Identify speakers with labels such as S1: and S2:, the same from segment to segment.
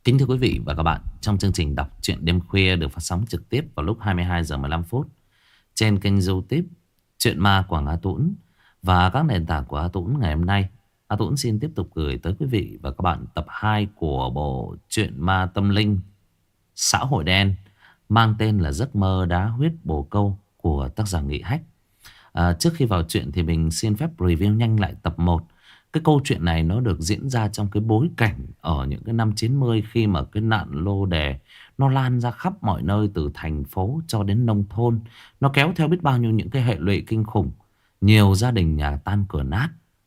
S1: Kính thưa quý vị và các bạn, trong chương trình đọc truyện đêm khuya được phát sóng trực tiếp vào lúc 22 giờ 15 phút trên kênh YouTube Truyện Ma Quảng Á Tũng và các nền tảng của Á Tũng, ngày hôm nay Á Tũng xin tiếp tục gửi tới quý vị và các bạn tập 2 của bộ truyện ma tâm linh xã hội đen mang tên là Giấc mơ đá huyết bồ câu của tác giả Nghị Hách. Trước khi vào chuyện thì mình xin phép review nhanh lại tập 1. Cái câu chuyện này nó được diễn ra trong cái bối cảnh ở những cái năm 90, khi mà cái nạn lô đề nó lan ra khắp mọi nơi, từ thành phố cho đến nông thôn. Nó kéo theo biết bao nhiêu những cái hệ lụy kinh khủng. Nhiều gia đình nhà tan cửa nát.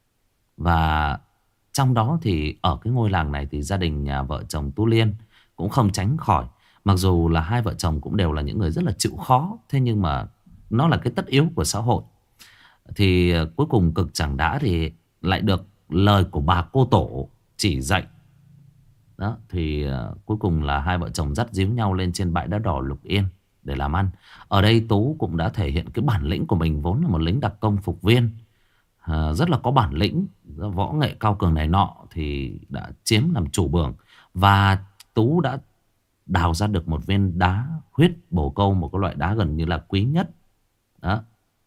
S1: Và trong đó thì ở cái ngôi làng này thì gia đình nhà vợ chồng Tú Liên cũng không tránh khỏi. Mặc dù là hai vợ chồng cũng đều là những người rất là chịu khó, thế nhưng mà nó là cái tất yếu của xã hội. Thì cuối cùng cực chẳng đã thì lại được lời của bà cô tổ chỉ dạy. Đó thì cuối cùng là hai vợ chồng dắt díu nhau lên trên bãi đá đỏ Lục Yên để làm ăn. Ở đây Tú cũng đã thể hiện cái bản lĩnh của mình, vốn là một lính đặc công phục viên, rất là có bản lĩnh, võ nghệ cao cường này nọ, thì đã chiếm làm chủ bưởng. Và Tú đã đào ra được một viên đá huyết bồ câu, một cái loại đá gần như là quý nhất. Đó.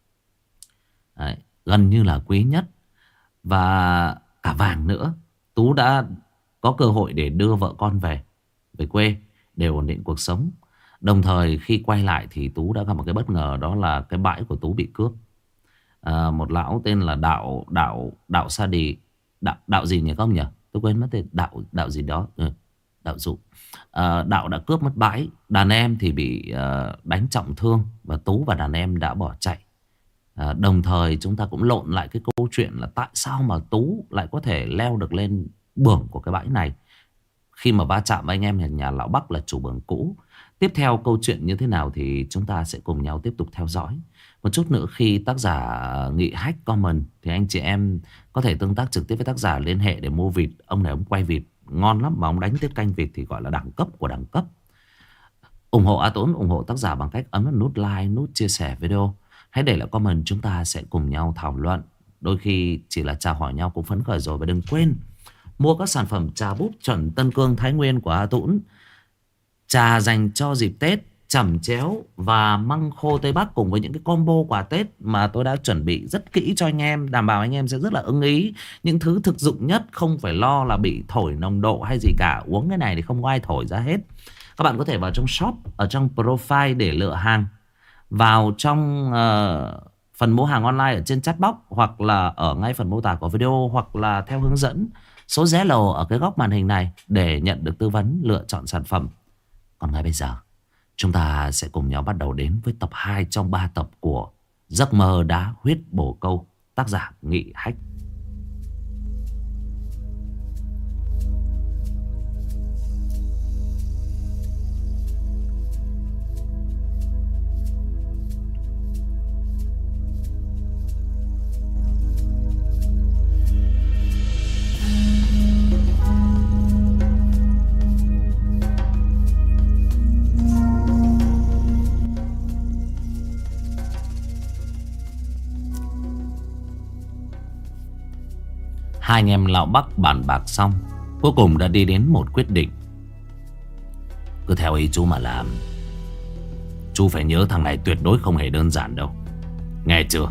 S1: Đấy, gần như là quý nhất. Và cả vàng nữa. Tú đã có cơ hội để đưa vợ con về quê để ổn định cuộc sống. Đồng thời khi quay lại thì Tú đã gặp một cái bất ngờ, đó là cái bãi của Tú bị cướp. Một lão tên là Đạo Sa Đi, đạo gì nhỉ không nhỉ? Tôi quên mất tên. Đạo gì đó. Đạo Dụ. Đạo đã cướp mất bãi. Đàn em thì bị đánh trọng thương, và Tú và đàn em đã bỏ chạy. Đồng thời chúng ta cũng lộn lại cái câu chuyện là tại sao mà Tú lại có thể leo được lên bưởng của cái bãi này, khi mà va chạm với anh em nhà Lão Bắc là chủ bưởng cũ. Tiếp theo câu chuyện như thế nào thì chúng ta sẽ cùng nhau tiếp tục theo dõi. Một chút nữa khi tác giả Nghị Hách comment thì anh chị em có thể tương tác trực tiếp với tác giả, liên hệ để mua vịt. Ông này ông quay vịt ngon lắm, mà ông đánh tiết canh vịt thì gọi là đẳng cấp của đẳng cấp. Ủng hộ A Tốn, ủng hộ tác giả bằng cách ấn vào nút like, nút chia sẻ video. Hãy để lại comment, chúng ta sẽ cùng nhau thảo luận. Đôi khi chỉ là chào hỏi nhau cũng phấn khởi rồi. Và đừng quên mua các sản phẩm trà búp chuẩn Tân Cương Thái Nguyên của A Tũng. Trà dành cho dịp Tết, chẩm chéo và măng khô Tây Bắc, cùng với những cái combo quà Tết mà tôi đã chuẩn bị rất kỹ cho anh em, đảm bảo anh em sẽ rất là ưng ý. Những thứ thực dụng nhất, không phải lo là bị thổi nồng độ hay gì cả. Uống cái này thì không có ai thổi ra hết. Các bạn có thể vào trong shop, ở trong profile để lựa hàng, vào trong phần mua hàng online ở trên chat box, hoặc là ở ngay phần mô tả của video, hoặc là theo hướng dẫn số Zalo ở cái góc màn hình này để nhận được tư vấn lựa chọn sản phẩm. Còn ngay bây giờ chúng ta sẽ cùng nhau bắt đầu đến với tập 2 trong 3 tập của Giấc mơ đá huyết bồ câu, tác giả Nghị Hách. Hai anh em Lão Bắc bàn bạc xong, cuối cùng đã đi đến một quyết định. Cứ theo ý chú mà làm. Chú phải nhớ thằng này tuyệt đối không hề đơn giản đâu, nghe chưa?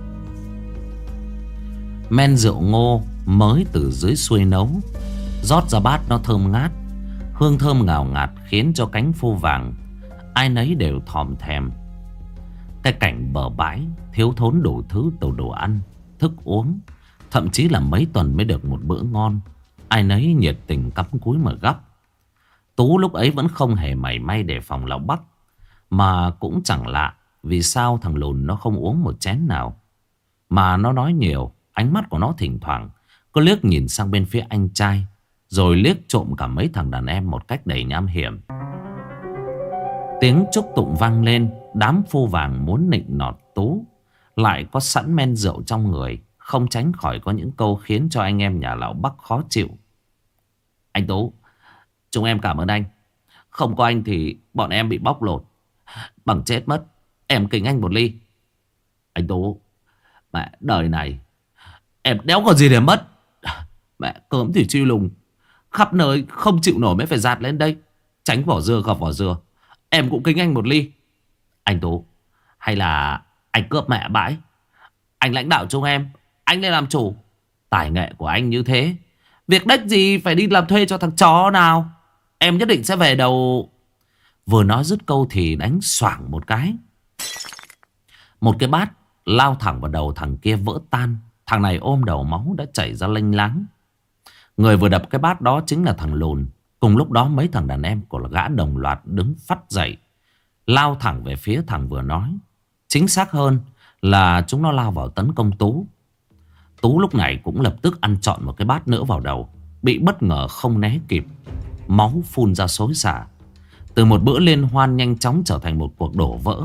S1: Men rượu ngô mới từ dưới xuôi nấu, rót ra bát nó thơm ngát. Hương thơm ngào ngạt khiến cho cánh phu vàng ai nấy đều thòm thèm. Cái cảnh bờ bãi thiếu thốn đủ thứ từ đồ ăn, thức uống, thậm chí là mấy tuần mới được một bữa ngon. Ai nấy nhiệt tình cắm cúi mà gắp. Tú lúc ấy vẫn không hề mảy may đề phòng Lão Bắc. Mà cũng chẳng lạ vì sao thằng lùn nó không uống một chén nào, mà nó nói nhiều. Ánh mắt của nó thỉnh thoảng có liếc nhìn sang bên phía anh trai, rồi liếc trộm cả mấy thằng đàn em một cách đầy nham hiểm. Tiếng chúc tụng vang lên. Đám phu vàng muốn nịnh nọt Tú, lại có sẵn men rượu trong người, không tránh khỏi có những câu khiến cho anh em nhà Lão Bắc khó chịu. Anh Tú, chúng em cảm ơn anh. Không có anh thì bọn em bị bóc lột bằng chết mất. Em kính anh một ly. Anh Tú, mẹ đời này em đéo còn gì để mất. Mẹ cớm thì truy lùng, Khắp nơi không chịu nổi mới phải dạt lên đây. Tránh vỏ dưa gặp vỏ dừa. Em cũng kính anh một ly. Anh Tú, hay là anh cướp mẹ bãi? Anh lãnh đạo chúng em, anh lên làm chủ. Tài nghệ của anh như thế, việc đếch gì phải đi làm thuê cho thằng chó nào. Em nhất định sẽ về đầu. Vừa nói dứt câu thì đánh xoảng một cái. Một cái bát lao thẳng vào đầu thằng kia vỡ tan. Thằng này ôm đầu máu đã chảy ra lênh láng. Người vừa đập cái bát đó chính là thằng Lùn. Cùng lúc đó mấy thằng đàn em của gã đồng loạt đứng phắt dậy, lao thẳng về phía thằng vừa nói. Chính xác hơn là chúng nó lao vào tấn công Tú. Tú lúc này cũng lập tức ăn trọn một cái bát nữa vào đầu. Bị bất ngờ không né kịp, máu phun ra xối xả. Từ một bữa liên hoan nhanh chóng trở thành một cuộc đổ vỡ.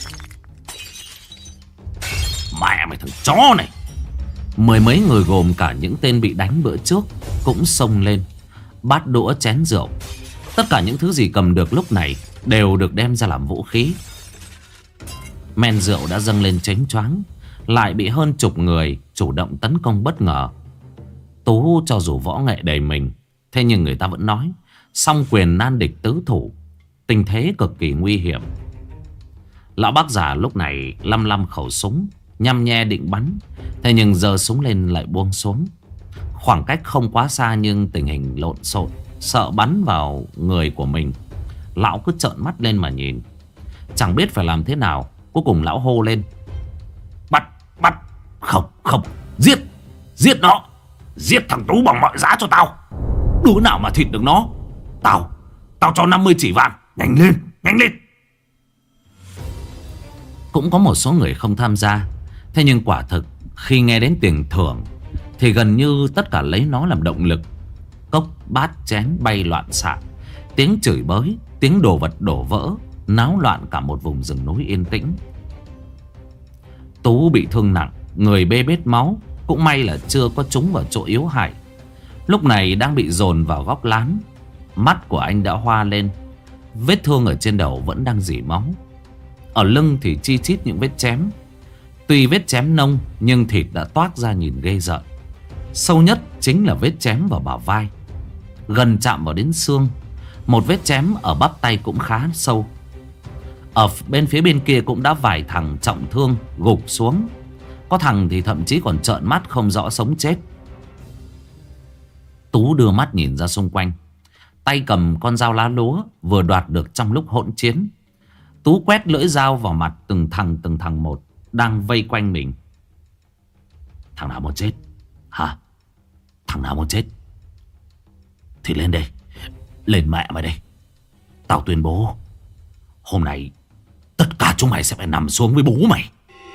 S1: Mẹ mày thằng chó này! Mười mấy người gồm cả những tên bị đánh bữa trước cũng xông lên. Bát đũa chén rượu, tất cả những thứ gì cầm được lúc này đều được đem ra làm vũ khí. Men rượu đã dâng lên chánh choáng, lại bị hơn chục người chủ động tấn công bất ngờ. Tú cho dù võ nghệ đầy mình, thế nhưng người ta vẫn nói song quyền nan địch tứ thủ, tình thế cực kỳ nguy hiểm. Lão bác già lúc này lăm lăm khẩu súng, nhăm nhe định bắn, thế nhưng giơ súng lên lại buông xuống. Khoảng cách không quá xa nhưng tình hình lộn xộn, sợ bắn vào người của mình. Lão cứ trợn mắt lên mà nhìn, chẳng biết phải làm thế nào. Cuối cùng lão hô lên: Bắt. Không. Giết nó. Giết thằng Tú bằng mọi giá cho tao. Đứa nào mà thịt được nó, Tao cho 50 chỉ vàng. Nhanh lên. Cũng có một số người không tham gia. Thế nhưng quả thực khi nghe đến tiền thưởng thì gần như tất cả lấy nó làm động lực. Cốc bát chén bay loạn xạ, tiếng chửi bới, tiếng đồ vật đổ vỡ, náo loạn cả một vùng rừng núi yên tĩnh. Tú bị thương nặng, người bê bết máu. Cũng may là chưa có trúng vào chỗ yếu hại. Lúc này đang bị dồn vào góc lán. Mắt của anh đã hoa lên. Vết thương ở trên đầu vẫn đang rỉ máu. Ở lưng thì chi chít những vết chém. Tuy vết chém nông nhưng thịt đã toát ra nhìn ghê rợn. Sâu nhất chính là vết chém vào bả vai, gần chạm vào đến xương. Một vết chém ở bắp tay cũng khá sâu. Ở bên phía bên kia cũng đã vài thằng trọng thương gục xuống. Có thằng thì thậm chí còn trợn mắt không rõ sống chết. Tú đưa mắt nhìn ra xung quanh, tay cầm con dao lá lúa vừa đoạt được trong lúc hỗn chiến. Tú quét lưỡi dao vào mặt từng thằng một đang vây quanh mình. Thằng nào muốn chết hả? Thằng nào muốn chết thì lên đây. Lên mẹ mày đây. Tao tuyên bố hôm nay tất cả chúng mày sẽ phải nằm xuống với bố mày.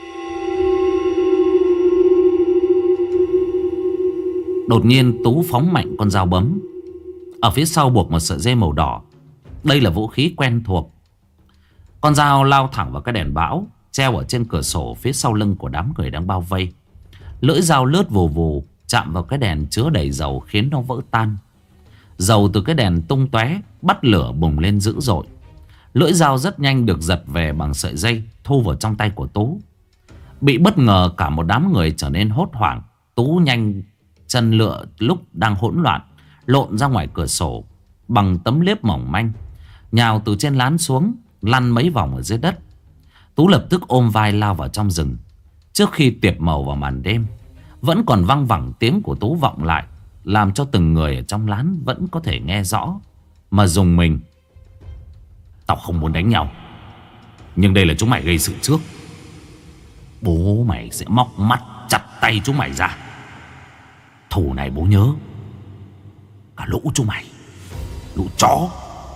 S1: Đột nhiên Tú phóng mạnh con dao bấm. Ở phía sau buộc một sợi dây màu đỏ. Đây là vũ khí quen thuộc. Con dao lao thẳng vào cái đèn bão treo ở trên cửa sổ phía sau lưng của đám người đang bao vây. Lưỡi dao lướt vù vù chạm vào cái đèn chứa đầy dầu khiến nó vỡ tan. Dầu từ cái đèn tung tóe, bắt lửa bùng lên dữ dội. Lưỡi dao rất nhanh được giật về bằng sợi dây, thu vào trong tay của Tú. Bị bất ngờ cả một đám người trở nên hốt hoảng. Tú nhanh chân lựa lúc đang hỗn loạn, lộn ra ngoài cửa sổ bằng tấm liếp mỏng manh, nhào từ trên lán xuống, lăn mấy vòng ở dưới đất. Tú lập tức ôm vai lao vào trong rừng. Trước khi tiệp màu vào màn đêm, vẫn còn văng vẳng tiếng của Tú vọng lại, làm cho từng người ở trong lán vẫn có thể nghe rõ mà rùng mình. Tao không muốn đánh nhau, nhưng đây là chúng mày gây sự trước. Bố mày sẽ móc mắt chặt tay chúng mày ra. Thù này bố nhớ cả lũ chúng mày, lũ chó.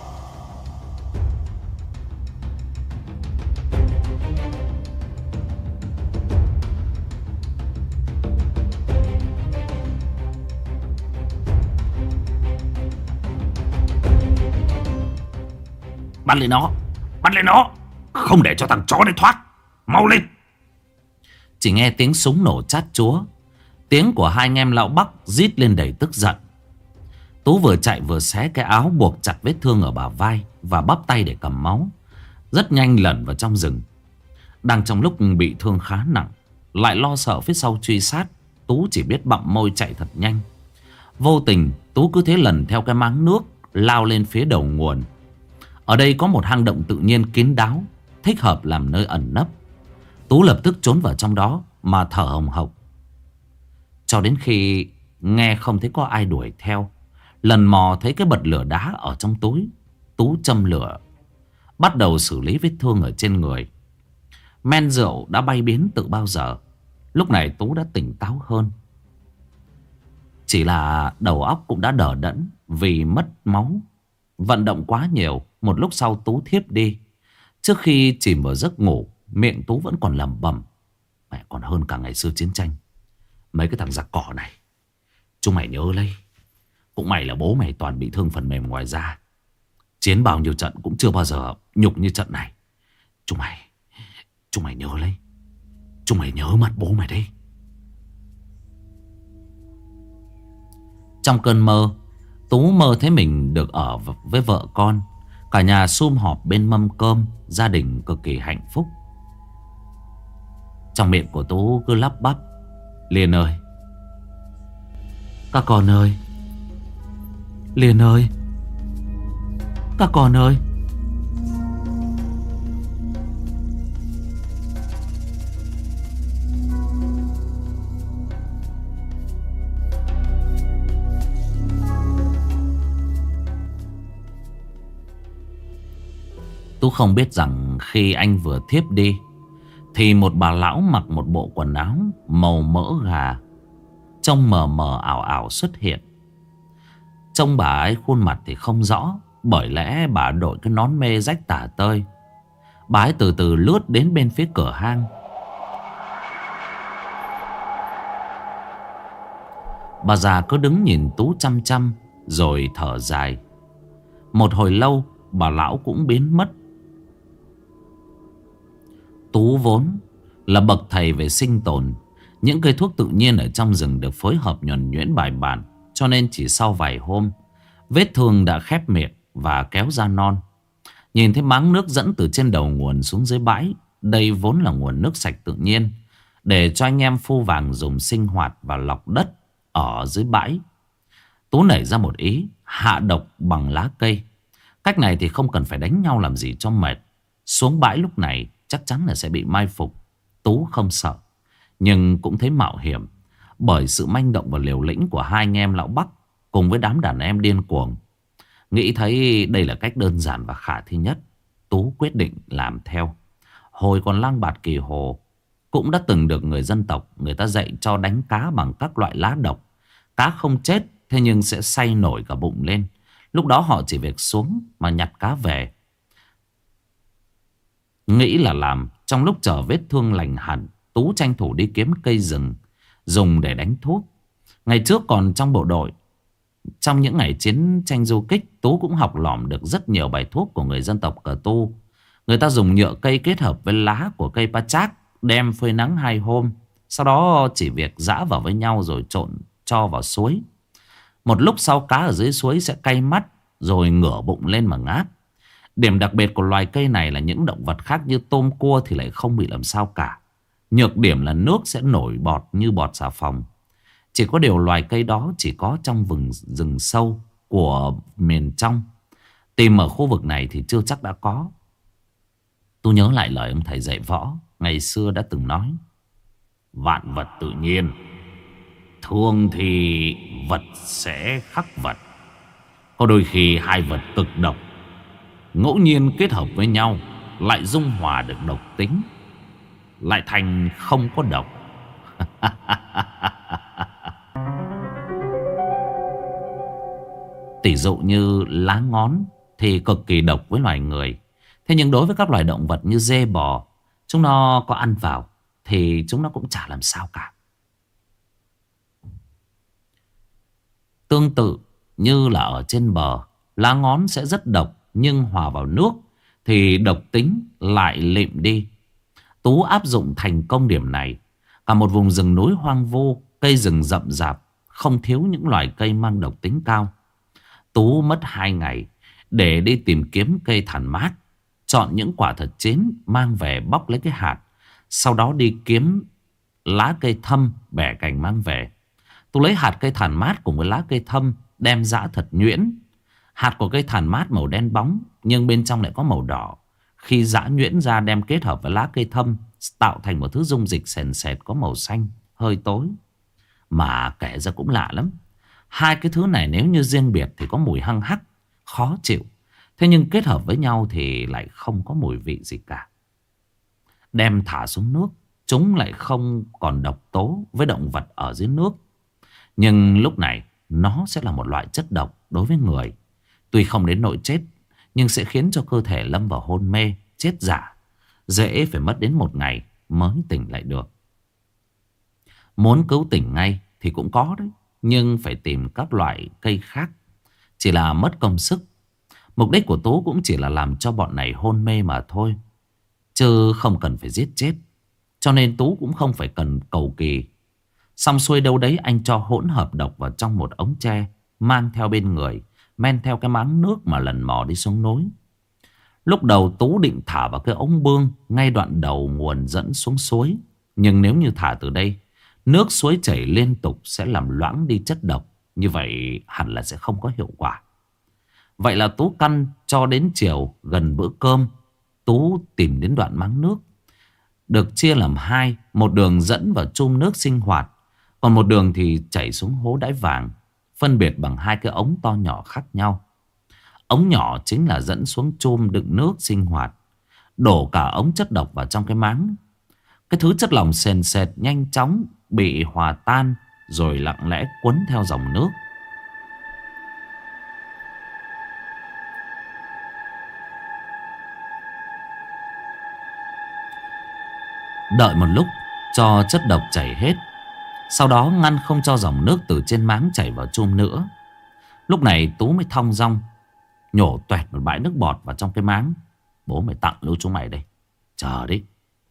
S1: Bắn lên nó, không để cho thằng chó này thoát. Mau lên. Chỉ nghe tiếng súng nổ chát chúa. Tiếng của hai anh em lão Bắc rít lên đầy tức giận. Tú vừa chạy vừa xé cái áo buộc chặt vết thương ở bả vai và bắp tay để cầm máu. Rất nhanh lẩn vào trong rừng. Đang trong lúc bị thương khá nặng, lại lo sợ phía sau truy sát, Tú chỉ biết bặm môi chạy thật nhanh. Vô tình Tú cứ thế lần theo cái máng nước lao lên phía đầu nguồn. Ở đây có một hang động tự nhiên kín đáo, thích hợp làm nơi ẩn nấp. Tú lập tức trốn vào trong đó mà thở hồng hộc, cho đến khi nghe không thấy có ai đuổi theo. Lần mò thấy cái bật lửa đá ở trong túi, Tú châm lửa, bắt đầu xử lý vết thương ở trên người. Men rượu đã bay biến từ bao giờ. Lúc này Tú đã tỉnh táo hơn, chỉ là đầu óc cũng đã đờ đẫn vì mất máu, vận động quá nhiều. Một lúc sau Tú thiếp đi. Trước khi chìm vào giấc ngủ, miệng Tú vẫn còn lẩm bẩm: mẹ, còn hơn cả ngày xưa chiến tranh. Mấy cái thằng giặc cỏ này, chúng mày nhớ lấy, cũng mày là bố mày toàn bị thương phần mềm ngoài da. Chiến bao nhiêu trận cũng chưa bao giờ nhục như trận này. Chúng mày nhớ lấy. Chúng mày nhớ mặt bố mày đấy. Trong cơn mơ, Tú mơ thấy mình được ở với vợ con. Cả nhà sum họp bên mâm cơm, gia đình cực kỳ hạnh phúc. Trong miệng của Tú cứ lắp bắp: Liên ơi, các con ơi, Liên ơi, các con ơi. Tú không biết rằng khi anh vừa thiếp đi thì một bà lão mặc một bộ quần áo màu mỡ gà, trông mờ mờ ảo ảo xuất hiện. Trông bà ấy khuôn mặt thì không rõ, bởi lẽ bà đội cái nón mê rách tả tơi. Bà ấy từ từ lướt đến bên phía cửa hang. Bà già cứ đứng nhìn Tú chăm chăm rồi thở dài. Một hồi lâu bà lão cũng biến mất. Tú vốn là bậc thầy về sinh tồn. Những cây thuốc tự nhiên ở trong rừng được phối hợp nhuần nhuyễn bài bản, cho nên chỉ sau vài hôm, vết thương đã khép miệng và kéo ra non. Nhìn thấy máng nước dẫn từ trên đầu nguồn xuống dưới bãi. Đây vốn là nguồn nước sạch tự nhiên để cho anh em phu vàng dùng sinh hoạt và lọc đất ở dưới bãi. Tú nảy ra một ý: hạ độc bằng lá cây. Cách này thì không cần phải đánh nhau làm gì cho mệt. Xuống bãi lúc này chắc chắn là sẽ bị mai phục. Tú không sợ, nhưng cũng thấy mạo hiểm, bởi sự manh động và liều lĩnh của hai anh em lão Bắc cùng với đám đàn em điên cuồng. Nghĩ thấy đây là cách đơn giản và khả thi nhất, Tú quyết định làm theo. Hồi còn lang bạt Kỳ Hồ, cũng đã từng được người dân tộc người ta dạy cho đánh cá bằng các loại lá độc. Cá không chết, thế nhưng sẽ say nổi cả bụng lên. Lúc đó họ chỉ việc xuống mà nhặt cá về. Nghĩ là làm. Trong lúc chờ vết thương lành hẳn, Tú tranh thủ đi kiếm cây rừng dùng để đánh thuốc. Ngày trước còn trong bộ đội, trong những ngày chiến tranh du kích, Tú cũng học lỏm được rất nhiều bài thuốc của người dân tộc Cờ Tu. Người ta dùng nhựa cây kết hợp với lá của cây pa chác, đem phơi nắng 2 hôm. Sau đó chỉ việc giã vào với nhau rồi trộn cho vào suối. Một lúc sau cá ở dưới suối sẽ cay mắt rồi ngửa bụng lên mà ngáp. Điểm đặc biệt của loài cây này là những động vật khác như tôm cua thì lại không bị làm sao cả. Nhược điểm là nước sẽ nổi bọt như bọt xà phòng. Chỉ có điều loài cây đó chỉ có trong vùng rừng sâu của miền trong. Tìm ở khu vực này thì chưa chắc đã có. Tôi nhớ lại lời ông thầy dạy võ ngày xưa đã từng nói: vạn vật tự nhiên, thường thì vật sẽ khắc vật. Có đôi khi hai vật cực độc ngẫu nhiên kết hợp với nhau lại dung hòa được độc tính, lại thành không có độc. Tỷ dụ như lá ngón thì cực kỳ độc với loài người. Thế nhưng đối với các loài động vật như dê bò, chúng nó có ăn vào thì chúng nó cũng chả làm sao cả. Tương tự như là ở trên bờ, lá ngón sẽ rất độc, nhưng hòa vào nước thì độc tính lại lịm đi. Tú áp dụng thành công điểm này. Cả một vùng rừng núi hoang vu, cây rừng rậm rạp, không thiếu những loài cây mang độc tính cao. Tú mất 2 ngày để đi tìm kiếm cây thàn mát, chọn những quả thật chín mang về bóc lấy cái hạt, sau đó đi kiếm lá cây thâm bẻ cành mang về. Tú lấy hạt cây thản mát cùng với lá cây thâm đem giã thật nhuyễn. Hạt của cây thản mát màu đen bóng nhưng bên trong lại có màu đỏ. Khi giã nhuyễn ra đem kết hợp với lá cây thâm tạo thành một thứ dung dịch sền sệt có màu xanh hơi tối. Mà kể ra cũng lạ lắm. Hai cái thứ này nếu như riêng biệt thì có mùi hăng hắc, khó chịu. Thế nhưng kết hợp với nhau thì lại không có mùi vị gì cả. Đem thả xuống nước, chúng lại không còn độc tố với động vật ở dưới nước. Nhưng lúc này nó sẽ là một loại chất độc đối với người. Tuy không đến nỗi chết, nhưng sẽ khiến cho cơ thể lâm vào hôn mê, chết giả. Dễ phải mất đến 1 ngày mới tỉnh lại được. Muốn cứu tỉnh ngay thì cũng có đấy, nhưng phải tìm các loại cây khác. Chỉ là mất công sức. Mục đích của Tú cũng chỉ là làm cho bọn này hôn mê mà thôi, chứ không cần phải giết chết. Cho nên Tú cũng không phải cần cầu kỳ. Xong xuôi đâu đấy anh cho hỗn hợp độc vào trong một ống tre, mang theo bên người, men theo cái máng nước mà lần mò đi xuống núi. Lúc đầu Tú định thả vào cái ống bương ngay đoạn đầu nguồn dẫn xuống suối. Nhưng nếu như thả từ đây, nước suối chảy liên tục sẽ làm loãng đi chất độc. Như vậy hẳn là sẽ không có hiệu quả. Vậy là Tú căn cho đến chiều gần bữa cơm, Tú tìm đến đoạn máng nước được chia làm hai. Một đường dẫn vào chum nước sinh hoạt, còn một đường thì chảy xuống hố đáy vàng, phân biệt bằng hai cái ống to nhỏ khác nhau. Ống nhỏ chính là dẫn xuống chum đựng nước sinh hoạt. Đổ cả ống chất độc vào trong cái máng. Cái thứ chất lỏng sền sệt nhanh chóng bị hòa tan, rồi lặng lẽ cuốn theo dòng nước. Đợi một lúc cho chất độc chảy hết, sau đó ngăn không cho dòng nước từ trên máng chảy vào chum nữa. Lúc này Tú mới thong dong nhổ toẹt một bãi nước bọt vào trong cái máng. Bố mày tặng lưu chúng mày đây, chờ đi.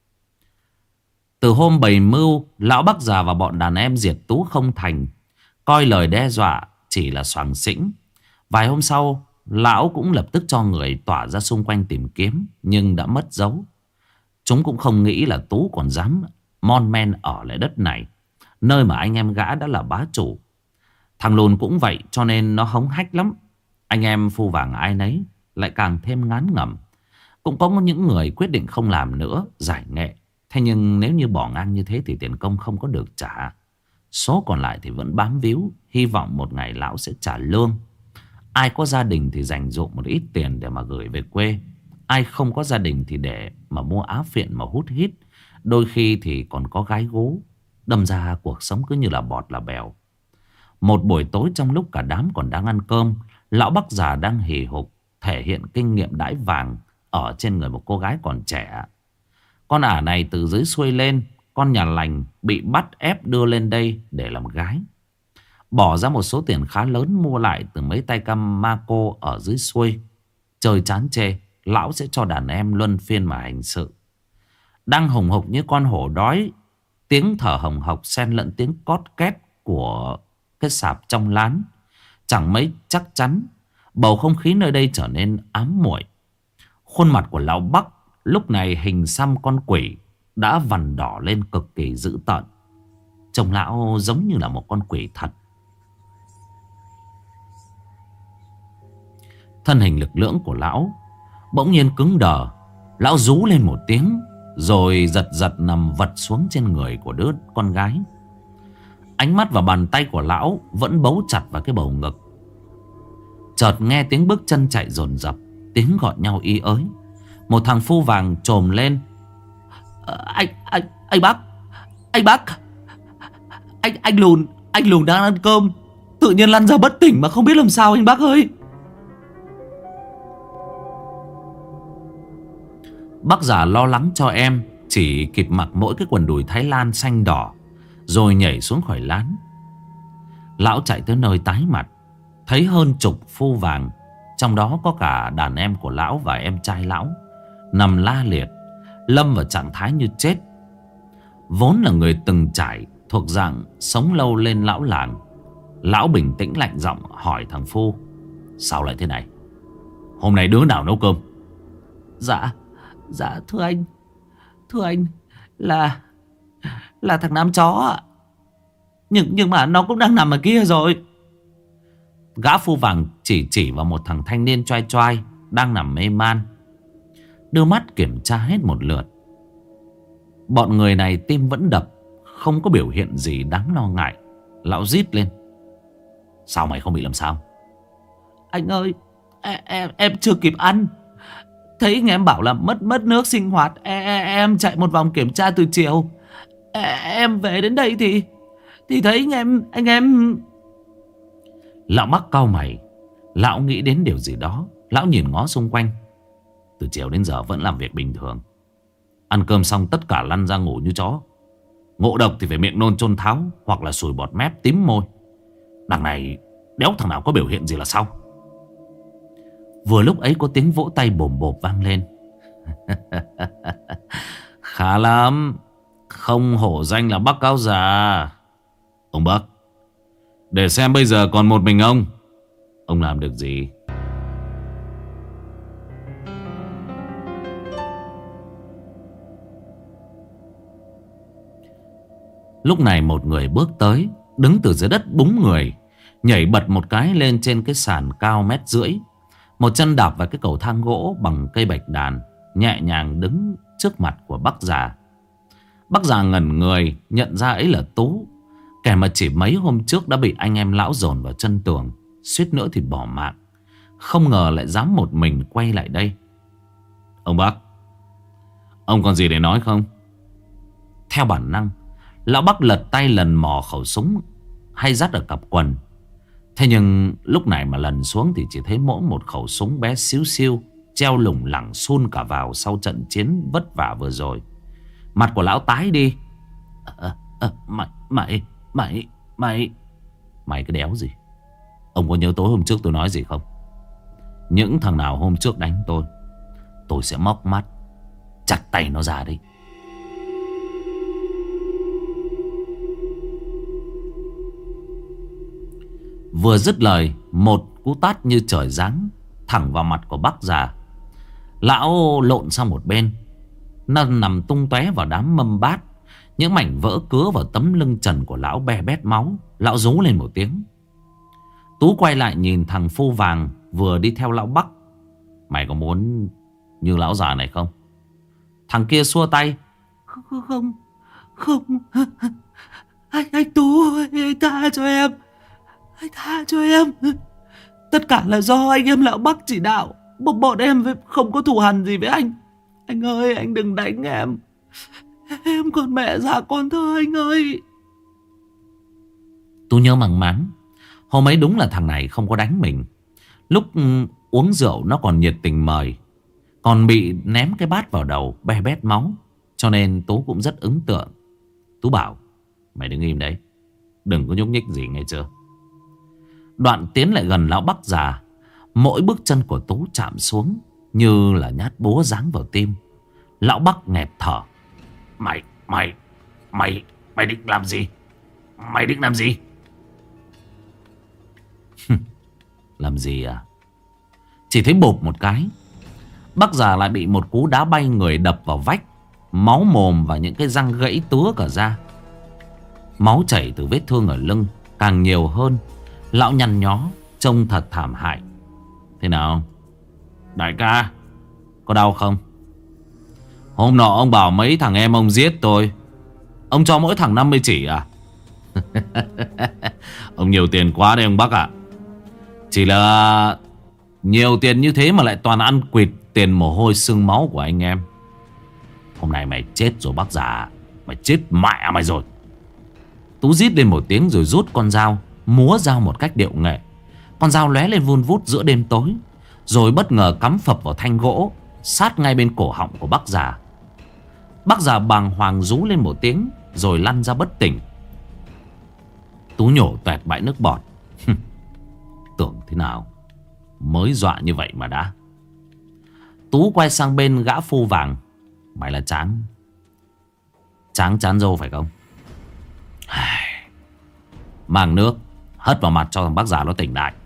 S1: Từ hôm bày mưu, lão Bắc già và bọn đàn em diệt Tú không thành, coi lời đe dọa chỉ là xoàng xĩnh. Vài hôm sau, lão cũng lập tức cho người tỏa ra xung quanh tìm kiếm, nhưng đã mất dấu. Chúng cũng không nghĩ là Tú còn dám mon men ở lại đất này, nơi mà anh em gã đã là bá chủ. Thằng Lùn cũng vậy, cho nên nó hống hách lắm. Anh em phu vàng ai nấy lại càng thêm ngán ngẩm. Cũng có những người quyết định không làm nữa, giải nghệ. Thế nhưng nếu như bỏ ngang như thế thì tiền công không có được trả. Số còn lại thì vẫn bám víu, hy vọng một ngày lão sẽ trả lương. Ai có gia đình thì dành dụm một ít tiền để mà gửi về quê. Ai không có gia đình thì để mà mua á phiện mà hút hít. Đôi khi thì còn có gái gú. Đâm ra cuộc sống cứ như là bọt là bèo. Một buổi tối trong lúc cả đám còn đang ăn cơm, lão Bắc già đang hì hục thể hiện kinh nghiệm đãi vàng ở trên người một cô gái còn trẻ. Con ả này từ dưới xuôi lên, con nhà lành bị bắt ép đưa lên đây để làm gái. Bỏ ra một số tiền khá lớn mua lại từ mấy tay cam ma cô ở dưới xuôi. Trời chán chê, lão sẽ cho đàn em luân phiên mà hành sự. Đang hùng hục như con hổ đói, tiếng thở hồng hộc xen lẫn tiếng cót két của cái sạp trong lán chẳng mấy chắc chắn. Bầu không khí nơi đây trở nên ám muội. Khuôn mặt của lão Bắc lúc này hình xăm con quỷ đã vằn đỏ lên cực kỳ dữ tợn. Trông lão giống như là một con quỷ thật. Thân hình lực lưỡng của lão bỗng nhiên cứng đờ. Lão rú lên một tiếng, rồi giật giật nằm vật xuống trên người của đứa con gái. Ánh mắt và bàn tay của lão vẫn bấu chặt vào cái bầu ngực. Chợt nghe tiếng bước chân chạy dồn dập, tiếng gọi nhau ý ới. Một thằng phu vàng trồm lên. Anh Bắc, anh Bắc, anh Lùn đang ăn cơm, tự nhiên lăn ra bất tỉnh mà không biết làm sao anh Bắc ơi. Bác già lo lắng cho em, chỉ kịp mặc mỗi cái quần đùi Thái Lan xanh đỏ, rồi nhảy xuống khỏi lán. Lão chạy tới nơi tái mặt, thấy hơn chục phu vàng, trong đó có cả đàn em của lão và em trai lão, nằm la liệt, lâm vào trạng thái như chết. Vốn là người từng trải, thuộc dạng sống lâu lên lão làng, lão bình tĩnh lạnh giọng hỏi thằng phu: sao lại thế này? Hôm nay đứa nào nấu cơm? Dạ thưa anh là thằng Nam chó ạ. Nhưng mà nó cũng đang nằm ở kia rồi. Gã phu vàng chỉ vào một thằng thanh niên choai choai đang nằm mê man, đưa mắt kiểm tra hết một lượt. Bọn người này tim vẫn đập, không có biểu hiện gì đáng lo ngại. Lão rít lên: sao mày không bị làm sao? Anh ơi, em chưa kịp ăn. Thấy anh em bảo là mất nước sinh hoạt. Em chạy một vòng kiểm tra từ chiều. Em về đến đây thì thấy anh em. Lão Bắc cau mày. Lão nghĩ đến điều gì đó. Lão nhìn ngó xung quanh. Từ chiều đến giờ vẫn làm việc bình thường. Ăn cơm xong tất cả lăn ra ngủ như chó. Ngộ độc thì phải miệng nôn chôn tháo, hoặc là sùi bọt mép tím môi. Đằng này đéo thằng nào có biểu hiện gì là sao? Vừa lúc ấy có tiếng vỗ tay bồm bộp vang lên. Khá lắm, không hổ danh là Bắc Cao Già. Ông Bắc, để xem bây giờ còn một mình ông làm được gì? Lúc này một người bước tới, đứng từ dưới đất búng người, nhảy bật một cái lên trên cái sàn cao 1,5 m. Một chân đạp vào cái cầu thang gỗ bằng cây bạch đàn, nhẹ nhàng đứng trước mặt của bác già. Bác già ngẩn người, nhận ra ấy là Tú, kẻ mà chỉ mấy hôm trước đã bị anh em lão dồn vào chân tường, suýt nữa thì bỏ mạng. Không ngờ lại dám một mình quay lại đây. Ông Bắc, ông còn gì để nói không? Theo bản năng, lão Bắc lật tay lần mò khẩu súng hay dắt ở cặp quần. Thế nhưng lúc này mà lần xuống thì chỉ thấy mỗi một khẩu súng bé xíu xiu, treo lủng lẳng sun cả vào sau trận chiến vất vả vừa rồi. Mặt của lão tái đi. Mày cái đéo gì? Ông có nhớ tối hôm trước tôi nói gì không? Những thằng nào hôm trước đánh tôi sẽ móc mắt, chặt tay nó ra đi. Vừa dứt lời, một cú tát như trời giáng thẳng vào mặt của bác già. Lão lộn sang một bên, nằm tung tóe vào đám mâm bát. Những mảnh vỡ cứa vào tấm lưng trần của lão be bét máu. Lão rú lên một tiếng. Tú quay lại nhìn thằng phu vàng vừa đi theo lão Bắc. Mày có muốn như lão già này không? Thằng kia xua tay. Không. Anh Tú ơi, tha cho em. Anh tha cho em. Tất cả là do anh em lão Bắc chỉ đạo. Bọn em không có thù hằn gì với anh. Anh ơi, anh đừng đánh em. Em còn mẹ già con thơ anh ơi. Tôi nhớ mằng máng, hôm ấy đúng là thằng này không có đánh mình. Lúc uống rượu nó còn nhiệt tình mời, còn bị ném cái bát vào đầu be bét máu. Cho nên Tú cũng rất ấn tượng. Tú bảo: mày đứng im đấy, đừng có nhúc nhích gì nghe chưa? Đoạn tiến lại gần lão Bắc già. Mỗi bước chân của Tú chạm xuống như là nhát búa giáng vào tim. Lão Bắc nghẹt thở. Mày định làm gì? Mày định làm gì? Làm gì à? Chỉ thấy bộp một cái, bác già lại bị một cú đá bay người đập vào vách. Máu mồm và những cái răng gãy tứa cả ra. Máu chảy từ vết thương ở lưng càng nhiều hơn. Lão nhăn nhó, trông thật thảm hại. Thế nào đại ca, có đau không? Hôm nọ ông bảo mấy thằng em ông giết tôi, ông cho mỗi thằng 50 chỉ à? Ông nhiều tiền quá đấy ông Bắc ạ. Chỉ là nhiều tiền như thế mà lại toàn ăn quỵt tiền mồ hôi xương máu của anh em. Hôm nay mày chết rồi Bắc già. Mày chết mẹ mày rồi. Tú rít lên một tiếng rồi rút con dao, múa dao một cách điệu nghệ. Con dao lóe lên vun vút giữa đêm tối, rồi bất ngờ cắm phập vào thanh gỗ sát ngay bên cổ họng của bác già. Bác già bàng hoàng rú lên một tiếng rồi lăn ra bất tỉnh. Tú nhổ toẹt bãi nước bọt. Tưởng thế nào, mới dọa như vậy mà đã. Tú quay sang bên gã phu vàng. Mày là Tráng chán dâu phải không? Mang nước hất vào mặt cho thằng bác già nó tỉnh lại.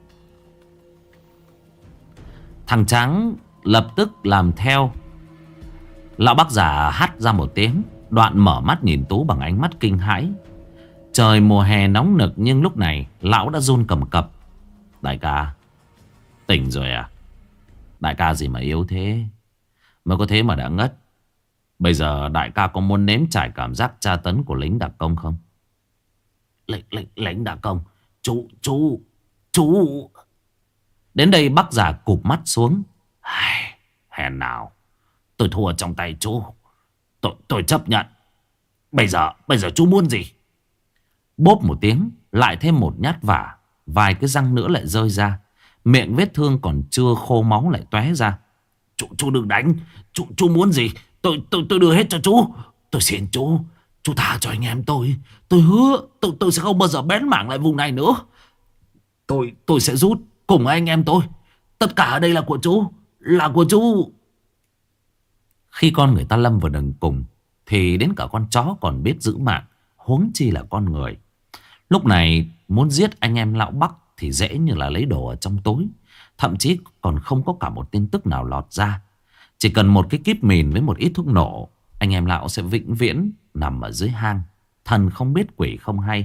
S1: Thằng Tráng lập tức làm theo. Lão bác già hắt ra một tiếng, đoạn mở mắt nhìn Tú bằng ánh mắt kinh hãi. Trời mùa hè nóng nực nhưng lúc này lão đã run cầm cập. Đại ca, tỉnh rồi à? Đại ca gì mà yếu thế? Mới có thế mà đã ngất. Bây giờ đại ca có muốn nếm trải cảm giác tra tấn của lính đặc công không? Lính đặc công? Chú. Đến đây bác già cụp mắt xuống. Hèn nào, tôi thua trong tay chú. Tôi chấp nhận. Bây giờ chú muốn gì? Bốp một tiếng, lại thêm một nhát vả. Vài cái răng nữa lại rơi ra. Miệng vết thương còn chưa khô máu lại tóe ra. Chú đừng đánh. Chú muốn gì? Tôi đưa hết cho chú. Tôi xin chú tha cho anh em tôi. Tôi hứa tôi sẽ không bao giờ bén mảng lại vùng này nữa. Tôi sẽ rút cùng anh em tôi. Tất cả ở đây là của chú. Là của chú. Khi con người ta lâm vào đường cùng thì đến cả con chó còn biết giữ mạng, huống chi là con người. Lúc này muốn giết anh em lão Bắc thì dễ như là lấy đồ ở trong tối. Thậm chí còn không có cả một tin tức nào lọt ra. Chỉ cần một cái kíp mìn với một ít thuốc nổ, anh em lão sẽ vĩnh viễn nằm ở dưới hang, thần không biết quỷ không hay.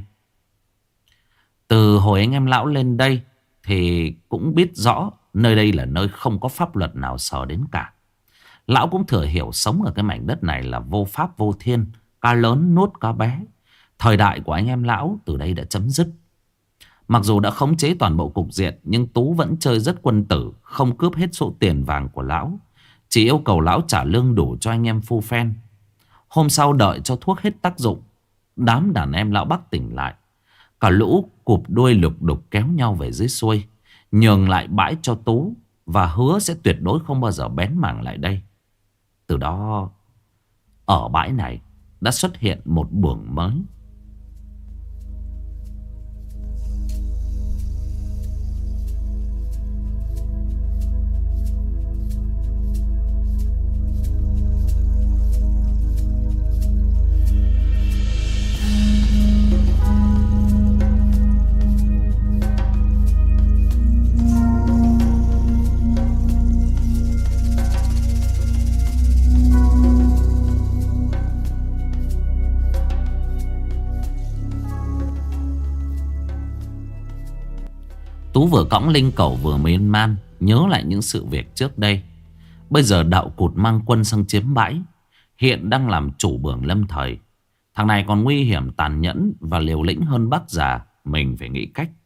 S1: Từ hồi anh em lão lên đây thì cũng biết rõ nơi đây là nơi không có pháp luật nào sờ đến cả. Lão cũng thừa hiểu sống ở cái mảnh đất này là vô pháp vô thiên, cá lớn nuốt cá bé. Thời đại của anh em lão từ đây đã chấm dứt. Mặc dù đã khống chế toàn bộ cục diện, nhưng Tú vẫn chơi rất quân tử, không cướp hết số tiền vàng của lão. Chỉ yêu cầu lão trả lương đủ cho anh em phu phen. Hôm sau đợi cho thuốc hết tác dụng, đám đàn em lão Bắc tỉnh lại. Cả lũ cụp đuôi lục đục kéo nhau về dưới xuôi, nhường lại bãi cho Tú và hứa sẽ tuyệt đối không bao giờ bén mảng lại đây. Từ đó ở bãi này đã xuất hiện một buồng mới. Tú vừa cõng linh cẩu vừa miên man nhớ lại những sự việc trước đây. Bây giờ đạo cụt mang quân sang chiếm bãi, hiện đang làm chủ bưởng lâm thời. Thằng này còn nguy hiểm, tàn nhẫn và liều lĩnh hơn bác già. Mình phải nghĩ cách.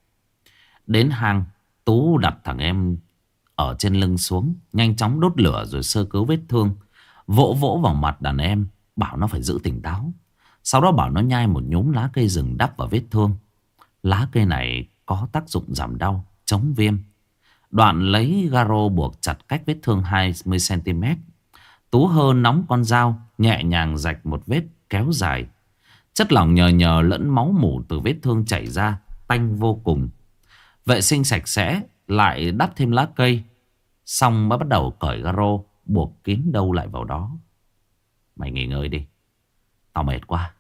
S1: Đến hang, Tú đặt thằng em ở trên lưng xuống, nhanh chóng đốt lửa rồi sơ cứu vết thương. Vỗ vỗ vào mặt đàn em, bảo nó phải giữ tỉnh táo. Sau đó bảo nó nhai một nhúm lá cây rừng đắp vào vết thương. Lá cây này có tác dụng giảm đau, chống viêm. Đoạn lấy garo buộc chặt cách vết thương 20 cm. Tú hơ nóng con dao, nhẹ nhàng rạch một vết kéo dài. Chất lỏng nhờ nhờ lẫn máu mủ từ vết thương chảy ra, tanh vô cùng. Vệ sinh sạch sẽ, lại đắp thêm lá cây. Xong mới bắt đầu cởi garo, buộc kín đâu lại vào đó. Mày nghỉ ngơi đi, tao mệt quá.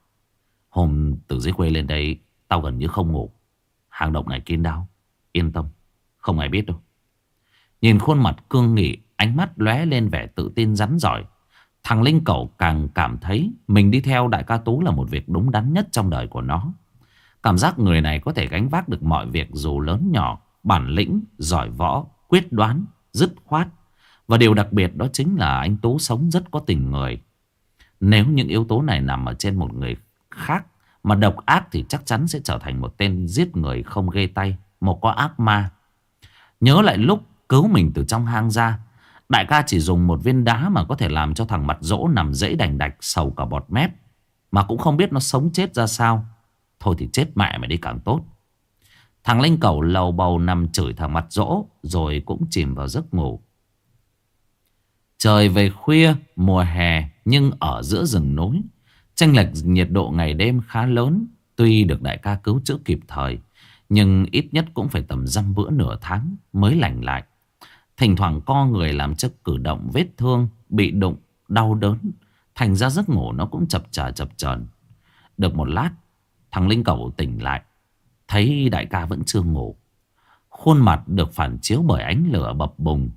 S1: Hôm từ dưới quê lên đây, tao gần như không ngủ. Hang động này kín đáo, yên tâm, không ai biết đâu. Nhìn khuôn mặt cương nghị, ánh mắt lóe lên vẻ tự tin rắn giỏi, thằng Linh Cẩu càng cảm thấy mình đi theo đại ca Tú là một việc đúng đắn nhất trong đời của nó. Cảm giác người này có thể gánh vác được mọi việc dù lớn nhỏ, bản lĩnh, giỏi võ, quyết đoán, dứt khoát. Và điều đặc biệt đó chính là anh Tú sống rất có tình người. Nếu những yếu tố này nằm ở trên một người khác mà độc ác thì chắc chắn sẽ trở thành một tên giết người không ghê tay, một con ác ma. Nhớ lại lúc cứu mình từ trong hang ra, đại ca chỉ dùng một viên đá mà có thể làm cho thằng mặt dỗ nằm dãy đành đạch sầu cả bọt mép, mà cũng không biết nó sống chết ra sao. Thôi thì chết mẹ mày đi càng tốt. Thằng Linh Cẩu lầu bầu nằm chửi thằng mặt dỗ rồi cũng chìm vào giấc ngủ. Trời về khuya mùa hè, nhưng ở giữa rừng núi chênh lệch nhiệt độ ngày đêm khá lớn. Tuy được đại ca cứu chữa kịp thời, nhưng ít nhất cũng phải tầm dăm bữa nửa tháng mới lành lại. Thỉnh thoảng co người làm cho cử động vết thương, bị đụng, đau đớn. Thành ra giấc ngủ nó cũng chập chờn. Được một lát, thằng Linh Cẩu tỉnh lại, thấy đại ca vẫn chưa ngủ. Khuôn mặt được phản chiếu bởi ánh lửa bập bùng.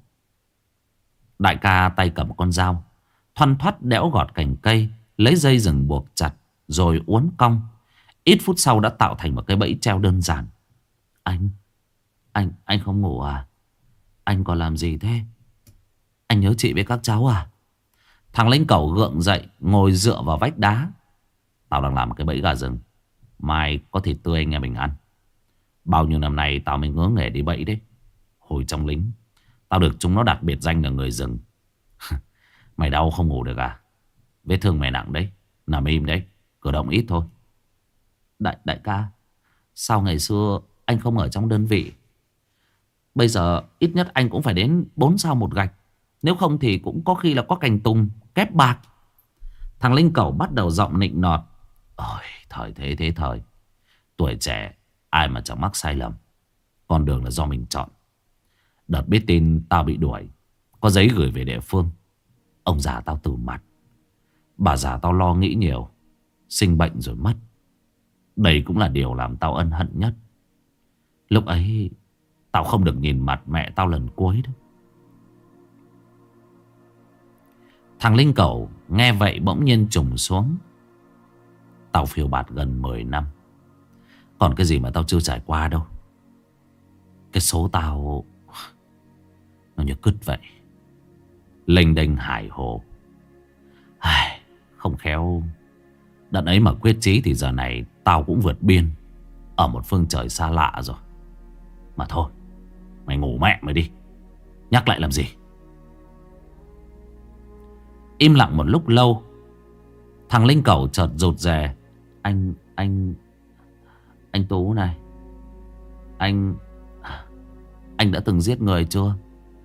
S1: Đại ca tay cầm con dao, thoăn thoắt đẽo gọt cành cây, lấy dây rừng buộc chặt rồi uốn cong. Ít phút sau đã tạo thành một cái bẫy treo đơn giản. Anh, anh không ngủ à? Anh còn làm gì thế? Anh nhớ chị với các cháu à? Thằng Linh Cẩu gượng dậy, ngồi dựa vào vách đá. Tao đang làm một cái bẫy gà rừng, mai có thịt tươi anh em mình ăn. Bao nhiêu năm nay tao mới ngứa nghề đi bẫy đấy. Hồi trong lính, tao được chúng nó đặt biệt danh là người rừng. Mày đau không ngủ được à? Vết thương mày nặng đấy, nằm im đấy, cử động ít thôi. Đại ca, sao ngày xưa anh không ở trong đơn vị? Bây giờ ít nhất anh cũng phải đến 4 sao một gạch. Nếu không thì cũng có khi là có cành tùng kép bạc. Thằng Linh Cẩu bắt đầu giọng nịnh nọt. Ôi, thời thế thời. Tuổi trẻ ai mà chẳng mắc sai lầm. Con đường là do mình chọn. Đợt biết tin tao bị đuổi, có giấy gửi về địa phương. Ông già tao từ mặt, bà già tao lo nghĩ nhiều, sinh bệnh rồi mất. Đây cũng là điều làm tao ân hận nhất. Lúc ấy tao không được nhìn mặt mẹ tao lần cuối đó. Thằng Linh Cẩu nghe vậy bỗng nhiên trùng xuống. Tao phiêu bạt gần 10 năm, còn cái gì mà tao chưa trải qua đâu. Cái số tao nó như cứt vậy, lênh đênh hải hồ. Không khéo đợt ấy mà quyết chí thì giờ này tao cũng vượt biên, ở một phương trời xa lạ rồi. Mà thôi, mày ngủ mẹ mày đi, nhắc lại làm gì. Im lặng một lúc lâu, thằng Linh Cẩu chợt rụt rè. Anh Tú này, anh đã từng giết người chưa?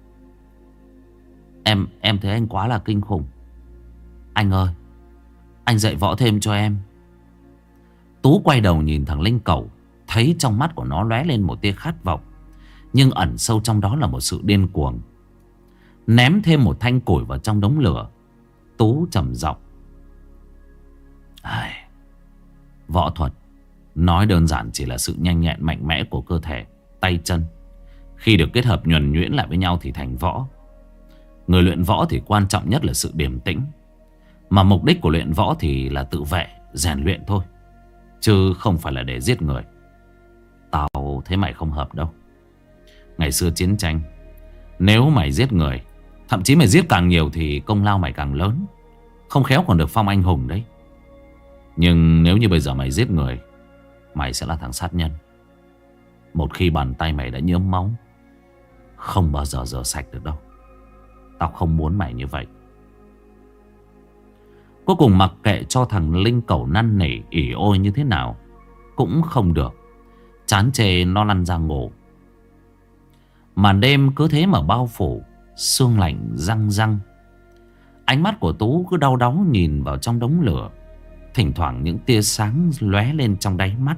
S1: Em thấy anh quá là kinh khủng. Anh ơi, anh dạy võ thêm cho em. Tú quay đầu nhìn thằng Linh Cẩu, thấy trong mắt của nó lóe lên một tia khát vọng, nhưng ẩn sâu trong đó là một sự điên cuồng. Ném thêm một thanh củi vào trong đống lửa, Tú trầm giọng. Võ thuật nói đơn giản chỉ là sự nhanh nhẹn mạnh mẽ của cơ thể, tay chân. Khi được kết hợp nhuần nhuyễn lại với nhau thì thành võ. Người luyện võ thì quan trọng nhất là sự điềm tĩnh. Mà mục đích của luyện võ thì là tự vệ, rèn luyện thôi, chứ không phải là để giết người. Tao thấy mày không hợp đâu. Ngày xưa chiến tranh, nếu mày giết người, thậm chí mày giết càng nhiều thì công lao mày càng lớn, không khéo còn được phong anh hùng đấy. Nhưng nếu như bây giờ mày giết người, mày sẽ là thằng sát nhân. Một khi bàn tay mày đã nhuốm máu, không bao giờ rửa sạch được đâu. Tao không muốn mày như vậy. Cuối cùng mặc kệ cho thằng Linh Cẩu năn nỉ ỉ ôi như thế nào cũng không được. Chán chê nó lăn ra ngủ. Màn đêm cứ thế mà bao phủ, sương lạnh răng răng. Ánh mắt của Tú cứ đau đáu nhìn vào trong đống lửa. Thỉnh thoảng những tia sáng lóe lên trong đáy mắt.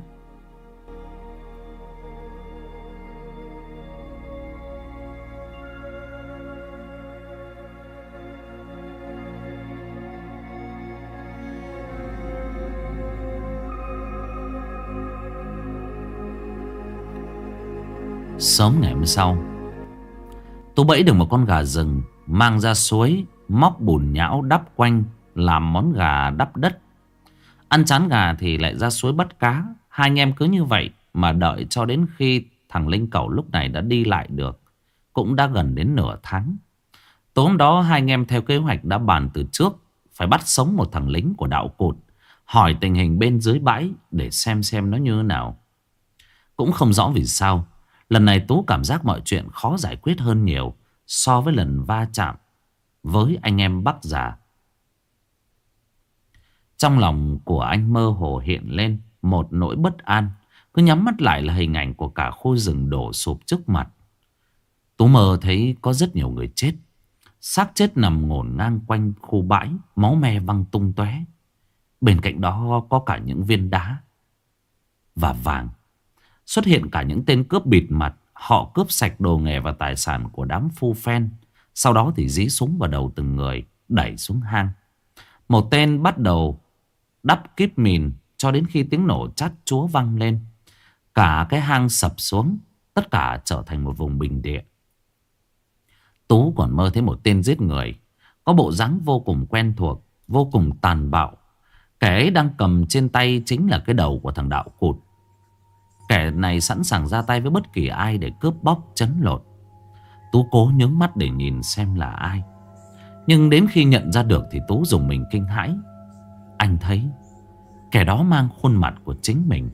S1: Sớm ngày hôm sau, Tú bẫy được một con gà rừng, mang ra suối, móc bùn nhão đắp quanh, làm món gà đắp đất. Ăn chán gà thì lại ra suối bắt cá. Hai anh em cứ như vậy mà đợi cho đến khi thằng Linh Cẩu lúc này đã đi lại được. Cũng đã gần đến nửa tháng. Tối hôm đó hai anh em theo kế hoạch đã bàn từ trước, phải bắt sống một thằng lính của đạo cụt, hỏi tình hình bên dưới bãi để xem nó như thế nào. Cũng không rõ vì sao lần này Tú cảm giác mọi chuyện khó giải quyết hơn nhiều so với lần va chạm với anh em Bắc già. Trong lòng của anh mơ hồ hiện lên một nỗi bất an. Cứ nhắm mắt lại là hình ảnh của cả khu rừng đổ sụp trước mặt. Tú mơ thấy có rất nhiều người chết. Xác chết nằm ngổn ngang quanh khu bãi, máu me văng tung tóe. Bên cạnh đó có cả những viên đá và vàng. Xuất hiện cả những tên cướp bịt mặt. Họ cướp sạch đồ nghề và tài sản của đám phu phen. Sau đó thì dí súng vào đầu từng người, đẩy xuống hang. Một tên bắt đầu đắp kíp mìn cho đến khi tiếng nổ chát chúa vang lên. Cả cái hang sập xuống, tất cả trở thành một vùng bình địa. Tú còn mơ thấy một tên giết người, có bộ dáng vô cùng quen thuộc, vô cùng tàn bạo. Kẻ ấy đang cầm trên tay chính là cái đầu của thằng Đạo Cụt. Kẻ này sẵn sàng ra tay với bất kỳ ai để cướp bóc trấn lột. Tú cố nhướng mắt để nhìn xem là ai. Nhưng đến khi nhận ra được thì Tú dùng mình kinh hãi. Anh thấy kẻ đó mang khuôn mặt của chính mình.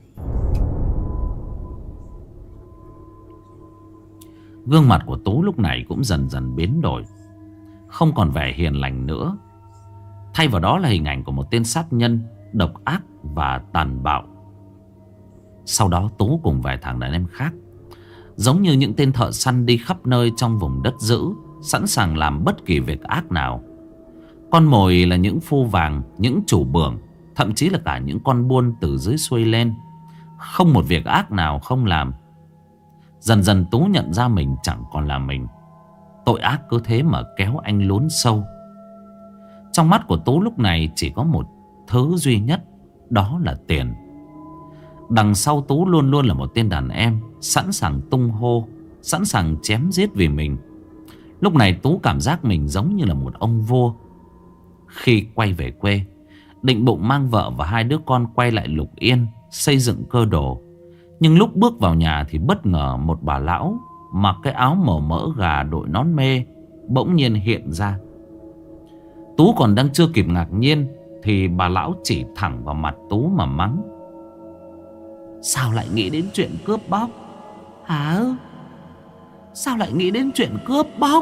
S1: Gương mặt của Tú lúc này cũng dần dần biến đổi, không còn vẻ hiền lành nữa. Thay vào đó là hình ảnh của một tên sát nhân độc ác và tàn bạo. Sau đó Tú cùng vài thằng đàn em khác, giống như những tên thợ săn đi khắp nơi trong vùng đất dữ, sẵn sàng làm bất kỳ việc ác nào. Con mồi là những phu vàng, những chủ bưởng, thậm chí là cả những con buôn từ dưới xuôi lên. Không một việc ác nào không làm. Dần dần Tú nhận ra mình chẳng còn là mình. Tội ác cứ thế mà kéo anh lún sâu. Trong mắt của Tú lúc này chỉ có một thứ duy nhất, đó là tiền. Đằng sau Tú luôn luôn là một tên đàn em sẵn sàng tung hô, sẵn sàng chém giết vì mình. Lúc này Tú cảm giác mình giống như là một ông vua. Khi quay về quê, định bụng mang vợ và hai đứa con quay lại Lục Yên xây dựng cơ đồ. Nhưng lúc bước vào nhà thì bất ngờ một bà lão mặc cái áo màu mỡ gà đội nón mê bỗng nhiên hiện ra. Tú còn đang chưa kịp ngạc nhiên thì bà lão chỉ thẳng vào mặt Tú mà mắng: "Sao lại nghĩ đến chuyện cướp bóc? Hả? Sao lại nghĩ đến chuyện cướp bóc?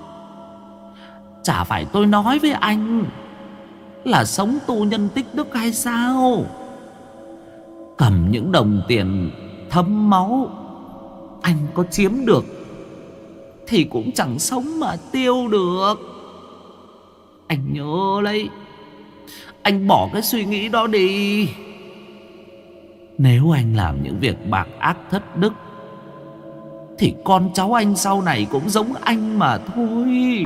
S1: Chả phải tôi nói với anh là sống tu nhân tích đức hay sao? Cầm những đồng tiền thấm máu anh có chiếm được thì cũng chẳng sống mà tiêu được. Anh nhớ lấy, anh bỏ cái suy nghĩ đó đi. Nếu anh làm những việc bạc ác thất đức thì con cháu anh sau này cũng giống anh mà thôi."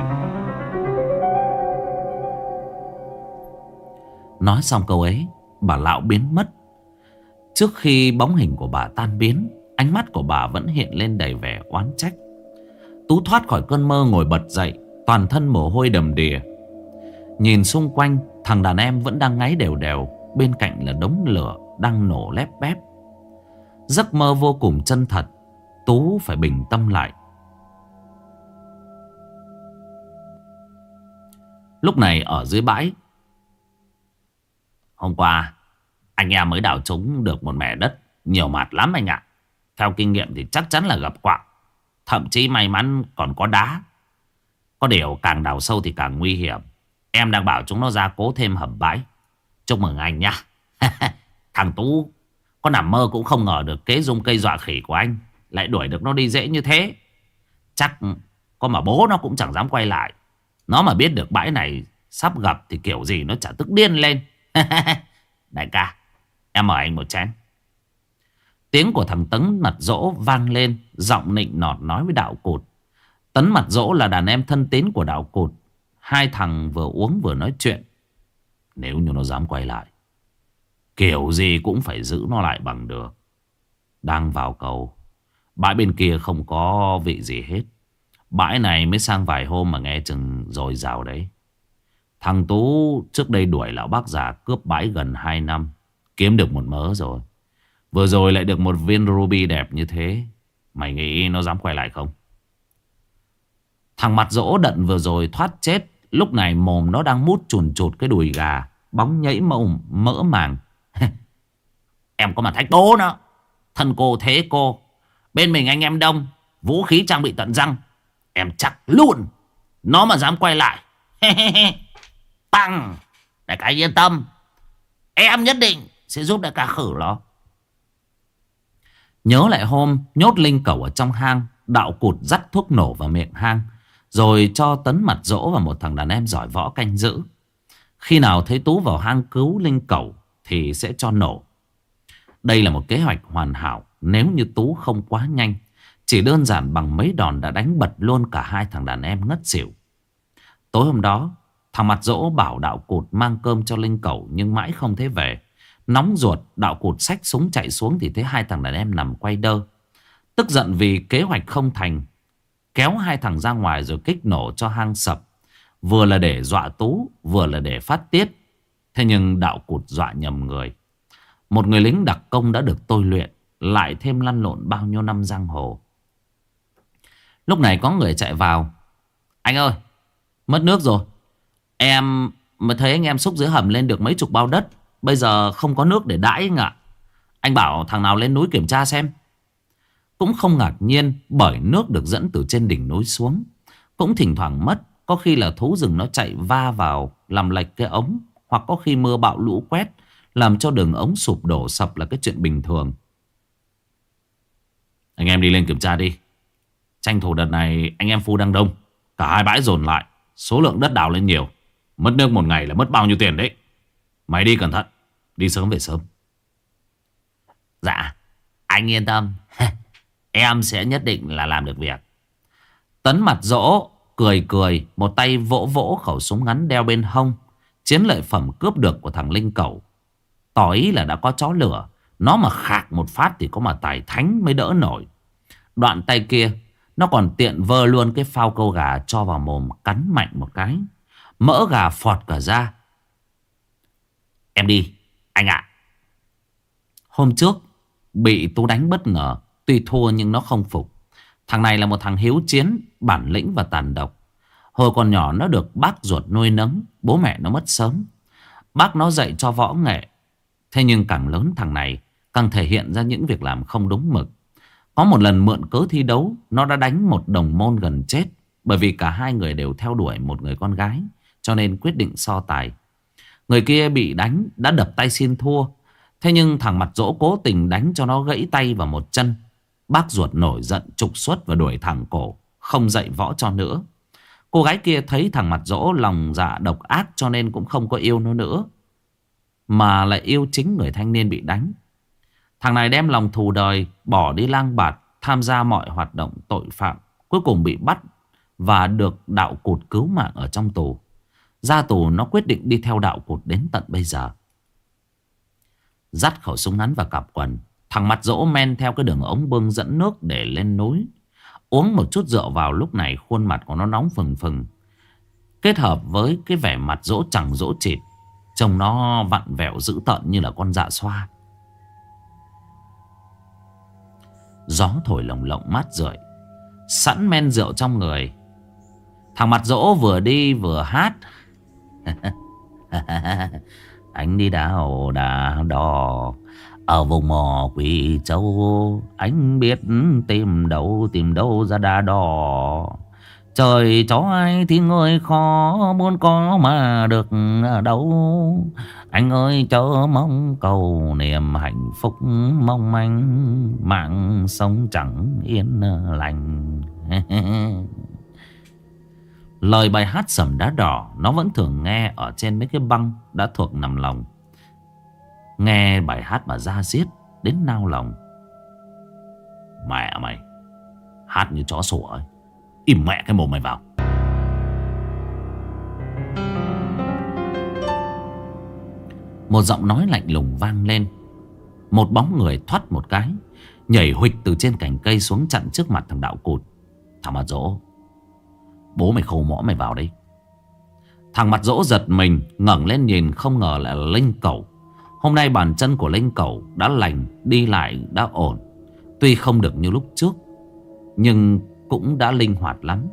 S1: Nói xong câu ấy, bà lão biến mất. Trước khi bóng hình của bà tan biến, ánh mắt của bà vẫn hiện lên đầy vẻ oán trách. Tú thoát khỏi cơn mơ ngồi bật dậy, toàn thân mồ hôi đầm đìa. Nhìn xung quanh, thằng đàn em vẫn đang ngáy đều đều. Bên cạnh là đống lửa đang nổ lép bép. Giấc mơ vô cùng chân thật. Tú phải bình tâm lại. Lúc này ở dưới bãi, hôm qua anh em mới đào trúng được một mẻ đất nhiều mạt lắm anh ạ. Theo kinh nghiệm thì chắc chắn là gặp quạng, thậm chí may mắn còn có đá. Có điều càng đào sâu thì càng nguy hiểm. Em đang bảo chúng nó ra cố thêm hầm bãi. Chúc mừng anh nha. Thằng Tú có nằm mơ cũng không ngờ được kế dung cây dọa khỉ của anh lại đuổi được nó đi dễ như thế. Chắc có mà bố nó cũng chẳng dám quay lại. Nó mà biết được bãi này sắp gặp thì kiểu gì nó chả tức điên lên. Đại ca, em mời anh một chén. Tiếng của thằng Tấn Mặt Dỗ vang lên, giọng nịnh nọt nói với Đạo Cụt. Tấn Mặt Dỗ là đàn em thân tín của Đạo Cụt. Hai thằng vừa uống vừa nói chuyện. Nếu như nó dám quay lại, kiểu gì cũng phải giữ nó lại bằng được. Đang vào cầu, bãi bên kia không có vị gì hết. Bãi này mới sang vài hôm mà nghe chừng dồi dào đấy. Thằng Tú trước đây đuổi lão bác già cướp bãi gần 2 năm, kiếm được một mớ rồi. Vừa rồi lại được một viên ruby đẹp như thế. Mày nghĩ nó dám quay lại không? Thằng Mặt Dỗ đận vừa rồi thoát chết, lúc này mồm nó đang mút chùn chụt cái đùi gà bóng nhảy mỡ màng. Em có mà thách đố nó. Thân cô thế cô, bên mình anh em đông, vũ khí trang bị tận răng. Em chắc luôn nó mà dám quay lại. Tăng, đại ca yên tâm, em nhất định sẽ giúp đại ca khử nó. Nhớ lại hôm nhốt Linh Cẩu ở trong hang, Đạo Cụt dắt thuốc nổ vào miệng hang, rồi cho Tấn Mặt Dỗ và một thằng đàn em giỏi võ canh giữ. Khi nào thấy Tú vào hang cứu Linh Cẩu thì sẽ cho nổ. Đây là một kế hoạch hoàn hảo nếu như Tú không quá nhanh. Chỉ đơn giản bằng mấy đòn đã đánh bật luôn cả hai thằng đàn em ngất xỉu. Tối hôm đó, thằng Mặt Dỗ bảo Đạo Cụt mang cơm cho Linh Cẩu nhưng mãi không thấy về. Nóng ruột, Đạo Cụt xách súng chạy xuống thì thấy hai thằng đàn em nằm quay đơ. Tức giận vì kế hoạch không thành, kéo hai thằng ra ngoài rồi kích nổ cho hang sập. Vừa là để dọa Tú, vừa là để phát tiết. Thế nhưng đạo cụt dọa nhầm người. Một người lính đặc công đã được tôi luyện, lại thêm lăn lộn bao nhiêu năm giang hồ. Lúc này có người chạy vào. Anh ơi, mất nước rồi. Em mới thấy anh em xúc dưới hầm lên được mấy chục bao đất. Bây giờ không có nước để đãi anh ạ. Anh bảo thằng nào lên núi kiểm tra xem. Cũng không ngạc nhiên, bởi nước được dẫn từ trên đỉnh núi xuống. Cũng thỉnh thoảng mất. Có khi là thú rừng nó chạy va vào làm lệch cái ống. Hoặc có khi mưa bão lũ quét làm cho đường ống sụp đổ sập là cái chuyện bình thường. Anh em đi lên kiểm tra đi. Tranh thủ đợt này anh em phu đang đông. Cả hai bãi dồn lại, số lượng đất đào lên nhiều. Mất nước một ngày là mất bao nhiêu tiền đấy. Mày đi cẩn thận, đi sớm về sớm. Dạ, anh yên tâm. Em sẽ nhất định là làm được việc. Tấn mặt dỗ, cười cười, một tay vỗ vỗ khẩu súng ngắn đeo bên hông. Chiến lợi phẩm cướp được của thằng Linh Cẩu. Tỏ ý là đã có chó lửa. Nó mà khạc một phát thì có mà tài thánh mới đỡ nổi. Đoạn tay kia nó còn tiện vơ luôn cái phao câu gà cho vào mồm, cắn mạnh một cái. Mỡ gà phọt cả ra. Em đi anh ạ. Hôm trước bị Tú đánh bất ngờ. Tuy thua nhưng nó không phục. Thằng này là một thằng hiếu chiến, bản lĩnh và tàn độc. Hồi còn nhỏ nó được bác ruột nuôi nấng. Bố mẹ nó mất sớm. Bác nó dạy cho võ nghệ. Thế nhưng càng lớn thằng này càng thể hiện ra những việc làm không đúng mực. Có một lần mượn cớ thi đấu, nó đã đánh một đồng môn gần chết. Bởi vì cả hai người đều theo đuổi một người con gái, cho nên quyết định so tài. Người kia bị đánh đã đập tay xin thua. Thế nhưng thằng mặt dỗ cố tình đánh cho nó gãy tay và một chân. Bác ruột nổi giận trục xuất và đuổi thẳng cổ, không dạy võ cho nữa. Cô gái kia thấy thằng mặt dỗ lòng dạ độc ác, cho nên cũng không có yêu nó nữa, mà lại yêu chính người thanh niên bị đánh. Thằng này đem lòng thù đời, bỏ đi lang bạt, tham gia mọi hoạt động tội phạm. Cuối cùng bị bắt và được đạo cụt cứu mạng ở trong tù. Ra tù nó quyết định đi theo đạo cụt đến tận bây giờ. Dắt khẩu súng ngắn và cặp quần, thằng mặt dỗ men theo cái đường ống bơm dẫn nước để lên núi. Uống một chút rượu vào, lúc này khuôn mặt của nó nóng phừng phừng, kết hợp với cái vẻ mặt dỗ chẳng dỗ chịt, trông nó vặn vẹo dữ tợn như là con dạ xoa. Gió thổi lồng lộng mát rượi, sẵn men rượu trong người. Thằng mặt dỗ vừa đi vừa hát. Anh đi đào đà đò ở vùng mò Quỷ Châu, anh biết tìm đâu ra đà đò. Trời cho ai thì người khó, muốn có mà được ở đâu. Anh ơi chớ mong cầu niềm hạnh phúc, mong manh mạng sống chẳng yên lành. Lời bài hát Sẩm Đá Đỏ nó vẫn thường nghe ở trên mấy cái băng đã thuộc nằm lòng. Nghe bài hát mà ra diết đến nao lòng. Mẹ mày, hát như chó sủa ấy. Im mẹ cái mồm mày vào. Một giọng nói lạnh lùng vang lên. Một bóng người thoát một cái, nhảy huỵch từ trên cành cây xuống chặn trước mặt thằng đạo cụt. Thằng mặt dỗ, bố mày khâu mõ mày vào đây. Thằng mặt dỗ giật mình, ngẩng lên nhìn, không ngờ lại là Linh Cẩu. Hôm nay bàn chân của Linh Cẩu đã lành, đi lại đã ổn. Tuy không được như lúc trước, nhưng cũng đã linh hoạt lắm.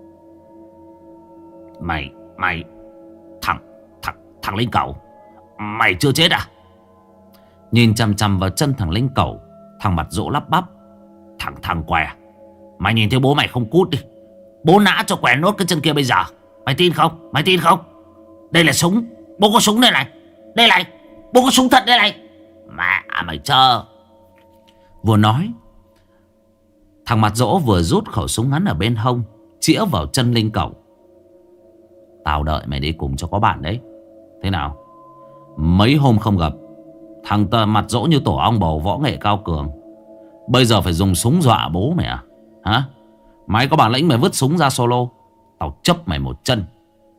S1: Mày Thằng Linh Cẩu, mày chưa chết à? Nhìn chằm chằm vào chân thằng Linh Cẩu, thằng mặt dỗ lắp bắp. Thằng què, mày nhìn thấy bố mày không cút đi, bố nã cho què nốt cái chân kia bây giờ. Mày tin không? Đây là súng, bố có súng đây này. Đây này, bố có súng thật đây này. Mày chờ. Vừa nói, thằng mặt dỗ vừa rút khẩu súng ngắn ở bên hông, chĩa vào chân Linh Cẩu. Tao đợi mày đi cùng cho có bạn đấy. Thế nào? Mấy hôm không gặp, thằng mặt dỗ như tổ ong bầu, võ nghệ cao cường, bây giờ phải dùng súng dọa bố mày à? Hả? Mày có bản lĩnh mày vứt súng ra solo, tao chấp mày một chân.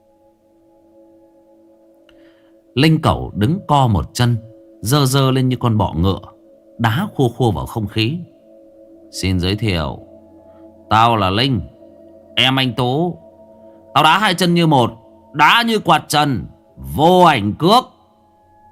S1: Linh Cẩu đứng co một chân, dơ dơ lên như con bọ ngựa, đá khua khua vào không khí. Xin giới thiệu, tao là Linh, em anh Tú. Tao đá hai chân như một, đá như quạt trần, vô ảnh cước.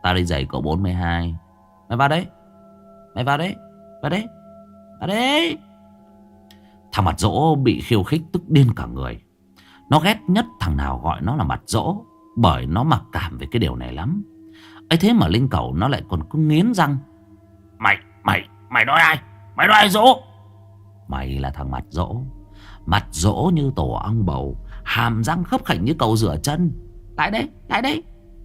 S1: Tao đi giày cậu 42. Mày vào đấy. Mày vào đấy. Vào đấy. Vào đấy. Thằng mặt dỗ bị khiêu khích tức điên cả người. Nó ghét nhất thằng nào gọi nó là mặt dỗ, bởi nó mặc cảm về cái điều này lắm. Ấy thế mà Linh Cẩu nó lại còn cứ nghiến răng. Mày nói ai? Mày nói ai dỗ? Mày là thằng mặt dỗ. Mặt dỗ như tổ ong bầu, hàm răng khấp khểnh như cầu rửa chân. Lại đây, lại đây.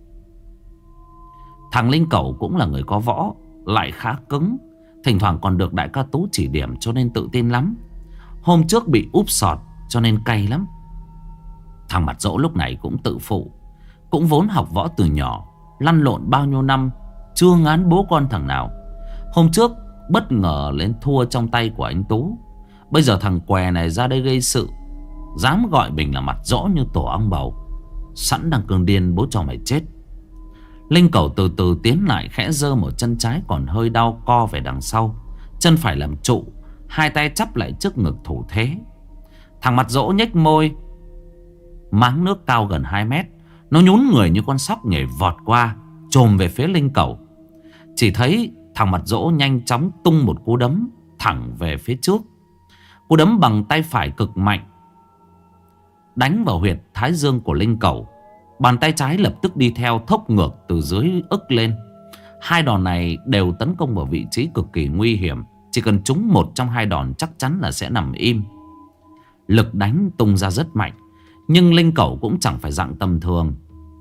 S1: Thằng Linh Cẩu cũng là người có võ, lại khá cứng, thỉnh thoảng còn được đại ca Tú chỉ điểm, cho nên tự tin lắm. Hôm trước bị úp sọt cho nên cay lắm. Thằng mặt dỗ lúc này cũng tự phụ, cũng vốn học võ từ nhỏ, lăn lộn bao nhiêu năm, chưa ngán bố con thằng nào. Hôm trước bất ngờ lên thua trong tay của anh Tú. Bây giờ thằng què này ra đây gây sự, dám gọi mình là mặt dỗ như tổ ong bầu. Sẵn đang cơn điên, bố cho mày chết. Linh Cẩu từ từ tiến lại, khẽ giơ một chân trái còn hơi đau co về đằng sau, chân phải làm trụ, hai tay chắp lại trước ngực thủ thế. Thằng mặt dỗ nhếch môi, máng nước cao gần 2 mét. Nó nhún người như con sóc nhảy vọt qua, chồm về phía Linh Cẩu. Chỉ thấy thằng mặt dỗ nhanh chóng tung một cú đấm thẳng về phía trước. Cú đấm bằng tay phải cực mạnh, đánh vào huyệt thái dương của Linh Cẩu. Bàn tay trái lập tức đi theo, thốc ngược từ dưới ức lên. Hai đòn này đều tấn công vào vị trí cực kỳ nguy hiểm. Chỉ cần trúng một trong hai đòn chắc chắn là sẽ nằm im. Lực đánh tung ra rất mạnh, nhưng Linh Cẩu cũng chẳng phải dạng tầm thường.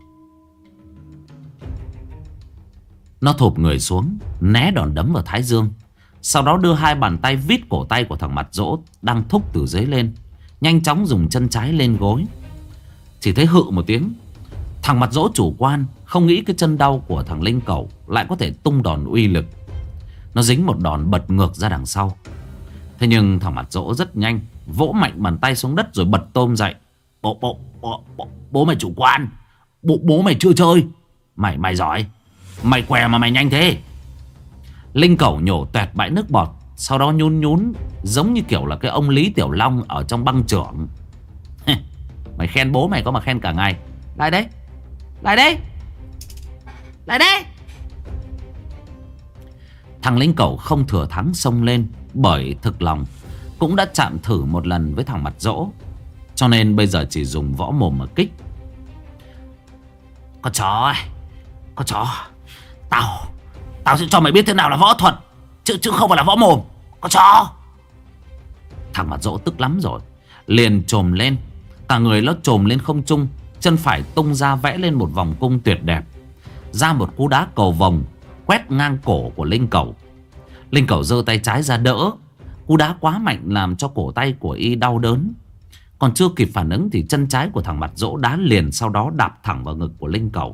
S1: Nó thụp người xuống, né đòn đấm vào thái dương. Sau đó đưa hai bàn tay vít cổ tay của thằng mặt dỗ đang thúc từ dưới lên, nhanh chóng dùng chân trái lên gối. Chỉ thấy hự một tiếng. Thằng mặt dỗ chủ quan, không nghĩ cái chân đau của thằng Linh Cẩu lại có thể tung đòn uy lực. Nó dính một đòn bật ngược ra đằng sau. Thế nhưng thằng mặt dỗ rất nhanh, vỗ mạnh bàn tay xuống đất rồi bật tôm dậy. Bố mày chủ quan. Bố mày chưa chơi. Mày giỏi. Mày què mà mày nhanh thế. Linh Cẩu nhổ toẹt bãi nước bọt, sau đó nhún giống như kiểu là cái ông Lý Tiểu Long ở trong Băng Trưởng. Mày khen bố mày có mà khen cả ngày. Lại đấy. Lại đây. Lại đây. Thằng Linh Cẩu không thừa thắng xông lên, bởi thực lòng cũng đã chạm thử một lần với thằng mặt dỗ, cho nên bây giờ chỉ dùng võ mồm mà kích. Con chó ơi, con chó, Tao sẽ cho mày biết thế nào là võ thuật, chứ không phải là võ mồm. Con chó. Thằng mặt dỗ tức lắm rồi, liền chồm lên. Cả người nó chồm lên không trung, chân phải tung ra vẽ lên một vòng cung tuyệt đẹp, ra một cú đá cầu vồng quét ngang cổ của Linh Cẩu. Linh Cẩu giơ tay trái ra đỡ. Cú đá quá mạnh làm cho cổ tay của y đau đớn. Còn chưa kịp phản ứng thì chân trái của thằng mặt dỗ đá liền, sau đó đạp thẳng vào ngực của Linh Cẩu.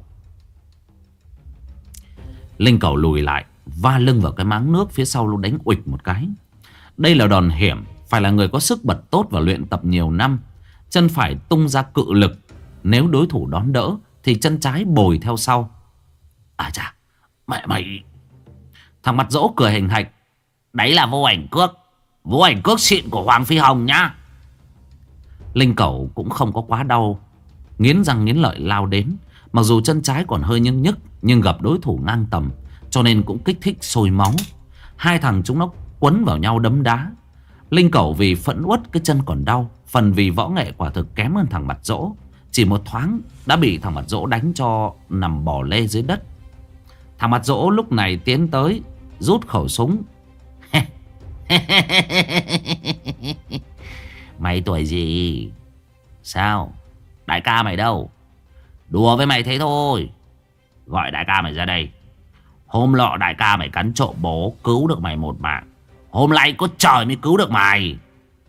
S1: Linh Cẩu lùi lại, va lưng vào cái máng nước phía sau luôn, đánh uịch một cái. Đây là đòn hiểm, phải là người có sức bật tốt và luyện tập nhiều năm. Chân phải tung ra cự lực, nếu đối thủ đón đỡ thì chân trái bồi theo sau. À chà, mày. Thằng mặt dỗ cười hình hạch. Đấy là vô ảnh cước. Vô ảnh cước xịn của Hoàng Phi Hồng nhá. Linh Cẩu cũng không có quá đau, nghiến răng nghiến lợi lao đến. Mặc dù chân trái còn hơi nhức, nhưng gặp đối thủ ngang tầm, cho nên cũng kích thích sôi máu. Hai thằng chúng nó quấn vào nhau đấm đá. Linh Cẩu vì phẫn uất cái chân còn đau, phần vì võ nghệ quả thực kém hơn thằng mặt dỗ. Chỉ một thoáng đã bị thằng mặt dỗ đánh cho nằm bò lê dưới đất. Thằng mặt dỗ lúc này tiến tới, rút khẩu súng. Mày tuổi gì? Sao? Đại ca mày đâu? Đùa với mày thế thôi. Gọi đại ca mày ra đây. Hôm lọ đại ca mày cắn trộm bố, cứu được mày một mạng. Hôm nay có trời mới cứu được mày.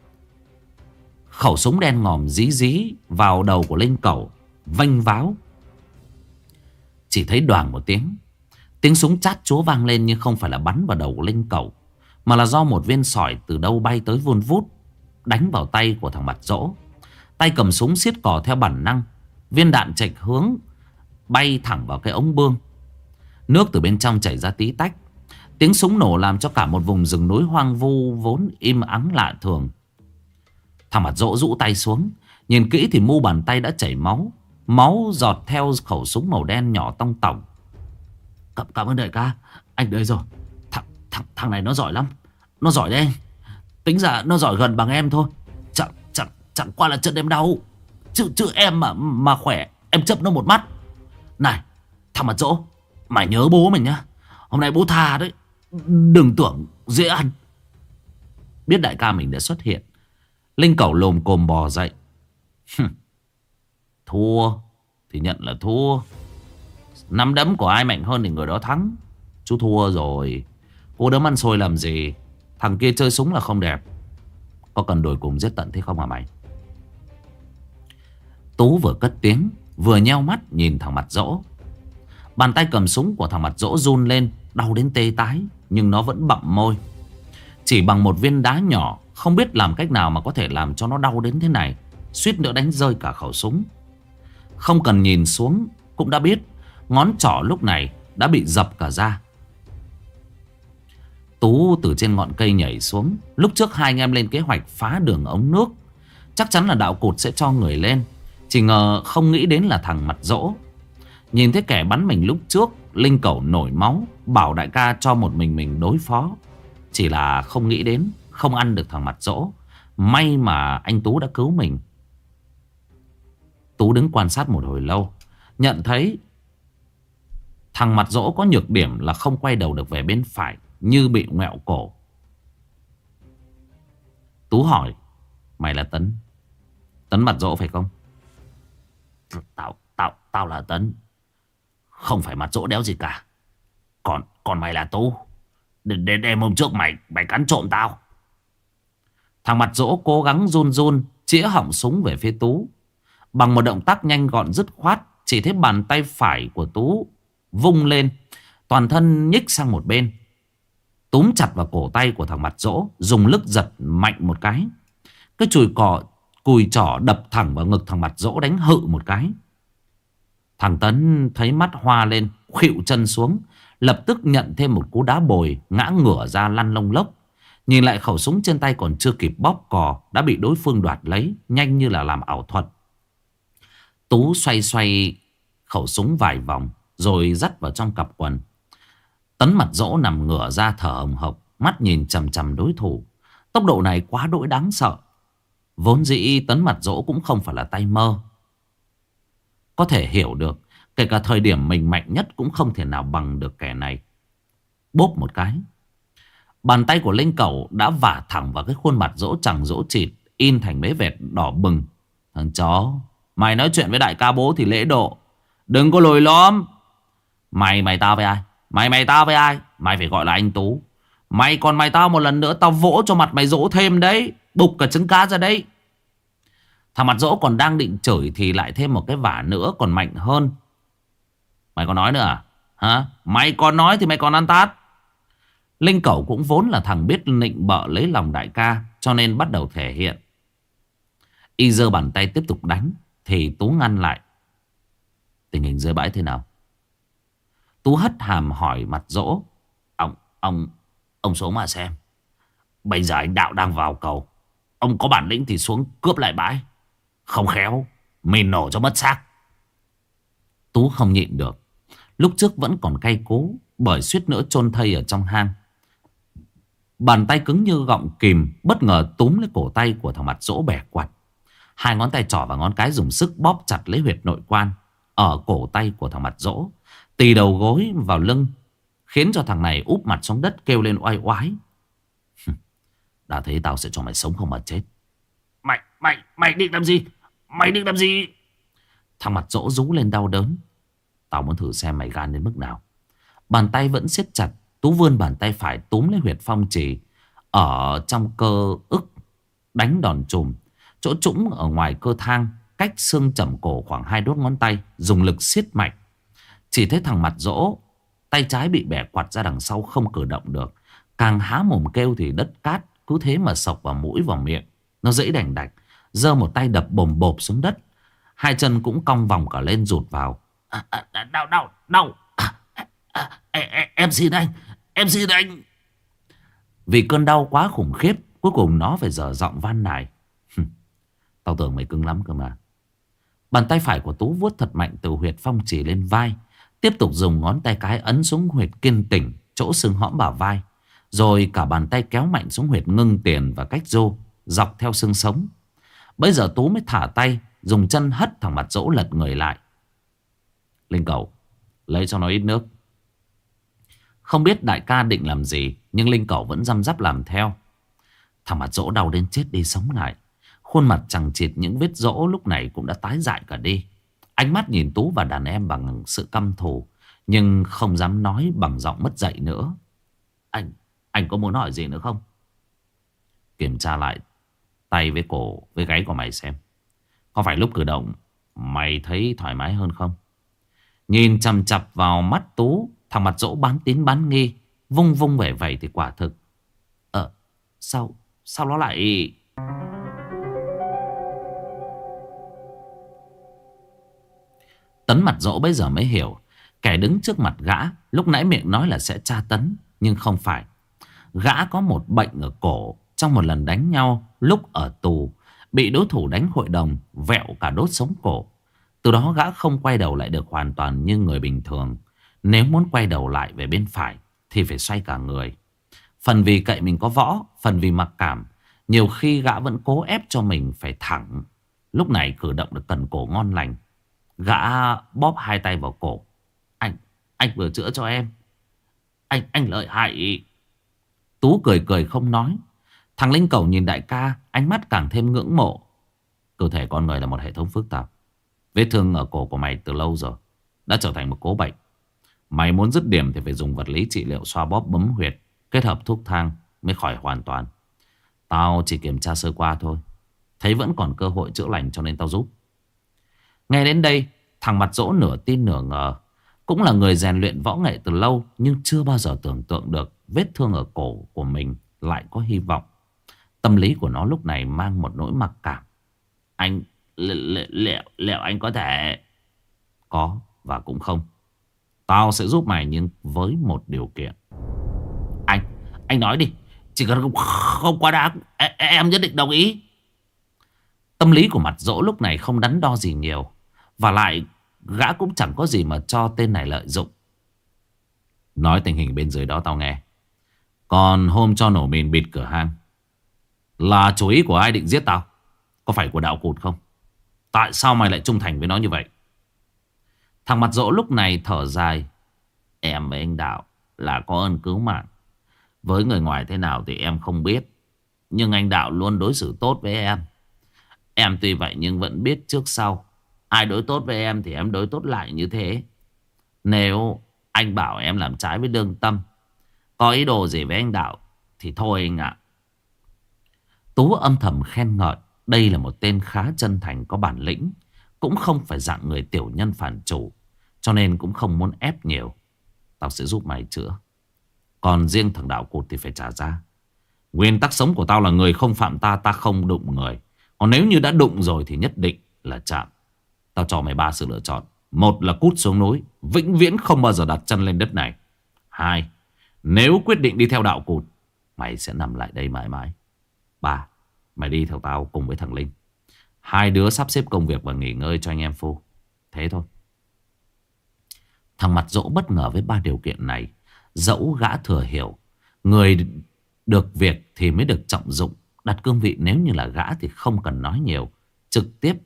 S1: Khẩu súng đen ngòm dí vào đầu của Linh Cẩu, vênh váo. Chỉ thấy đoàng một tiếng, tiếng súng chát chúa vang lên, nhưng không phải là bắn vào đầu của Linh Cẩu, mà là do một viên sỏi từ đâu bay tới vun vút, đánh vào tay của thằng mặt dỗ. Tay cầm súng siết cò theo bản năng. Viên đạn chệch hướng, bay thẳng vào cái ống bương. Nước từ bên trong chảy ra tí tách. Tiếng súng nổ làm cho cả một vùng rừng núi hoang vu vốn im ắng lạ thường. Thằng mặt dỗ rũ tay xuống, nhìn kỹ thì mu bàn tay đã chảy máu. Máu giọt theo khẩu súng màu đen nhỏ tong tỏng. Cảm ơn đại ca. Anh đây rồi. Thằng này nó giỏi lắm. Nó giỏi đấy anh. Tính ra nó giỏi gần bằng em thôi. Chẳng qua là chân em đau. Chứ em mà khỏe, em chấp nó một mắt. Này thằng mặt dỗ, mày nhớ bố mình nhá. Hôm nay bố tha đấy. Đừng tưởng dễ ăn. Biết đại ca mình đã xuất hiện, Linh Cẩu lồm cồm bò dậy. Thua thì nhận là thua. Nắm đấm của ai mạnh hơn thì người đó thắng. Chú thua rồi. Cô đấm ăn xôi làm gì. Thằng kia chơi súng là không đẹp. Có cần đuổi cùng giết tận thế không hả mày? Tú vừa cất tiếng vừa nheo mắt nhìn thằng mặt dỗ. Bàn tay cầm súng của thằng mặt dỗ run lên, đau đến tê tái. Nhưng nó vẫn bặm môi. Chỉ bằng một viên đá nhỏ, không biết làm cách nào mà có thể làm cho nó đau đến thế này. Suýt nữa đánh rơi cả khẩu súng. Không cần nhìn xuống cũng đã biết ngón trỏ lúc này đã bị dập cả ra. Tú từ trên ngọn cây nhảy xuống. Lúc trước hai anh em lên kế hoạch phá đường ống nước. Chắc chắn là đạo cụt sẽ cho người lên. Chỉ ngờ không nghĩ đến là thằng mặt dỗ. Nhìn thấy kẻ bắn mình lúc trước, Linh Cẩu nổi máu, bảo đại ca cho một mình đối phó. Chỉ là không nghĩ đến không ăn được thằng mặt dỗ. May mà anh Tú đã cứu mình. Tú đứng quan sát một hồi lâu, nhận thấy thằng mặt dỗ có nhược điểm là không quay đầu được về bên phải, như bị ngoẹo cổ. Tú hỏi: mày là Tấn? Tấn mặt dỗ phải không? Tao là Tấn. Không phải mặt dỗ đéo gì cả. Còn mày là Tú. Đến đêm hôm trước mày cắn trộm tao. Thằng mặt dỗ cố gắng run chĩa họng súng về phía Tú. Bằng một động tác nhanh gọn dứt khoát, chỉ thấy bàn tay phải của Tú vung lên, toàn thân nhích sang một bên, túm chặt vào cổ tay của thằng mặt dỗ, dùng lực giật mạnh một cái. Cái cùi trỏ đập thẳng vào ngực thằng mặt dỗ, đánh hự một cái. Thằng Tấn thấy mắt hoa lên, khuỵu chân xuống, lập tức nhận thêm một cú đá bồi, ngã ngửa ra lăn lông lốc. Nhìn lại khẩu súng trên tay còn chưa kịp bóp cò đã bị đối phương đoạt lấy, nhanh như là làm ảo thuật. Tú xoay khẩu súng vài vòng rồi dắt vào trong cặp quần. Tấn mặt dỗ nằm ngửa ra thở hồng hộc, mắt nhìn chằm chằm đối thủ. Tốc độ này quá đỗi đáng sợ. Vốn dĩ Tấn mặt dỗ cũng không phải là tay mơ. Có thể hiểu được, kể cả thời điểm mình mạnh nhất cũng không thể nào bằng được kẻ này. Bốp một cái, bàn tay của Linh Cẩu đã vả thẳng vào cái khuôn mặt dỗ chằng dỗ chịt, in thành mấy vệt đỏ bừng. Thằng chó, mày nói chuyện với đại ca bố thì lễ độ, đừng có lồi lõm. Mày tao với ai? Mày tao với ai? Mày phải gọi là anh Tú. Mày còn mày tao một lần nữa tao vỗ cho mặt mày dỗ thêm đấy, bục cả trứng cá ra đấy. Thằng mặt dỗ còn đang định chửi thì lại thêm một cái vả nữa còn mạnh hơn. Mày còn nói nữa à? Hả? Mày còn nói thì mày còn ăn tát. Linh Cẩu cũng vốn là thằng biết nịnh bợ lấy lòng đại ca, cho nên bắt đầu thể hiện. Y giơ bàn tay tiếp tục đánh thì Tú ngăn lại. Tình hình dưới bãi thế nào? Tú hất hàm hỏi mặt dỗ. Ông xuống mà xem. Bây giờ anh Đạo đang vào cầu. Ông có bản lĩnh thì xuống cướp lại bãi. Không khéo mình nổ cho mất xác. Tú không nhịn được. Lúc trước vẫn còn cay cú, bởi suýt nữa chôn thây ở trong hang. Bàn tay cứng như gọng kìm bất ngờ túm lấy cổ tay của thằng mặt dỗ bẻ quạt. Hai ngón tay trỏ và ngón cái dùng sức bóp chặt lấy huyệt nội quan ở cổ tay của thằng mặt dỗ, tì đầu gối vào lưng, khiến cho thằng này úp mặt xuống đất kêu lên oai oái. Đã thấy tao sẽ cho mày sống không mà chết. Mày định làm gì? Mày định làm gì? Thằng mặt dỗ rú lên đau đớn. Tao muốn thử xem mày gan đến mức nào. Bàn tay vẫn siết chặt. Tú vươn bàn tay phải túm lấy huyệt phong trì ở trong cơ ức, đánh đòn chùm. Chỗ trũng ở ngoài cơ thang, cách xương chẩm cổ khoảng 2 đốt ngón tay, dùng lực siết mạnh. Chỉ thấy thằng mặt dỗ tay trái bị bẻ quạt ra đằng sau, không cử động được. Càng há mồm kêu thì đất cát cứ thế mà sộc vào mũi vào miệng. Nó dẫy đành đạch, giơ một tay đập bồm bộp xuống đất. Hai chân cũng cong vòng cả lên rụt vào. Đau. Em xin anh. Vì cơn đau quá khủng khiếp, cuối cùng nó phải dở giọng van nài. Tao tưởng mày cứng lắm cơ mà. Bàn tay phải của Tú vuốt thật mạnh từ huyệt phong chỉ lên vai. Tiếp tục dùng ngón tay cái ấn xuống huyệt kiên tỉnh, chỗ xương hõm bả vai. Rồi cả bàn tay kéo mạnh xuống huyệt ngưng tiền và cách rô, dọc theo xương sống. Bây giờ Tú mới thả tay, dùng chân hất thằng Mặt Dỗ lật người lại. Linh Cẩu, lấy cho nó ít nước. Không biết đại ca định làm gì, nhưng Linh Cẩu vẫn răm rắp làm theo. Thằng Mặt Dỗ đau đến chết đi sống lại. Khuôn mặt chằng chịt những vết rỗ lúc này cũng đã tái dại cả đi. Ánh mắt nhìn Tú và đàn em bằng sự căm thù, nhưng không dám nói bằng giọng mất dạy nữa. Anh có muốn hỏi gì nữa không? Kiểm tra lại tay với cổ với gáy của mày xem. Có phải lúc cử động mày thấy thoải mái hơn không? Nhìn chằm chằm vào mắt Tú, thằng Mặt Dỗ bán tín bán nghi, vung vung vẻ vẩy thì quả thực. Sao nó lại... Tấn Mặt Dỗ bây giờ mới hiểu, kẻ đứng trước mặt gã lúc nãy miệng nói là sẽ tra tấn, nhưng không phải. Gã có một bệnh ở cổ. Trong một lần đánh nhau lúc ở tù, bị đối thủ đánh hội đồng vẹo cả đốt sống cổ. Từ đó gã không quay đầu lại được hoàn toàn như người bình thường. Nếu muốn quay đầu lại về bên phải thì phải xoay cả người. Phần vì cậy mình có võ, phần vì mặc cảm, nhiều khi gã vẫn cố ép cho mình phải thẳng. Lúc này cử động được cần cổ ngon lành. Gã bóp hai tay vào cổ. Anh vừa chữa cho em. Anh lợi hại. Tú cười cười không nói. Thằng Linh Cẩu nhìn đại ca, ánh mắt càng thêm ngưỡng mộ. Cơ thể con người là một hệ thống phức tạp. Vết thương ở cổ của mày từ lâu rồi đã trở thành một cố bệnh. Mày muốn dứt điểm thì phải dùng vật lý trị liệu, xoa bóp bấm huyệt, kết hợp thuốc thang mới khỏi hoàn toàn. Tao chỉ kiểm tra sơ qua thôi, thấy vẫn còn cơ hội chữa lành cho nên tao giúp. Nghe đến đây, thằng Mặt Dỗ nửa tin nửa ngờ. Cũng là người rèn luyện võ nghệ từ lâu, nhưng chưa bao giờ tưởng tượng được vết thương ở cổ của mình lại có hy vọng. Tâm lý của nó lúc này mang một nỗi mặc cảm. Anh liệu anh có thể... Có và cũng không. Tao sẽ giúp mày nhưng với một điều kiện. Anh nói đi. Chỉ cần không quá đáng, em nhất định đồng ý. Tâm lý của Mặt Dỗ lúc này không đắn đo gì nhiều. Và lại gã cũng chẳng có gì mà cho tên này lợi dụng. Nói tình hình bên dưới đó tao nghe. Còn hôm cho nổ mìn bịt cửa hang là chủ ý của ai định giết tao? Có phải của Đạo Cụt không? Tại sao mày lại trung thành với nó như vậy? Thằng Mặt Dỗ lúc này thở dài. Em với anh Đạo là có ơn cứu mạng. Với người ngoài thế nào thì em không biết, nhưng anh Đạo luôn đối xử tốt với em. Em tuy vậy nhưng vẫn biết trước sau. Ai đối tốt với em thì em đối tốt lại như thế. Nếu anh bảo em làm trái với lương tâm, có ý đồ gì với anh Đạo thì thôi anh ạ. Tú âm thầm khen ngợi. Đây là một tên khá chân thành, có bản lĩnh. Cũng không phải dạng người tiểu nhân phản chủ, cho nên cũng không muốn ép nhiều. Tao sẽ giúp mày chữa. Còn riêng thằng Đạo Cụt thì phải trả giá. Nguyên tắc sống của tao là người không phạm ta, ta không đụng người. Còn nếu như đã đụng rồi thì nhất định là chạm. Tao cho mày 3 sự lựa chọn. Một là cút xuống núi, vĩnh viễn không bao giờ đặt chân lên đất này. 2, nếu quyết định đi theo Đạo Cụt, mày sẽ nằm lại đây mãi mãi. 3, mày đi theo tao cùng với thằng Linh. Hai đứa sắp xếp công việc và nghỉ ngơi cho anh em Phu. Thế thôi. Thằng Mặt Dỗ bất ngờ với 3 điều kiện này. Dẫu gã thừa hiểu, người được việc thì mới được trọng dụng. Đặt cương vị nếu như là gã thì không cần nói nhiều, trực tiếp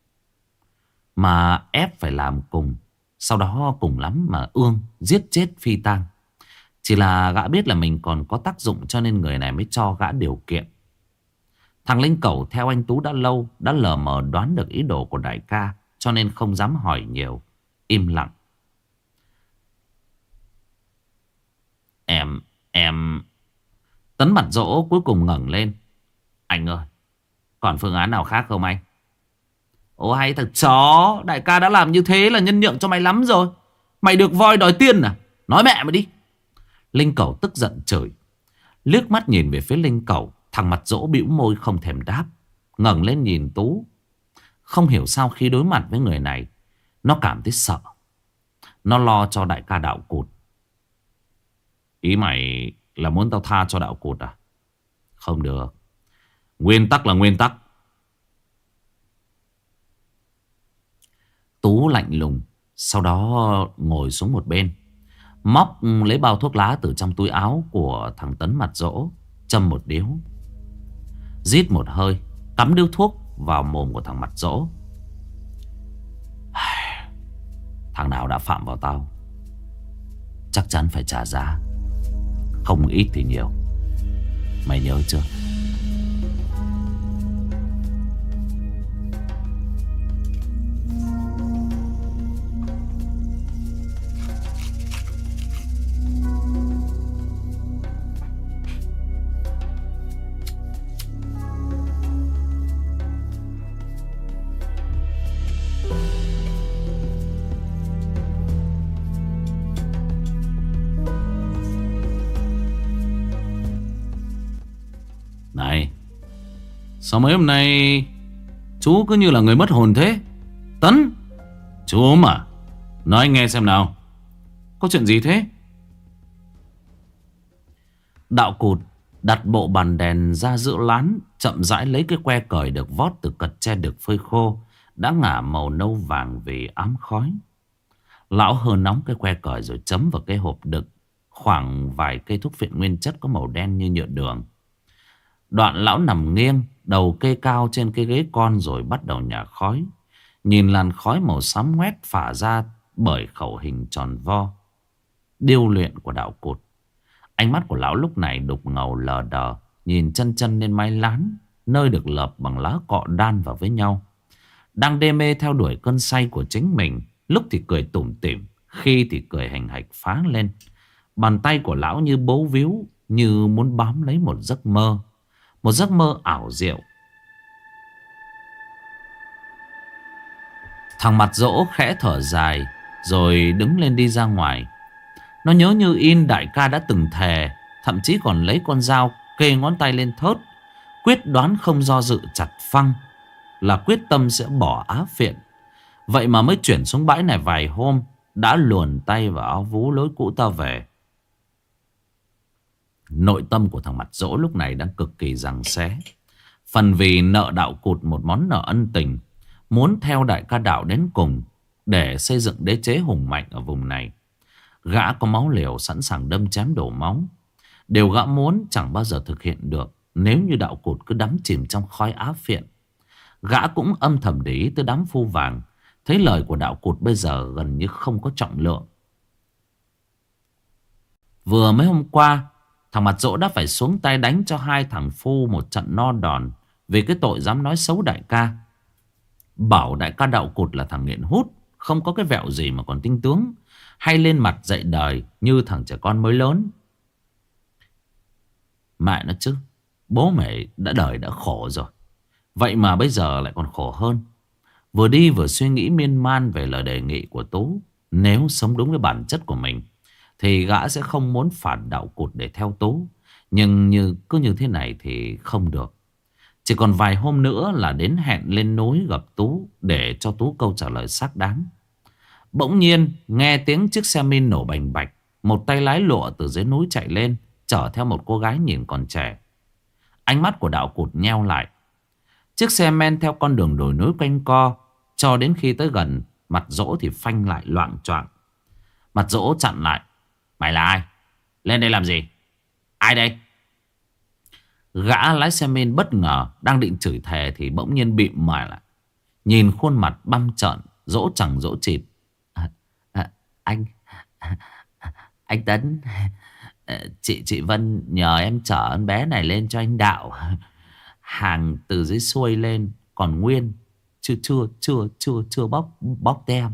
S1: mà ép phải làm cùng. Sau đó cùng lắm mà ương, giết chết phi tang. Chỉ là gã biết là mình còn có tác dụng, cho nên người này mới cho gã điều kiện. Thằng Linh Cẩu theo anh Tú đã lâu, đã lờ mờ đoán được ý đồ của đại ca, cho nên không dám hỏi nhiều, im lặng. Em... Tấn Mặt Dỗ cuối cùng ngẩng lên. Anh ơi, còn phương án nào khác không anh? Ồ hay thật chó, đại ca đã làm như thế là nhân nhượng cho mày lắm rồi. Mày được voi đòi tiên à? Nói mẹ mày đi. Linh Cẩu tức giận chửi. Liếc mắt nhìn về phía Linh Cẩu, thằng Mặt Dỗ bĩu môi không thèm đáp. Ngẩng lên nhìn Tú. Không hiểu sao khi đối mặt với người này, nó cảm thấy sợ. Nó lo cho đại ca Đạo Cụt. Ý mày là muốn tao tha cho Đạo Cụt à? Không được. Nguyên tắc là nguyên tắc. Tú lạnh lùng Sau đó ngồi xuống một bên, móc lấy bao thuốc lá từ trong túi áo của thằng Tấn mặt dỗ, châm một điếu, rít một hơi, cắm điếu thuốc vào mồm của thằng mặt dỗ. Thằng nào đã phạm vào tao chắc chắn phải trả giá, không ít thì nhiều. Mày nhớ chưa? Này, sao mấy hôm nay chú cứ như là người mất hồn thế? Tấn, chú ốm à? Nói anh nghe xem nào, có chuyện gì thế? Đạo Cụt đặt bộ bàn đèn ra giữa lán, chậm rãi lấy cái que cởi được vót từ cật tre được phơi khô, đã ngả màu nâu vàng vì ám khói. Lão hơ nóng cái que cởi rồi chấm vào cái hộp đựng khoảng vài cây thuốc phiện nguyên chất có màu đen như nhựa đường. Đoạn lão nằm nghiêng, đầu kê cao trên cái ghế con rồi bắt đầu nhả khói. Nhìn làn khói màu xám ngoét phả ra bởi khẩu hình tròn vo điêu luyện của Đạo Cụt. Ánh mắt của lão lúc này đục ngầu lờ đờ, nhìn chân chân lên mái lán, nơi được lợp bằng lá cọ đan vào với nhau. Đang đê mê theo đuổi cơn say của chính mình, lúc thì cười tủm tỉm, khi thì cười hành hạch phá lên. Bàn tay của lão như bấu víu, như muốn bám lấy một giấc mơ. Một giấc mơ ảo diệu. Thằng mặt dỗ khẽ thở dài, rồi đứng lên đi ra ngoài. Nó nhớ như in đại ca đã từng thề, thậm chí còn lấy con dao kê ngón tay lên thớt, quyết đoán không do dự chặt phăng, là quyết tâm sẽ bỏ Á Phiện. Vậy mà mới chuyển xuống bãi này vài hôm, đã luồn tay vào áo vú lối cũ ta về. Nội tâm của thằng mặt dỗ lúc này đang cực kỳ giằng xé. Phần vì nợ Đạo Cụt một món nợ ân tình, muốn theo đại ca Đạo đến cùng để xây dựng đế chế hùng mạnh ở vùng này. Gã có máu liều sẵn sàng đâm chém đổ máu. Điều gã muốn chẳng bao giờ thực hiện được nếu như Đạo Cụt cứ đắm chìm trong khói Á Phiện. Gã cũng âm thầm để ý tới đám phu vàng, thấy lời của Đạo Cụt bây giờ gần như không có trọng lượng. Vừa mấy hôm qua, thằng mặt dỗ đã phải xuống tay đánh cho hai thằng phu một trận no đòn vì cái tội dám nói xấu đại ca. Bảo đại ca Đạo Cụt là thằng nghiện hút, không có cái vẹo gì mà còn tinh tướng, hay lên mặt dạy đời như thằng trẻ con mới lớn. Mẹ nó chứ, bố mẹ đã đời đã khổ rồi, vậy mà bây giờ lại còn khổ hơn. Vừa đi vừa suy nghĩ miên man về lời đề nghị của Tú. Nếu sống đúng với bản chất của mình thì gã sẽ không muốn phản Đạo Cụt để theo Tú. Nhưng cứ như thế này thì không được. Chỉ còn vài hôm nữa là đến hẹn lên núi gặp Tú, để cho Tú câu trả lời xác đáng. Bỗng nhiên nghe tiếng chiếc xe min nổ bành bạch. Một tay lái lụa từ dưới núi chạy lên, chở theo một cô gái nhìn còn trẻ. Ánh mắt của Đạo Cụt nheo lại. Chiếc xe men theo con đường đồi núi quanh co, cho đến khi tới gần mặt dỗ thì phanh lại loạng choạng. Mặt dỗ chặn lại. Mày là ai? Lên đây làm gì? Ai đây? Gã lái xe men bất ngờ, đang định chửi thề thì bỗng nhiên bịm mày lại. Nhìn khuôn mặt băm trợn, dỗ chẳng dỗ chịt. Anh Tấn, chị Vân nhờ em chở con bé này lên cho anh Đạo. Hàng từ dưới xuôi lên còn nguyên, chưa bóc tem.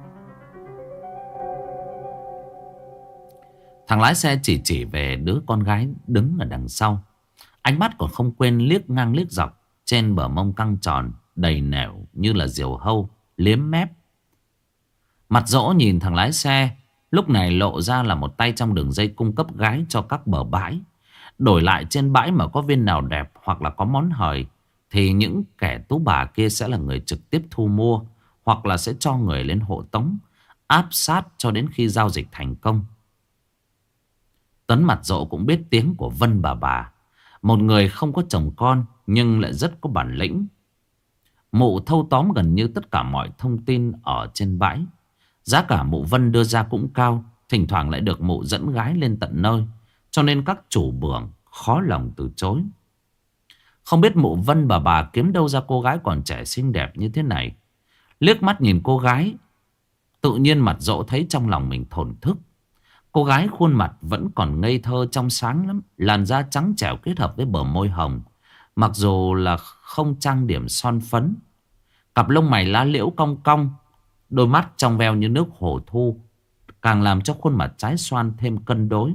S1: Thằng lái xe chỉ về đứa con gái đứng ở đằng sau. Ánh mắt còn không quên liếc ngang liếc dọc trên bờ mông căng tròn, đầy nẻo như là diều hâu, liếm mép. Mặt dỗ nhìn thằng lái xe, lúc này lộ ra là một tay trong đường dây cung cấp gái cho các bờ bãi. Đổi lại trên bãi mà có viên nào đẹp hoặc là có món hời, thì những kẻ tú bà kia sẽ là người trực tiếp thu mua, hoặc là sẽ cho người lên hộ tống, áp sát cho đến khi giao dịch thành công. Tấn mặt dỗ cũng biết tiếng của Vân bà. Một người không có chồng con nhưng lại rất có bản lĩnh. Mụ thâu tóm gần như tất cả mọi thông tin ở trên bãi. Giá cả mụ Vân đưa ra cũng cao, thỉnh thoảng lại được mụ dẫn gái lên tận nơi, cho nên các chủ bưởng khó lòng từ chối. Không biết mụ Vân bà kiếm đâu ra cô gái còn trẻ xinh đẹp như thế này. Liếc mắt nhìn cô gái, tự nhiên Mặt Dỗ thấy trong lòng mình thổn thức. Cô gái khuôn mặt vẫn còn ngây thơ trong sáng lắm, làn da trắng trẻo kết hợp với bờ môi hồng. Mặc dù là không trang điểm son phấn, cặp lông mày lá liễu cong cong, đôi mắt trong veo như nước hồ thu, càng làm cho khuôn mặt trái xoan thêm cân đối.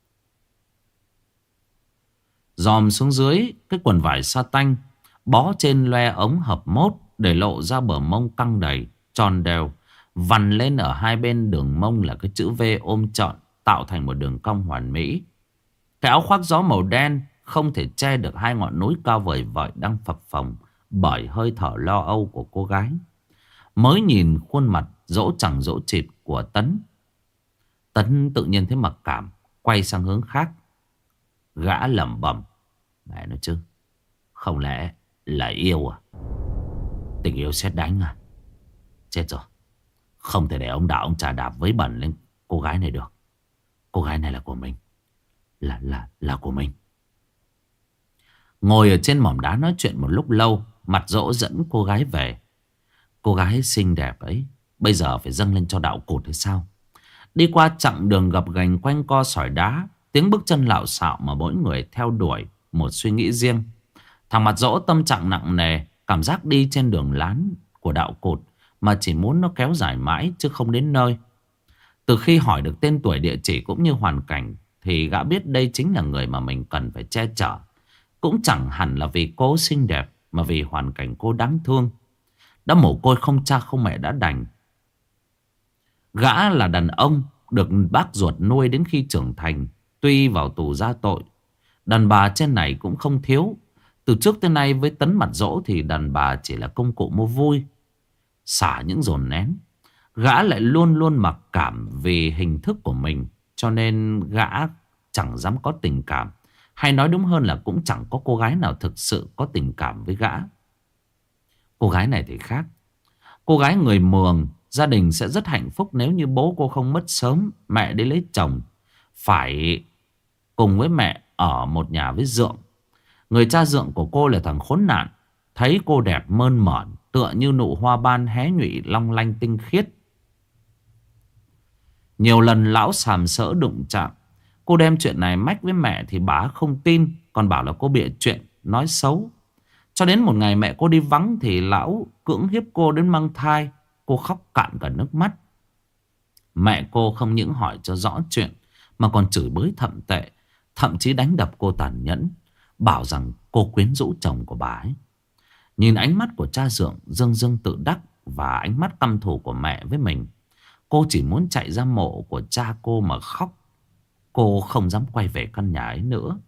S1: Dòm xuống dưới cái quần vải sa tanh bó trên loe ống hợp mốt, để lộ ra bờ mông căng đầy tròn đều, vằn lên ở hai bên đường mông là cái chữ V ôm trọn, tạo thành một đường cong hoàn mỹ. Cái áo khoác gió màu đen không thể che được hai ngọn núi cao vời vợi đang phập phồng bởi hơi thở lo âu của cô gái. Mới nhìn khuôn mặt dỗ chẳng dỗ chịt của Tấn, Tấn tự nhiên thấy mặc cảm, quay sang hướng khác. Gã lẩm bẩm: mẹ nói chứ, không lẽ là yêu à? Tình yêu sét đánh à? Chết rồi, không thể để ông đạo ông trà đạp với bẩn lên cô gái này được. Cô gái này là của mình, là của mình. Ngồi ở trên mỏm đá nói chuyện một lúc lâu, Mặt Dỗ dẫn cô gái về. Cô gái xinh đẹp ấy bây giờ phải dâng lên cho đạo cột hay sao? Đi qua chặng đường gập ghềnh quanh co sỏi đá, tiếng bước chân lạo xạo mà mỗi người theo đuổi một suy nghĩ riêng. Thằng Mặt Dỗ tâm trạng nặng nề, cảm giác đi trên đường lán của đạo cột mà chỉ muốn nó kéo dài mãi chứ không đến nơi. Từ khi hỏi được tên tuổi, địa chỉ cũng như hoàn cảnh, thì gã biết đây chính là người mà mình cần phải che chở. Cũng chẳng hẳn là vì cô xinh đẹp, mà vì hoàn cảnh cô đáng thương. Đã mồ côi không cha không mẹ đã đành. Gã là đàn ông được bác ruột nuôi đến khi trưởng thành, tuy vào tù ra tội. Đàn bà trên này cũng không thiếu. Từ trước tới nay với Tấn Mặt Dỗ thì đàn bà chỉ là công cụ mua vui, xả những dồn nén. Gã lại luôn luôn mặc cảm vì hình thức của mình, cho nên gã chẳng dám có tình cảm. Hay nói đúng hơn là cũng chẳng có cô gái nào thực sự có tình cảm với gã. Cô gái này thì khác. Cô gái người Mường, gia đình sẽ rất hạnh phúc nếu như bố cô không mất sớm, mẹ đi lấy chồng, phải cùng với mẹ ở một nhà với Dượng. Người cha Dượng của cô là thằng khốn nạn, thấy cô đẹp mơn mởn tựa như nụ hoa ban hé nhụy long lanh tinh khiết. Nhiều lần lão sàm sỡ đụng chạm. Cô đem chuyện này mách với mẹ thì bà không tin, còn bảo là cô bịa chuyện, nói xấu. Cho đến một ngày mẹ cô đi vắng thì lão cưỡng hiếp cô đến mang thai. Cô khóc cạn cả nước mắt. Mẹ cô không những hỏi cho rõ chuyện mà còn chửi bới thậm tệ, thậm chí đánh đập cô tàn nhẫn, bảo rằng cô quyến rũ chồng của bà ấy. Nhìn ánh mắt của cha Dượng dưng dưng tự đắc và ánh mắt căm thù của mẹ với mình, cô chỉ muốn chạy ra mộ của cha cô mà khóc. Cô không dám quay về căn nhà ấy nữa.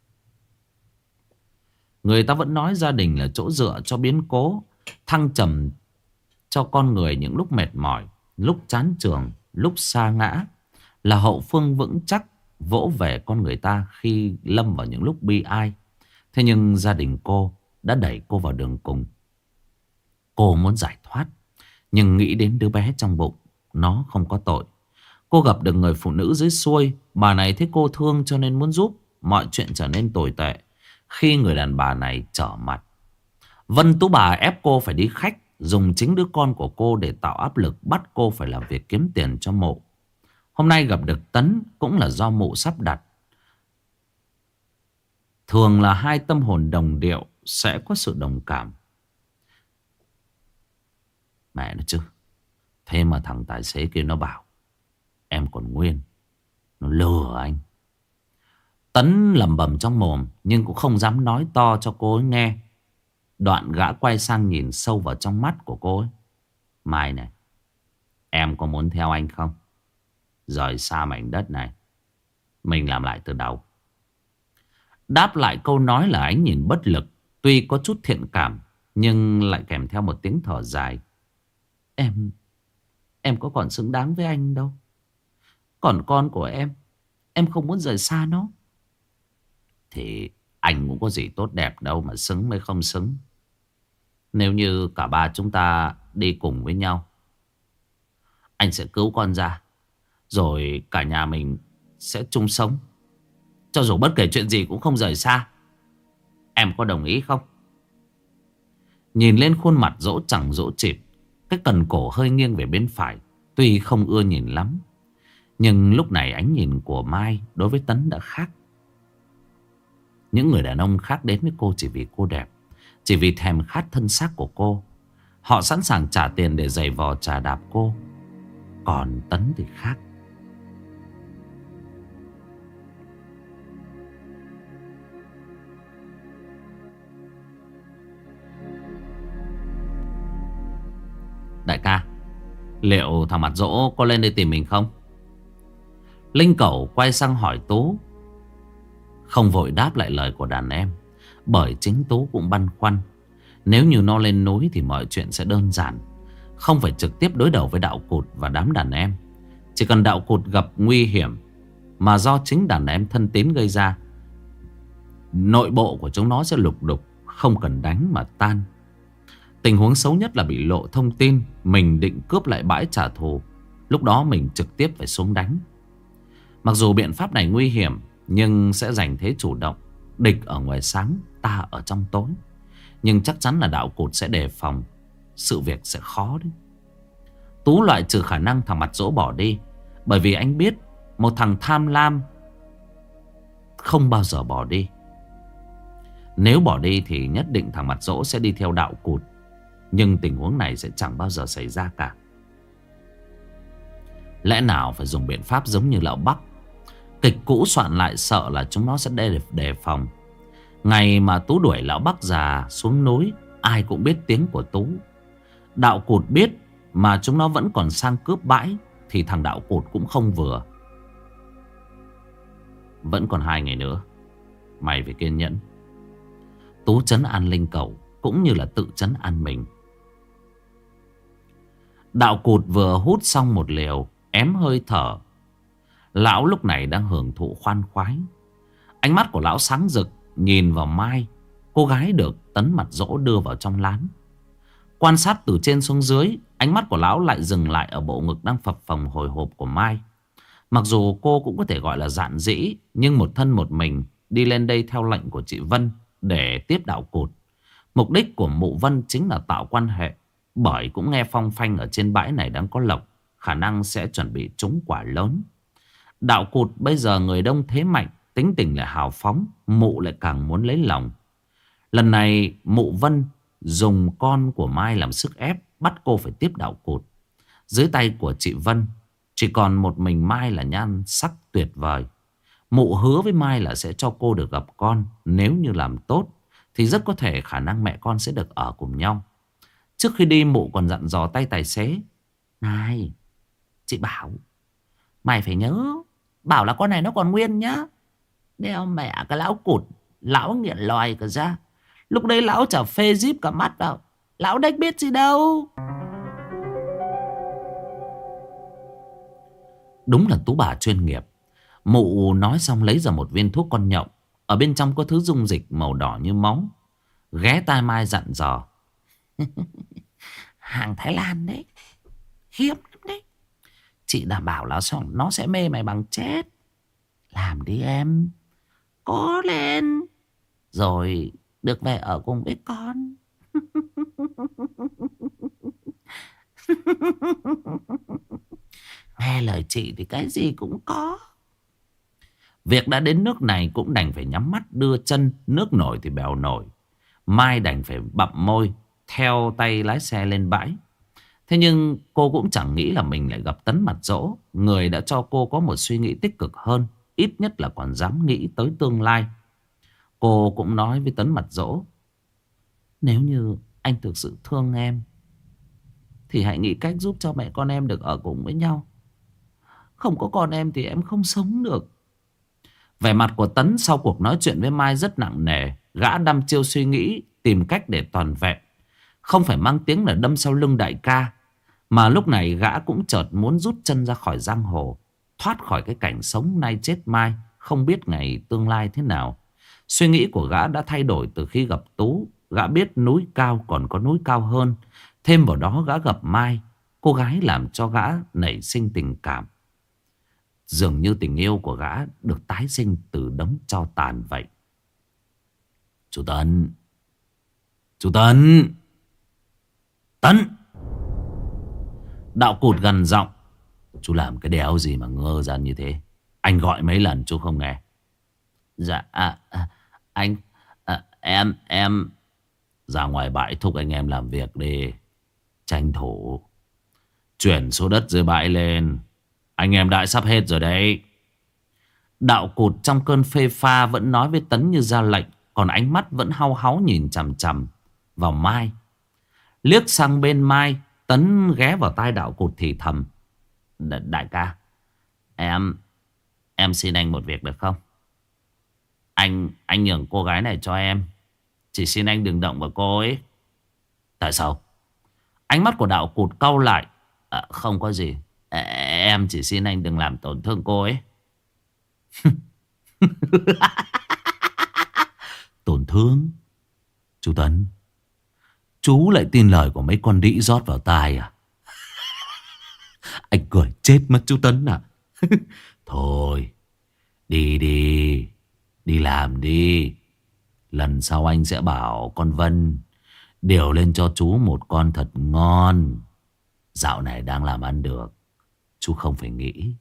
S1: Người ta vẫn nói gia đình là chỗ dựa cho biến cố, thăng trầm cho con người những lúc mệt mỏi, lúc chán trường, lúc sa ngã, là hậu phương vững chắc vỗ về con người ta khi lâm vào những lúc bi ai. Thế nhưng gia đình cô đã đẩy cô vào đường cùng. Cô muốn giải thoát, nhưng nghĩ đến đứa bé trong bụng, nó không có tội. Cô gặp được người phụ nữ dưới xuôi. Bà này thấy cô thương cho nên muốn giúp. Mọi chuyện trở nên tồi tệ khi người đàn bà này trở mặt. Vân Tú bà ép cô phải đi khách, dùng chính đứa con của cô để tạo áp lực bắt cô phải làm việc kiếm tiền cho mộ. Hôm nay gặp được Tấn cũng là do mụ sắp đặt. Thường là hai tâm hồn đồng điệu sẽ có sự đồng cảm. Mẹ nó chứ, thế mà thằng tài xế kia nó bảo em còn nguyên, nó lừa anh. Tấn lẩm bẩm trong mồm nhưng cũng không dám nói to cho cô ấy nghe. Đoạn gã quay sang nhìn sâu vào trong mắt của cô ấy. Mai này, em có muốn theo anh không? Rời xa mảnh đất này, mình làm lại từ đầu. Đáp lại câu nói là ánh nhìn bất lực, tuy có chút thiện cảm nhưng lại kèm theo một tiếng thở dài. Em có còn xứng đáng với anh đâu. Còn con của em không muốn rời xa nó. Thì anh cũng có gì tốt đẹp đâu mà xứng mới không xứng. Nếu như cả ba chúng ta đi cùng với nhau, Anh sẽ cứu con ra, rồi cả nhà mình sẽ chung sống, cho dù bất kể chuyện gì cũng không rời xa. Em có đồng ý không? Nhìn lên khuôn mặt dỗ chẳng dỗ chịt, cái cần cổ hơi nghiêng về bên phải, tuy không ưa nhìn lắm, nhưng lúc này ánh nhìn của Mai đối với Tấn đã khác. Những người đàn ông khác đến với cô chỉ vì cô đẹp, chỉ vì thèm khát thân xác của cô. Họ sẵn sàng trả tiền để giày vò chà đạp cô. Còn Tấn thì khác. Đại ca, liệu thằng mặt dỗ có lên đây tìm mình không? Linh Cẩu quay sang hỏi Tú. Không vội đáp lại lời của đàn em, bởi chính Tú cũng băn khoăn. Nếu như nó lên núi thì mọi chuyện sẽ đơn giản, không phải trực tiếp đối đầu với Đạo Cụt và đám đàn em. Chỉ cần Đạo Cụt gặp nguy hiểm mà do chính đàn em thân tín gây ra, nội bộ của chúng nó sẽ lục đục, không cần đánh mà tan. Tình huống xấu nhất là bị lộ thông tin mình định cướp lại bãi trả thù. Lúc đó mình trực tiếp phải xuống đánh. Mặc dù biện pháp này nguy hiểm, nhưng sẽ giành thế chủ động. Địch ở ngoài sáng, ta ở trong tối. Nhưng chắc chắn là Đạo Cụt sẽ đề phòng. Sự việc sẽ khó đấy. Tú loại trừ khả năng thằng mặt dỗ bỏ đi, bởi vì anh biết một thằng tham lam không bao giờ bỏ đi. Nếu bỏ đi thì nhất định thằng mặt dỗ sẽ đi theo Đạo Cụt. Nhưng tình huống này sẽ chẳng bao giờ xảy ra cả. Lẽ nào phải dùng biện pháp giống như Lão Bắc. Kịch cũ soạn lại sợ là chúng nó sẽ đề phòng. Ngày mà Tú đuổi Lão Bắc già xuống núi, ai cũng biết tiếng của Tú. Đạo Cụt biết mà chúng nó vẫn còn sang cướp bãi, thì thằng Đạo Cụt cũng không vừa. Vẫn còn 2 ngày nữa, mày phải kiên nhẫn. Tú trấn an Linh Cẩu cũng như là tự trấn an mình. Đạo Cụt vừa hút xong một liều, ém hơi thở. Lão lúc này đang hưởng thụ khoan khoái. Ánh mắt của lão sáng rực nhìn vào Mai, cô gái được Tấn mặt dỗ đưa vào trong lán. Quan sát từ trên xuống dưới, ánh mắt của lão lại dừng lại ở bộ ngực đang phập phồng hồi hộp của Mai. Mặc dù cô cũng có thể gọi là dạn dĩ, nhưng một thân một mình đi lên đây theo lệnh của chị Vân để tiếp Đạo Cụt. Mục đích của mụ Vân chính là tạo quan hệ, bởi cũng nghe phong phanh ở trên bãi này đang có lộc, khả năng sẽ chuẩn bị trúng quả lớn. Đạo Cụt bây giờ người đông thế mạnh, tính tình lại hào phóng, mụ lại càng muốn lấy lòng. Lần này mụ Vân dùng con của Mai làm sức ép, bắt cô phải tiếp Đạo Cụt. Dưới tay của chị Vân chỉ còn một mình Mai là nhan sắc tuyệt vời. Mụ hứa với Mai là sẽ cho cô được gặp con. Nếu như làm tốt thì rất có thể khả năng mẹ con sẽ được ở cùng nhau. Trước khi đi mụ còn dặn dò tay tài xế: này, chị bảo mày phải nhớ, bảo là con này nó còn nguyên nhá. Đeo mẹ cái Lão Cụt, lão nghiện loài cả ra. Lúc đấy lão chả phê díp cả mắt vào, lão đếch biết gì đâu. Đúng là tú bà chuyên nghiệp. Mụ nói xong lấy ra một viên thuốc con nhộng. Ở bên trong có thứ dung dịch màu đỏ như máu. Ghé tai Mai dặn dò: hàng Thái Lan đấy, hiếm lắm đấy. Chị đảm bảo là nó sẽ mê mày bằng chết. Làm đi em, cố lên, rồi được về ở cùng với con. Nghe lời chị thì cái gì cũng có. Việc đã đến nước này cũng đành phải nhắm mắt đưa chân. Nước nổi thì bèo nổi. Mai đành phải bặm môi theo tay lái xe lên bãi. Thế nhưng cô cũng chẳng nghĩ là mình lại gặp Tấn mặt dỗ, người đã cho cô có một suy nghĩ tích cực hơn. Ít nhất là còn dám nghĩ tới tương lai. Cô cũng nói với Tấn mặt dỗ: nếu như anh thực sự thương em thì hãy nghĩ cách giúp cho mẹ con em được ở cùng với nhau. Không có con em thì em không sống được. Vẻ mặt của Tấn sau cuộc nói chuyện với Mai rất nặng nề. Gã đăm chiêu suy nghĩ tìm cách để toàn vẹn, không phải mang tiếng là đâm sau lưng đại ca. Mà lúc này gã cũng chợt muốn rút chân ra khỏi giang hồ, thoát khỏi cái cảnh sống nay chết mai, không biết ngày tương lai thế nào. Suy nghĩ của gã đã thay đổi từ khi gặp Tú. Gã biết núi cao còn có núi cao hơn. Thêm vào đó gã gặp Mai, cô gái làm cho gã nảy sinh tình cảm. Dường như tình yêu của gã được tái sinh từ đống tro tàn vậy. Chú Tấn! Chú Tấn! Tấn! Đạo Cụt gần giọng. Chú làm cái đéo gì mà ngơ ra như thế? Anh gọi mấy lần chú không nghe. Dạ anh em ra ngoài bãi thúc anh em làm việc đi. Tranh thủ chuyển số đất dưới bãi lên. Anh em đã sắp hết rồi đấy. Đạo Cụt trong cơn phê pha vẫn nói với Tấn như ra lệnh, còn ánh mắt vẫn hau háu nhìn chằm chằm vào Mai. Liếc sang bên Mai, Tấn ghé vào tai Đạo Cụt thì thầm. Đại ca, em xin anh một việc được không? Anh nhường cô gái này cho em. Chỉ xin anh đừng động vào cô ấy. Tại sao? Ánh mắt của Đạo Cụt cau lại. Không có gì. Em chỉ xin anh đừng làm tổn thương cô ấy. Tổn thương? Chú Tấn, chú lại tin lời của mấy con đĩ rót vào tai à? Anh cười chết mất chú Tấn à. Thôi đi đi, đi làm đi. Lần sau anh sẽ bảo con Vân điều lên cho chú một con thật ngon. Dạo này đang làm ăn được, chú không phải nghĩ.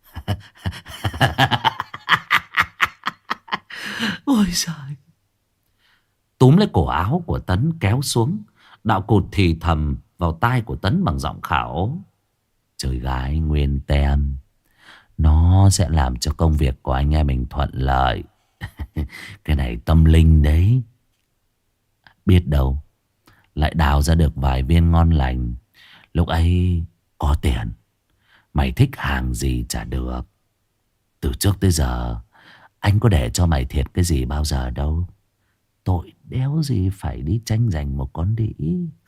S1: Ôi giời. Túm lấy cổ áo của Tấn kéo xuống. Đạo Cụt thì thầm vào tai của Tấn bằng giọng khảo. Chơi gái nguyên tem, nó sẽ làm cho công việc của anh em mình thuận lợi. Cái này tâm linh đấy. Biết đâu lại đào ra được vài viên ngon lành. Lúc ấy có tiền, mày thích hàng gì chả được. Từ trước tới giờ anh có để cho mày thiệt cái gì bao giờ đâu. Tội đéo gì phải đi tranh giành một con đĩ.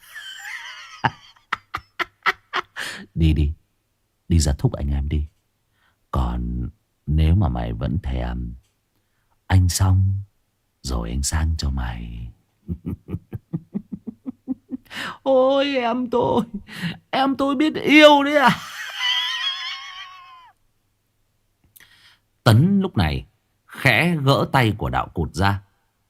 S1: Đi đi, đi ra thúc anh em đi. Còn nếu mà mày vẫn thèm, anh xong rồi anh sang cho mày. Ôi em tôi biết yêu đấy à. Tấn lúc này khẽ gỡ tay của Đạo Cụt ra.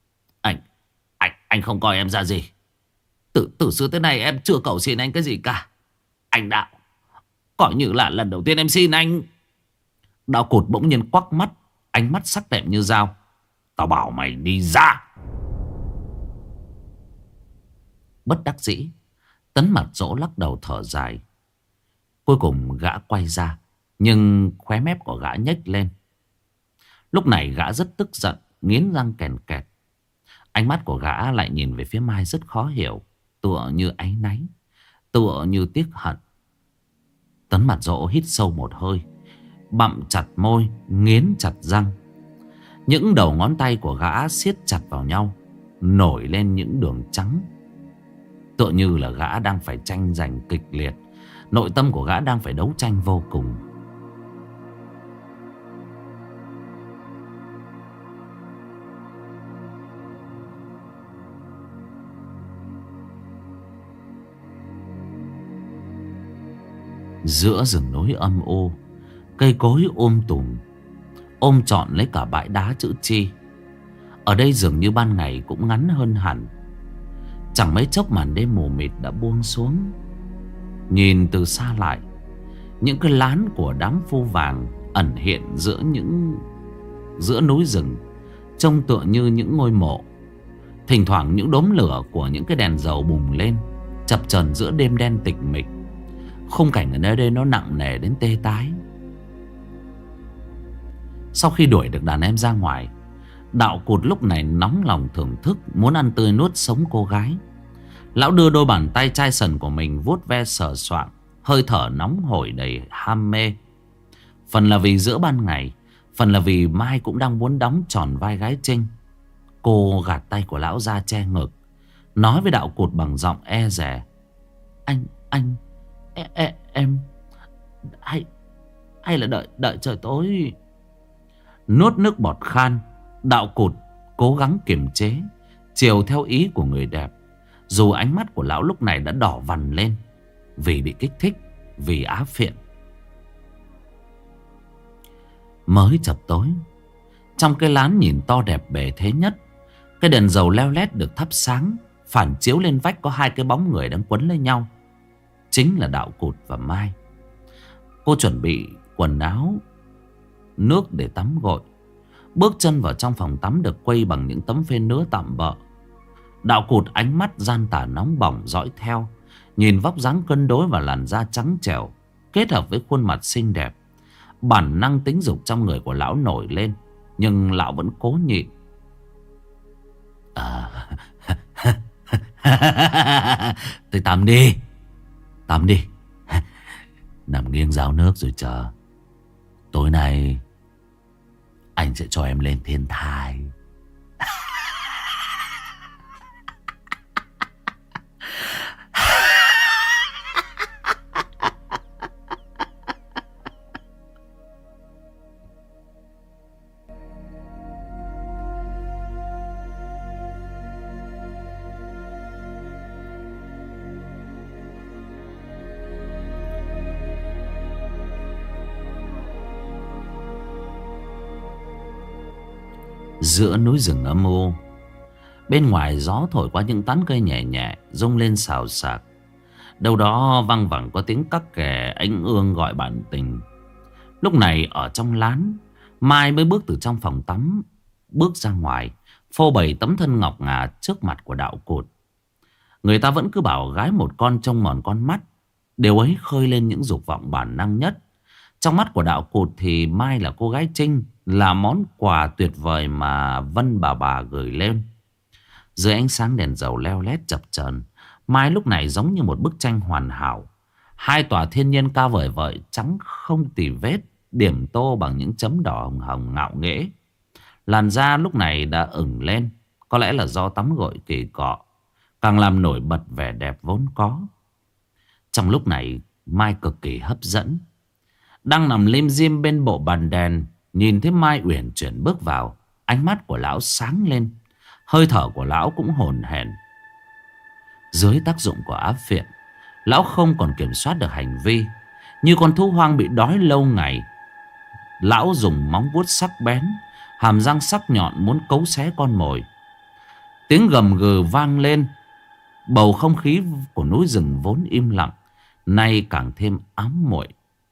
S1: Anh không coi em ra gì. Từ xưa tới nay em chưa cầu xin anh cái gì cả. Anh Đạo, coi như là lần đầu tiên em xin anh. Đạo Cụt bỗng nhiên quắc mắt, ánh mắt sắc lẹm như dao. Tao bảo mày đi ra. Bất đắc dĩ, Tấn mặt dỗ lắc đầu thở dài. Cuối cùng gã quay ra, nhưng khóe mép của gã nhếch lên. Lúc này gã rất tức giận, nghiến răng kèn kẹt. Ánh mắt của gã lại nhìn về phía Mai rất khó hiểu, tựa như áy náy, tựa như tiếc hận. Tấn mặt dỗ hít sâu một hơi, bặm chặt môi, nghiến chặt răng. Những đầu ngón tay của gã siết chặt vào nhau, nổi lên những đường trắng. Tựa như là gã đang phải tranh giành kịch liệt. Nội tâm của gã đang phải đấu tranh vô cùng. Giữa rừng núi âm u, cây cối tùm ôm trọn lấy cả bãi đá chữ Chi. Ở đây dường như ban ngày cũng ngắn hơn hẳn. Chẳng mấy chốc màn đêm mù mịt đã buông xuống. Nhìn từ xa lại, những cái lán của đám phu vàng ẩn hiện giữa núi rừng, trông tựa như những ngôi mộ. Thỉnh thoảng những đốm lửa của những cái đèn dầu bùng lên, chập chờn giữa đêm đen tịch mịch. Khung cảnh ở nơi đây nó nặng nề đến tê tái. Sau khi đuổi được đàn em ra ngoài, Đạo Cụt lúc này nóng lòng thưởng thức, muốn ăn tươi nuốt sống cô gái. Lão đưa đôi bàn tay chai sần của mình vuốt ve sờ soạng, hơi thở nóng hổi đầy ham mê. Phần là vì giữa ban ngày, phần là vì Mai cũng đang muốn đóng tròn vai gái Trinh. Cô gạt tay của lão ra che ngực, nói với Đạo Cụt bằng giọng e dè. Em hay là đợi trời tối. Nuốt nước bọt khan, Đạo Cụt cố gắng kiềm chế, chiều theo ý của người đẹp. Dù ánh mắt của lão lúc này đã đỏ vằn lên vì bị kích thích. vì Á Phiện. Mới chập tối, trong cái lán nhìn to đẹp bề thế nhất, cái đèn dầu leo lét được thắp sáng, phản chiếu lên vách có hai cái bóng người đang quấn lấy nhau. Chính là Đạo Cụt và Mai. Cô chuẩn bị quần áo, nước để tắm gội, bước chân vào trong phòng tắm được quây bằng những tấm phên nứa tạm bợ. Đạo Cụt ánh mắt gian tà nóng bỏng dõi theo, nhìn vóc dáng cân đối và làn da trắng trẻo kết hợp với khuôn mặt xinh đẹp. Bản năng tính dục trong người của lão nổi lên, nhưng lão vẫn cố nhịn. Tôi tắm đi. Tắm đi. Nằm nghiêng ráo nước rồi chờ. Tối nay anh sẽ cho em lên thiên thai. Giữa núi rừng âm u, bên ngoài gió thổi qua những tán cây nhẹ nhẹ rung lên xào xạc. Đâu đó văng vẳng có tiếng các kẻ ánh ương gọi bạn tình. Lúc này ở trong lán, Mai mới bước từ trong phòng tắm bước ra ngoài, phô bày tấm thân ngọc ngà trước mặt của Đạo Cụt. Người ta vẫn cứ bảo gái một con trông mòn con mắt. Điều ấy khơi lên những dục vọng bản năng nhất. Trong mắt của Đạo Cụt thì Mai là cô gái Trinh, là món quà tuyệt vời mà Vân bà gửi lên. Dưới ánh sáng đèn dầu leo lét chập chờn, Mai lúc này giống như một bức tranh hoàn hảo. Hai tòa thiên nhiên cao vời vợi trắng không tì vết, điểm tô bằng những chấm đỏ hồng hồng ngạo nghễ. Làn da lúc này đã ửng lên, có lẽ là do tắm gội kỳ cọ, càng làm nổi bật vẻ đẹp vốn có. Trong lúc này Mai cực kỳ hấp dẫn. Đang nằm lim dim bên bộ bàn đèn, nhìn thấy Mai uyển chuyển bước vào, ánh mắt của lão sáng lên, hơi thở của lão cũng hồn hển. Dưới tác dụng của Á Phiện, lão không còn kiểm soát được hành vi. Như con thú hoang bị đói lâu ngày, lão dùng móng vuốt sắc bén, hàm răng sắc nhọn muốn cấu xé con mồi. Tiếng gầm gừ vang lên. Bầu không khí của núi rừng vốn im lặng nay càng thêm ám muội.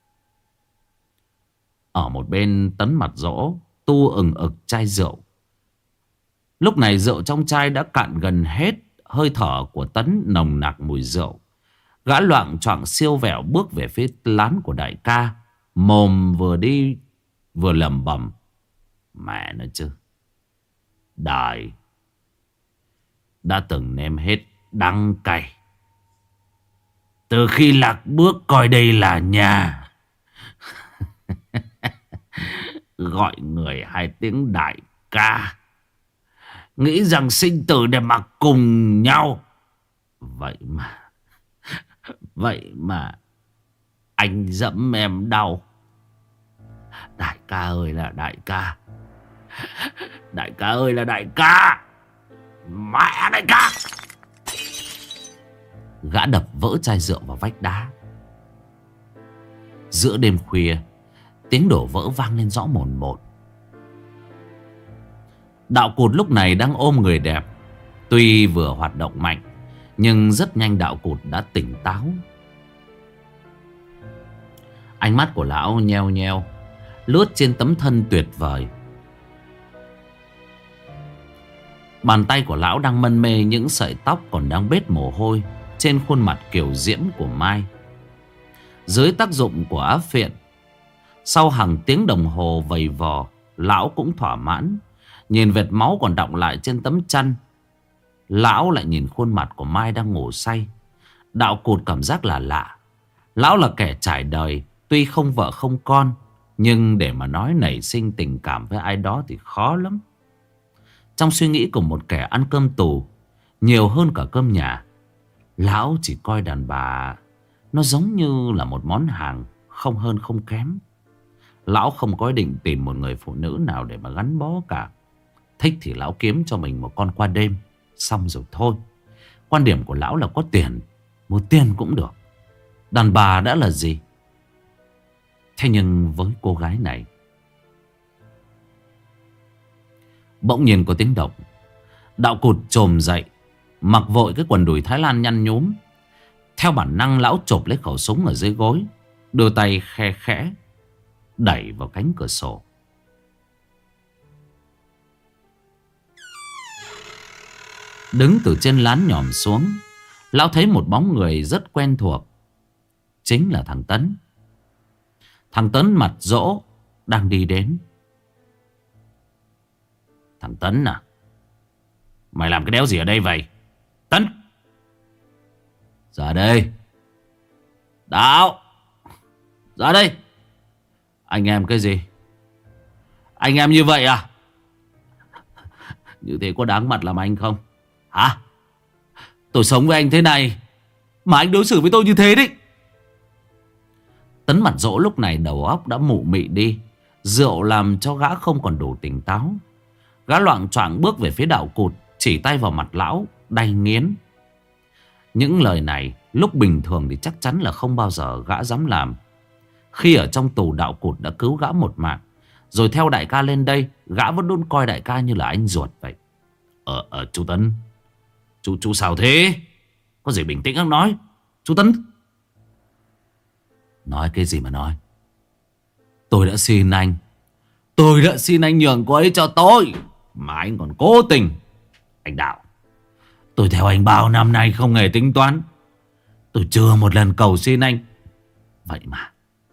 S1: Ở một bên, Tấn mặt dỗ tu ừng ực chai rượu. Lúc này rượu trong chai đã cạn gần hết. Hơi thở của Tấn nồng nặc mùi rượu. Gã loạng choạng siêu vẹo bước về phía lán của đại ca, mồm vừa đi vừa lẩm bẩm: mẹ nó chứ, đời đã từng nếm hết đắng cay. Từ khi lạc bước coi đây là nhà, gọi người hai tiếng đại ca, nghĩ rằng sinh tử để mà cùng nhau. Vậy mà anh dẫm em đau. Đại ca ơi là đại ca, đại ca ơi là đại ca, mẹ đại ca. Gã đập vỡ chai rượu vào vách đá. Giữa đêm khuya, tiếng đổ vỡ vang lên rõ mồn một. Đạo Cụt lúc này đang ôm người đẹp. Tuy vừa hoạt động mạnh, nhưng rất nhanh Đạo Cụt đã tỉnh táo. Ánh mắt của lão nheo nheo, lướt trên tấm thân tuyệt vời. Bàn tay của lão đang mân mê những sợi tóc còn đang bết mồ hôi trên khuôn mặt kiều diễm của Mai. Dưới tác dụng của Á Phiện, sau hàng tiếng đồng hồ vầy vò, lão cũng thỏa mãn. Nhìn vệt máu còn đọng lại trên tấm chăn, lão lại nhìn khuôn mặt của Mai đang ngủ say. Đạo Cụt cảm giác là lạ. Lão là kẻ trải đời, tuy không vợ không con, nhưng để mà nói nảy sinh tình cảm với ai đó thì khó lắm. Trong suy nghĩ của một kẻ ăn cơm tù nhiều hơn cả cơm nhà, lão chỉ coi đàn bà nó giống như là một món hàng, không hơn không kém. Lão không có ý định tìm một người phụ nữ nào để mà gắn bó cả. Thích thì lão kiếm cho mình một con qua đêm, xong rồi thôi. Quan điểm của lão là có tiền, một tiền cũng được. Đàn bà đã là gì? Thế nhưng với cô gái này, bỗng nhiên có tiếng động. Đạo Cụt chồm dậy, mặc vội cái quần đùi Thái Lan nhăn nhúm. Theo bản năng lão chộp lấy khẩu súng ở dưới gối, đưa tay khe khẽ đẩy vào cánh cửa sổ. Đứng từ trên lán nhòm xuống, lão thấy một bóng người rất quen thuộc. Chính là thằng Tấn. Thằng Tấn mặt dỗ đang đi đến. Thằng Tấn à, mày làm cái đéo gì ở đây vậy Tấn? Ra đây. Đạo, ra đây. Anh em cái gì? Anh em như vậy à? Như thế có đáng mặt làm anh không? Hả? Tôi sống với anh thế này mà anh đối xử với tôi như thế đấy. Tấn mặt dỗ lúc này đầu óc đã mụ mị đi. Rượu làm cho gã không còn đủ tỉnh táo. Gã loạng choạng bước về phía Đạo Cụt, chỉ tay vào mặt lão đay nghiến. Những lời này lúc bình thường thì chắc chắn là không bao giờ gã dám làm. Khi ở trong tù, Đạo Cụt đã cứu gã một mạng. Rồi theo đại ca lên đây, gã vẫn luôn coi đại ca như là anh ruột vậy. Chú Tấn, chú sao thế? Có gì bình tĩnh không nói. Chú Tấn. Nói cái gì mà nói? Tôi đã xin anh nhường cô ấy cho tôi mà anh còn cố tình. Anh Đạo, tôi theo anh bao năm nay không hề tính toán. Tôi chưa một lần cầu xin anh. Vậy mà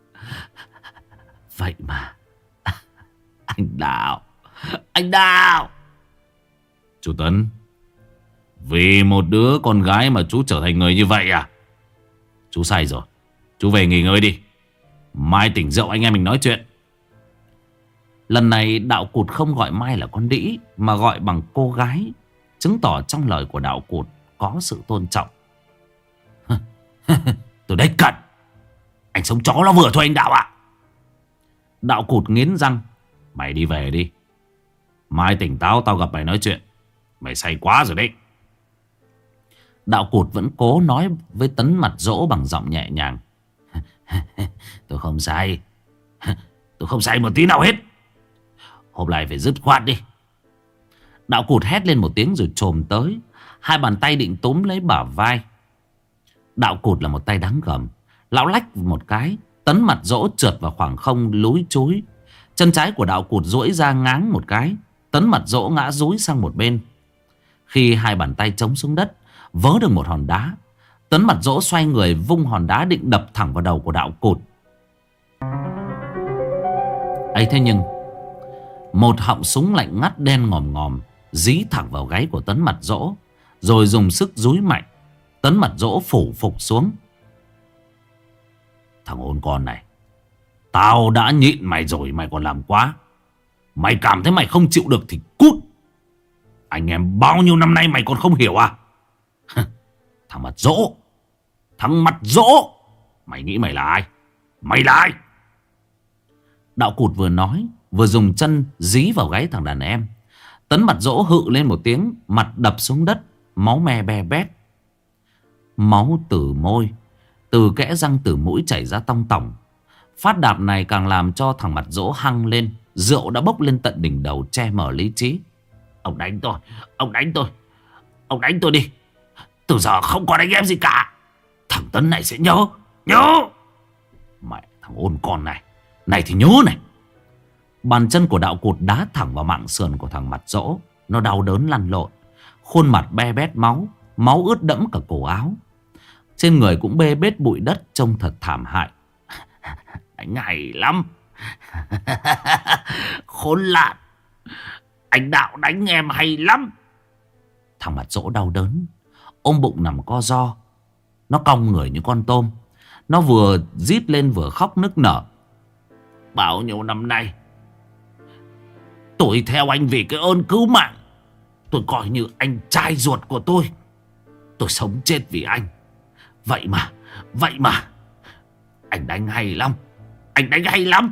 S1: Anh Đạo. Chú Tấn, vì một đứa con gái mà chú trở thành người như vậy à? Chú sai rồi. Chú về nghỉ ngơi đi. Mai tỉnh rượu anh em mình nói chuyện. Lần này Đạo Cụt không gọi Mai là con đĩ, mà gọi bằng cô gái, chứng tỏ trong lời của Đạo Cụt có sự tôn trọng. Tôi đếch cận. Anh sống chó nó vừa thôi anh Đạo ạ. Đạo Cụt nghiến răng. Mày đi về đi. Mai tỉnh táo tao gặp mày nói chuyện. Mày say quá rồi đấy. Đạo Cụt vẫn cố nói với Tấn mặt dỗ bằng giọng nhẹ nhàng. Tôi không say. Tôi không say một tí nào hết. Hôm nay phải dứt khoát đi. Đạo Cụt hét lên một tiếng rồi chồm tới. Hai bàn tay định túm lấy bả vai. Đạo Cụt là một tay đáng gầm. Lão lách một cái, Tấn mặt dỗ trượt vào khoảng không lúi chúi. Chân trái của Đạo Cụt duỗi ra ngáng một cái, Tấn mặt dỗ ngã dúi sang một bên. Khi hai bàn tay chống xuống đất, vớ được một hòn đá, Tấn mặt dỗ xoay người vung hòn đá định đập thẳng vào đầu của Đạo Cụt. ấy thế nhưng một họng súng lạnh ngắt đen ngòm ngòm dí thẳng vào gáy của Tấn mặt dỗ, rồi dùng sức dúi mạnh. Tấn mặt dỗ phủ phục xuống. Thằng ôn con này, tao đã nhịn mày rồi, mày còn làm quá. Mày cảm thấy mày không chịu được thì cút. Anh em bao nhiêu năm nay mày còn không hiểu à? Thằng mặt dỗ, thằng mặt dỗ, mày nghĩ mày là ai? Mày là ai? Đạo Cụt vừa nói vừa dùng chân dí vào gáy thằng đàn em. Tấn mặt dỗ hự lên một tiếng, mặt đập xuống đất, máu me be bét. Máu từ môi, từ kẽ răng, từ mũi chảy ra tong tỏng. Phát đạp này càng làm cho thằng mặt dỗ hăng lên. Rượu đã bốc lên tận đỉnh đầu, che mờ lý trí. Ông đánh tôi, ông đánh tôi, ông đánh tôi đi. Từ giờ không còn anh em gì cả. Thằng Tấn này sẽ nhớ. Mẹ thằng ôn con này, này thì nhớ này. Bàn chân của Đạo Cụt đá thẳng vào mạng sườn của thằng mặt dỗ. Nó đau đớn lăn lộn, khuôn mặt be bét máu, máu ướt đẫm cả cổ áo. Trên người cũng bê bết bụi đất, trông thật thảm hại. Anh hay lắm. Khốn nạn. Anh Đạo đánh em hay lắm. Thằng mặt dỗ đau đớn, ôm bụng nằm co ro. Nó cong người như con tôm. Nó vừa rít lên vừa khóc nức nở. Bao nhiêu năm nay tôi theo anh vì cái ơn cứu mạng. Tôi coi như anh trai ruột của tôi. Tôi sống chết vì anh. Vậy mà anh đánh hay lắm. Anh đánh hay lắm.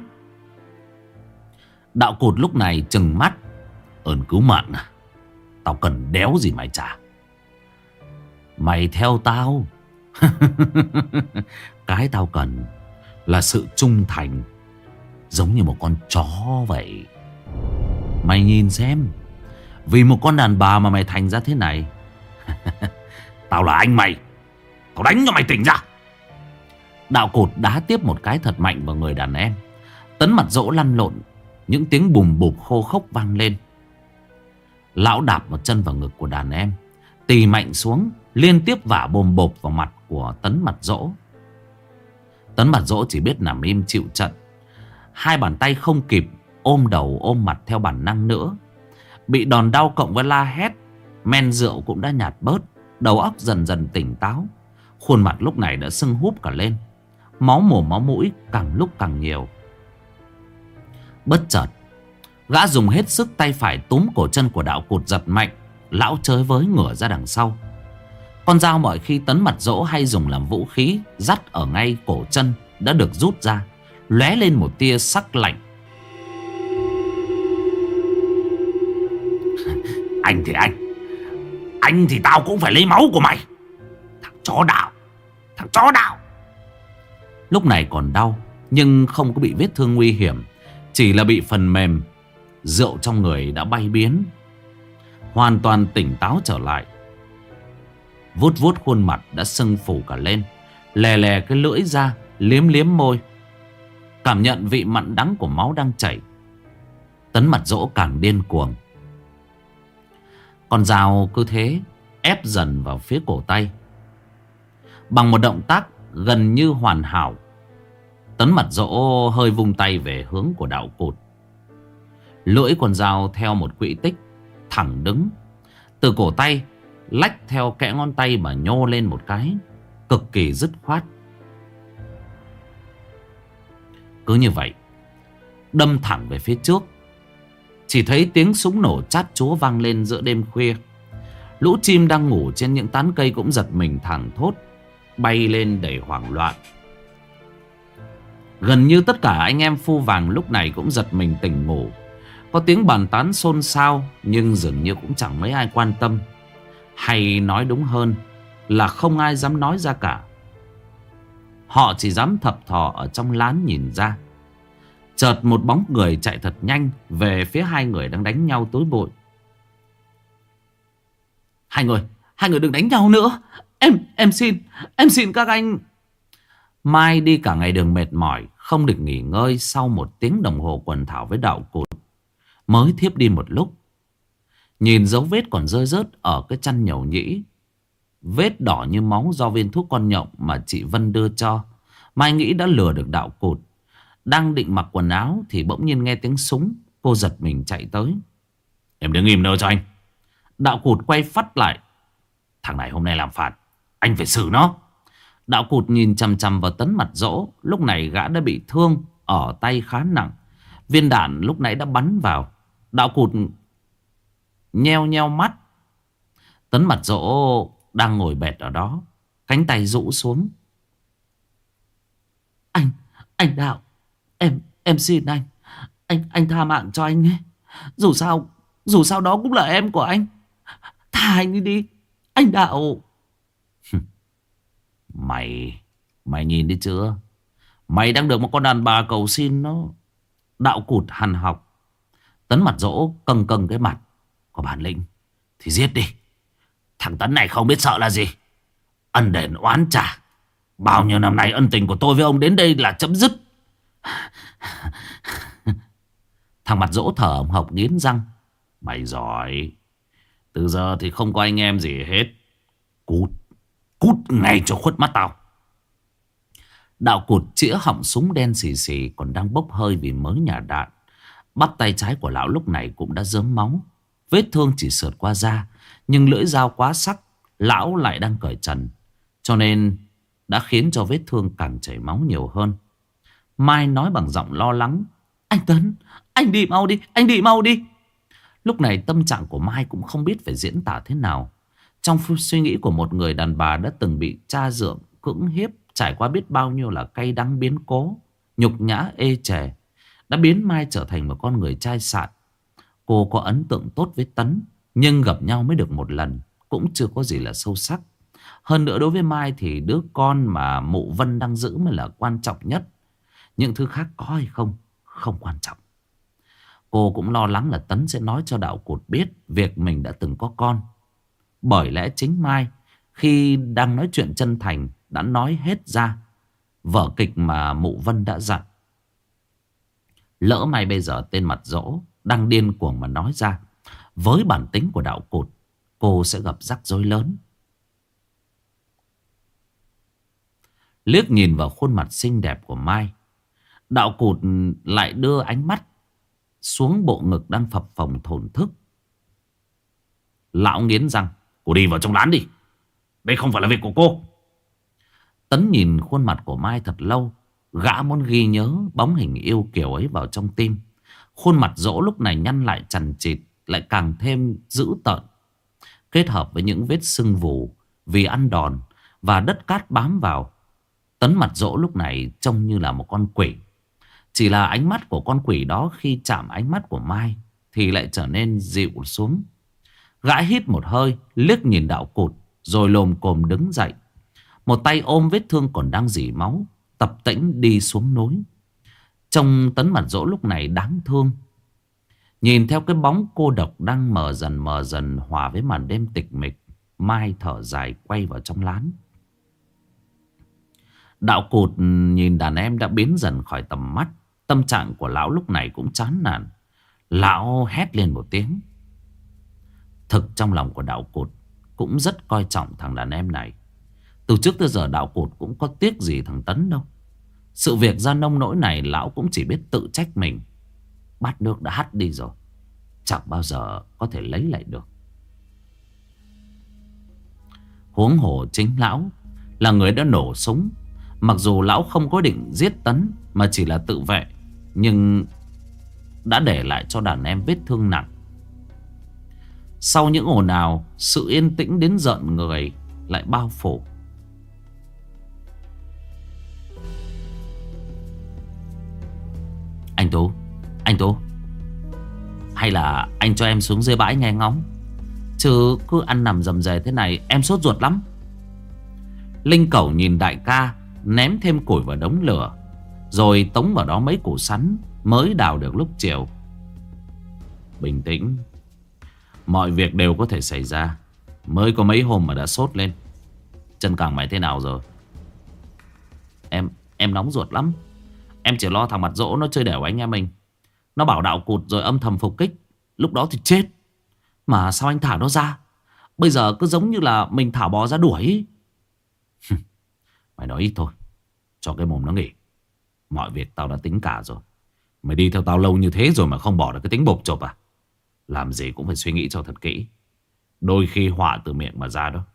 S1: Đạo Cụt lúc này trừng mắt. Ơn cứu mạng à? Tao cần đéo gì mày trả. Mày theo tao Cái tao cần là sự trung thành, giống như một con chó vậy. Mày nhìn xem, vì một con đàn bà mà mày thành ra thế này. Tao là anh mày, tao đánh cho mày tỉnh ra. Đạo cột đá tiếp một cái thật mạnh vào người đàn em. Tấn Mặt Dỗ lăn lộn, những tiếng bùm bụp khô khốc vang lên. Lão đạp một chân vào ngực của đàn em, tì mạnh xuống, liên tiếp vả bồm bộp vào mặt của Tấn Mặt Dỗ. Tấn Mặt Dỗ chỉ biết nằm im chịu trận. Hai bàn tay không kịp ôm đầu ôm mặt theo bản năng nữa. Bị đòn đau cộng với la hét, men rượu cũng đã nhạt bớt. Đầu óc dần dần tỉnh táo. Khuôn mặt lúc này đã sưng húp cả lên. Máu mồm máu mũi càng lúc càng nhiều. Bất chợt, gã dùng hết sức tay phải túm cổ chân của Đạo Cụt giật mạnh. Lão chới với ngửa ra đằng sau. Con dao mọi khi Tấn Mặt Dỗ hay dùng làm vũ khí dắt ở ngay cổ chân đã được rút ra, lóe lên một tia sắc lạnh. Anh thì anh thì tao cũng phải lấy máu của mày. Thằng chó Đạo, thằng chó Đạo. Lúc này còn đau, nhưng không có bị vết thương nguy hiểm, chỉ là bị phần mềm. Rượu trong người đã bay biến, hoàn toàn tỉnh táo trở lại. Vuốt vuốt khuôn mặt đã sưng phù cả lên, lè lè cái lưỡi ra, liếm liếm môi, cảm nhận vị mặn đắng của máu đang chảy. Tấn Mặt Dỗ càng điên cuồng. Con dao cứ thế ép dần vào phía cổ tay. Bằng một động tác gần như hoàn hảo, Tấn Mặt Dỗ hơi vung tay về hướng của Đạo Cụt. Lưỡi con dao theo một quỹ tích thẳng đứng, từ cổ tay lách theo kẽ ngón tay mà nhô lên một cái, cực kỳ dứt khoát. Cứ như vậy đâm thẳng về phía trước. Chỉ thấy tiếng súng nổ chát chúa vang lên giữa đêm khuya. Lũ chim đang ngủ trên những tán cây cũng giật mình thẳng thốt, bay lên đầy hoảng loạn. Gần như tất cả anh em phu vàng lúc này cũng giật mình tỉnh ngủ. Có tiếng bàn tán xôn xao, nhưng dường như cũng chẳng mấy ai quan tâm. Hay nói đúng hơn là không ai dám nói ra cả. Họ chỉ dám thập thò ở trong lán nhìn ra. Chợt một bóng người chạy thật nhanh về phía hai người đang đánh nhau tối bụi. Hai người đừng đánh nhau nữa. Em xin các anh. Mai đi cả ngày đường mệt mỏi, không được nghỉ ngơi. Sau 1 tiếng đồng hồ quần thảo với Đạo Cụt, mới thiếp đi một lúc. Nhìn dấu vết còn rơi rớt ở cái chăn nhầu nhĩ, vết đỏ như máu do viên thuốc con nhộng mà chị Vân đưa cho, Mai nghĩ đã lừa được Đạo Cụt. Đang định mặc quần áo thì bỗng nhiên nghe tiếng súng. Cô giật mình chạy tới. Em đứng im đâu cho anh. Đạo Cụt quay phắt lại. Thằng này hôm nay làm phạt, anh phải xử nó. Đạo Cụt nhìn chằm chằm vào Tấn Mặt Dỗ. Lúc này gã đã bị thương ở tay khá nặng. Viên đạn lúc nãy đã bắn vào. Đạo Cụt nheo nheo mắt. Tấn Mặt Dỗ đang ngồi bệt ở đó, cánh tay rũ xuống. Anh Đạo, em xin anh tha mạng cho anh ấy. Dù sao đó cũng là em của anh. Tha anh đi anh Đạo. Mày nhìn đi chưa? Mày đang được một con đàn bà cầu xin nó. Đạo Cụt hằn học. Tấn Mặt Dỗ căng căng cái mặt. Có bản lĩnh thì giết đi. Thằng Tấn này không biết sợ là gì. Ân đền oán trả. Bao nhiêu năm nay ân tình của tôi với ông đến đây là chấm dứt. Thằng Mặt Dỗ thở hổn hộc nghiến răng. Mày giỏi. Từ giờ thì không có anh em gì hết. Cút ngay cho khuất mắt tao. Đạo Cụt chĩa họng súng đen xì xì còn đang bốc hơi vì mới nhả đạn. Bắp tay trái của lão lúc này cũng đã rớm máu. Vết thương chỉ sượt qua da, nhưng lưỡi dao quá sắc, lão lại đang cởi trần, cho nên đã khiến cho vết thương càng chảy máu nhiều hơn. Mai nói bằng giọng lo lắng. Anh Tấn, anh đi mau đi, anh đi mau đi. Lúc này tâm trạng của Mai cũng không biết phải diễn tả thế nào. Trong suy nghĩ của một người đàn bà đã từng bị cha dượng cưỡng hiếp, trải qua biết bao nhiêu là cay đắng biến cố, nhục nhã ê chề, đã biến Mai trở thành một con người chai sạn. Cô có ấn tượng tốt với Tấn, nhưng gặp nhau mới được một lần, cũng chưa có gì là sâu sắc. Hơn nữa đối với Mai thì đứa con mà Mụ Vân đang giữ mới là quan trọng nhất. Những thứ khác có hay không, không quan trọng. Cô cũng lo lắng là Tấn sẽ nói cho Đạo Cụt biết việc mình đã từng có con. Bởi lẽ chính Mai khi đang nói chuyện chân thành đã nói hết ra vở kịch mà Mụ Vân đã dặn. Lỡ may bây giờ tên mặt dỗ đang điên cuồng mà nói ra, với bản tính của Đạo Cụt, cô sẽ gặp rắc rối lớn. Liếc nhìn vào khuôn mặt xinh đẹp của Mai, Đạo Cụt lại đưa ánh mắt xuống bộ ngực đang phập phồng thổn thức. Lão nghiến răng: cô đi vào trong lán đi, đây không phải là việc của cô. Tấn nhìn khuôn mặt của Mai thật lâu. Gã muốn ghi nhớ bóng hình yêu kiều ấy vào trong tim. Khuôn mặt dỗ lúc này nhăn lại chằn chịt, lại càng thêm dữ tợn, kết hợp với những vết sưng vù vì ăn đòn và đất cát bám vào. Tấn mặt dỗ lúc này trông như là một con quỷ. Chỉ là ánh mắt của con quỷ đó khi chạm ánh mắt của Mai thì lại trở nên dịu xuống. Gã hít một hơi, liếc nhìn Đạo Cụt, rồi lồm cồm đứng dậy. Một tay ôm vết thương còn đang rỉ máu, tập tễnh đi xuống núi. Trông Tấn mặt dỗ lúc này đáng thương. Nhìn theo cái bóng cô độc đang mờ dần hòa với màn đêm tịch mịch, Mai thở dài quay vào trong lán. Đạo Cụt nhìn đàn em đã biến dần khỏi tầm mắt. Tâm trạng của lão lúc này cũng chán nản. Lão hét lên một tiếng. Thực trong lòng của Đạo Cụt cũng rất coi trọng thằng đàn em này. Từ trước tới giờ Đạo Cụt cũng có tiếc gì thằng Tấn đâu. Sự việc ra nông nỗi này lão cũng chỉ biết tự trách mình. Bát nước đã hắt đi rồi, chẳng bao giờ có thể lấy lại được. Huống hồ chính lão là người đã nổ súng. Mặc dù lão không có định giết Tấn mà chỉ là tự vệ, nhưng đã để lại cho đàn em vết thương nặng. Sau những ồn ào, sự yên tĩnh đến rợn người lại bao phủ. Anh Tú, hay là anh cho em xuống dưới bãi nghe ngóng, chứ cứ ăn nằm rầm rề thế này em sốt ruột lắm. Linh Cẩu nhìn đại ca ném thêm củi vào đống lửa, rồi tống vào đó mấy củ sắn mới đào được lúc chiều. Bình tĩnh, mọi việc đều có thể xảy ra. Mới có mấy hôm mà đã sốt lên. Chân càng mày thế nào rồi? Em nóng ruột lắm. Em chỉ lo thằng mặt dỗ nó chơi đẻo anh em mình. Nó bảo Đạo Cụt rồi âm thầm phục kích. Lúc đó thì chết. Mà sao anh thả nó ra? Bây giờ cứ giống như là mình thả bò ra đuổi. Mày nói ít thôi, cho cái mồm nó nghỉ. Mọi việc tao đã tính cả rồi. Mày đi theo tao lâu như thế rồi mà không bỏ được cái tính bộp chộp à? Làm gì cũng phải suy nghĩ cho thật kỹ. Đôi khi họa từ miệng mà ra đó.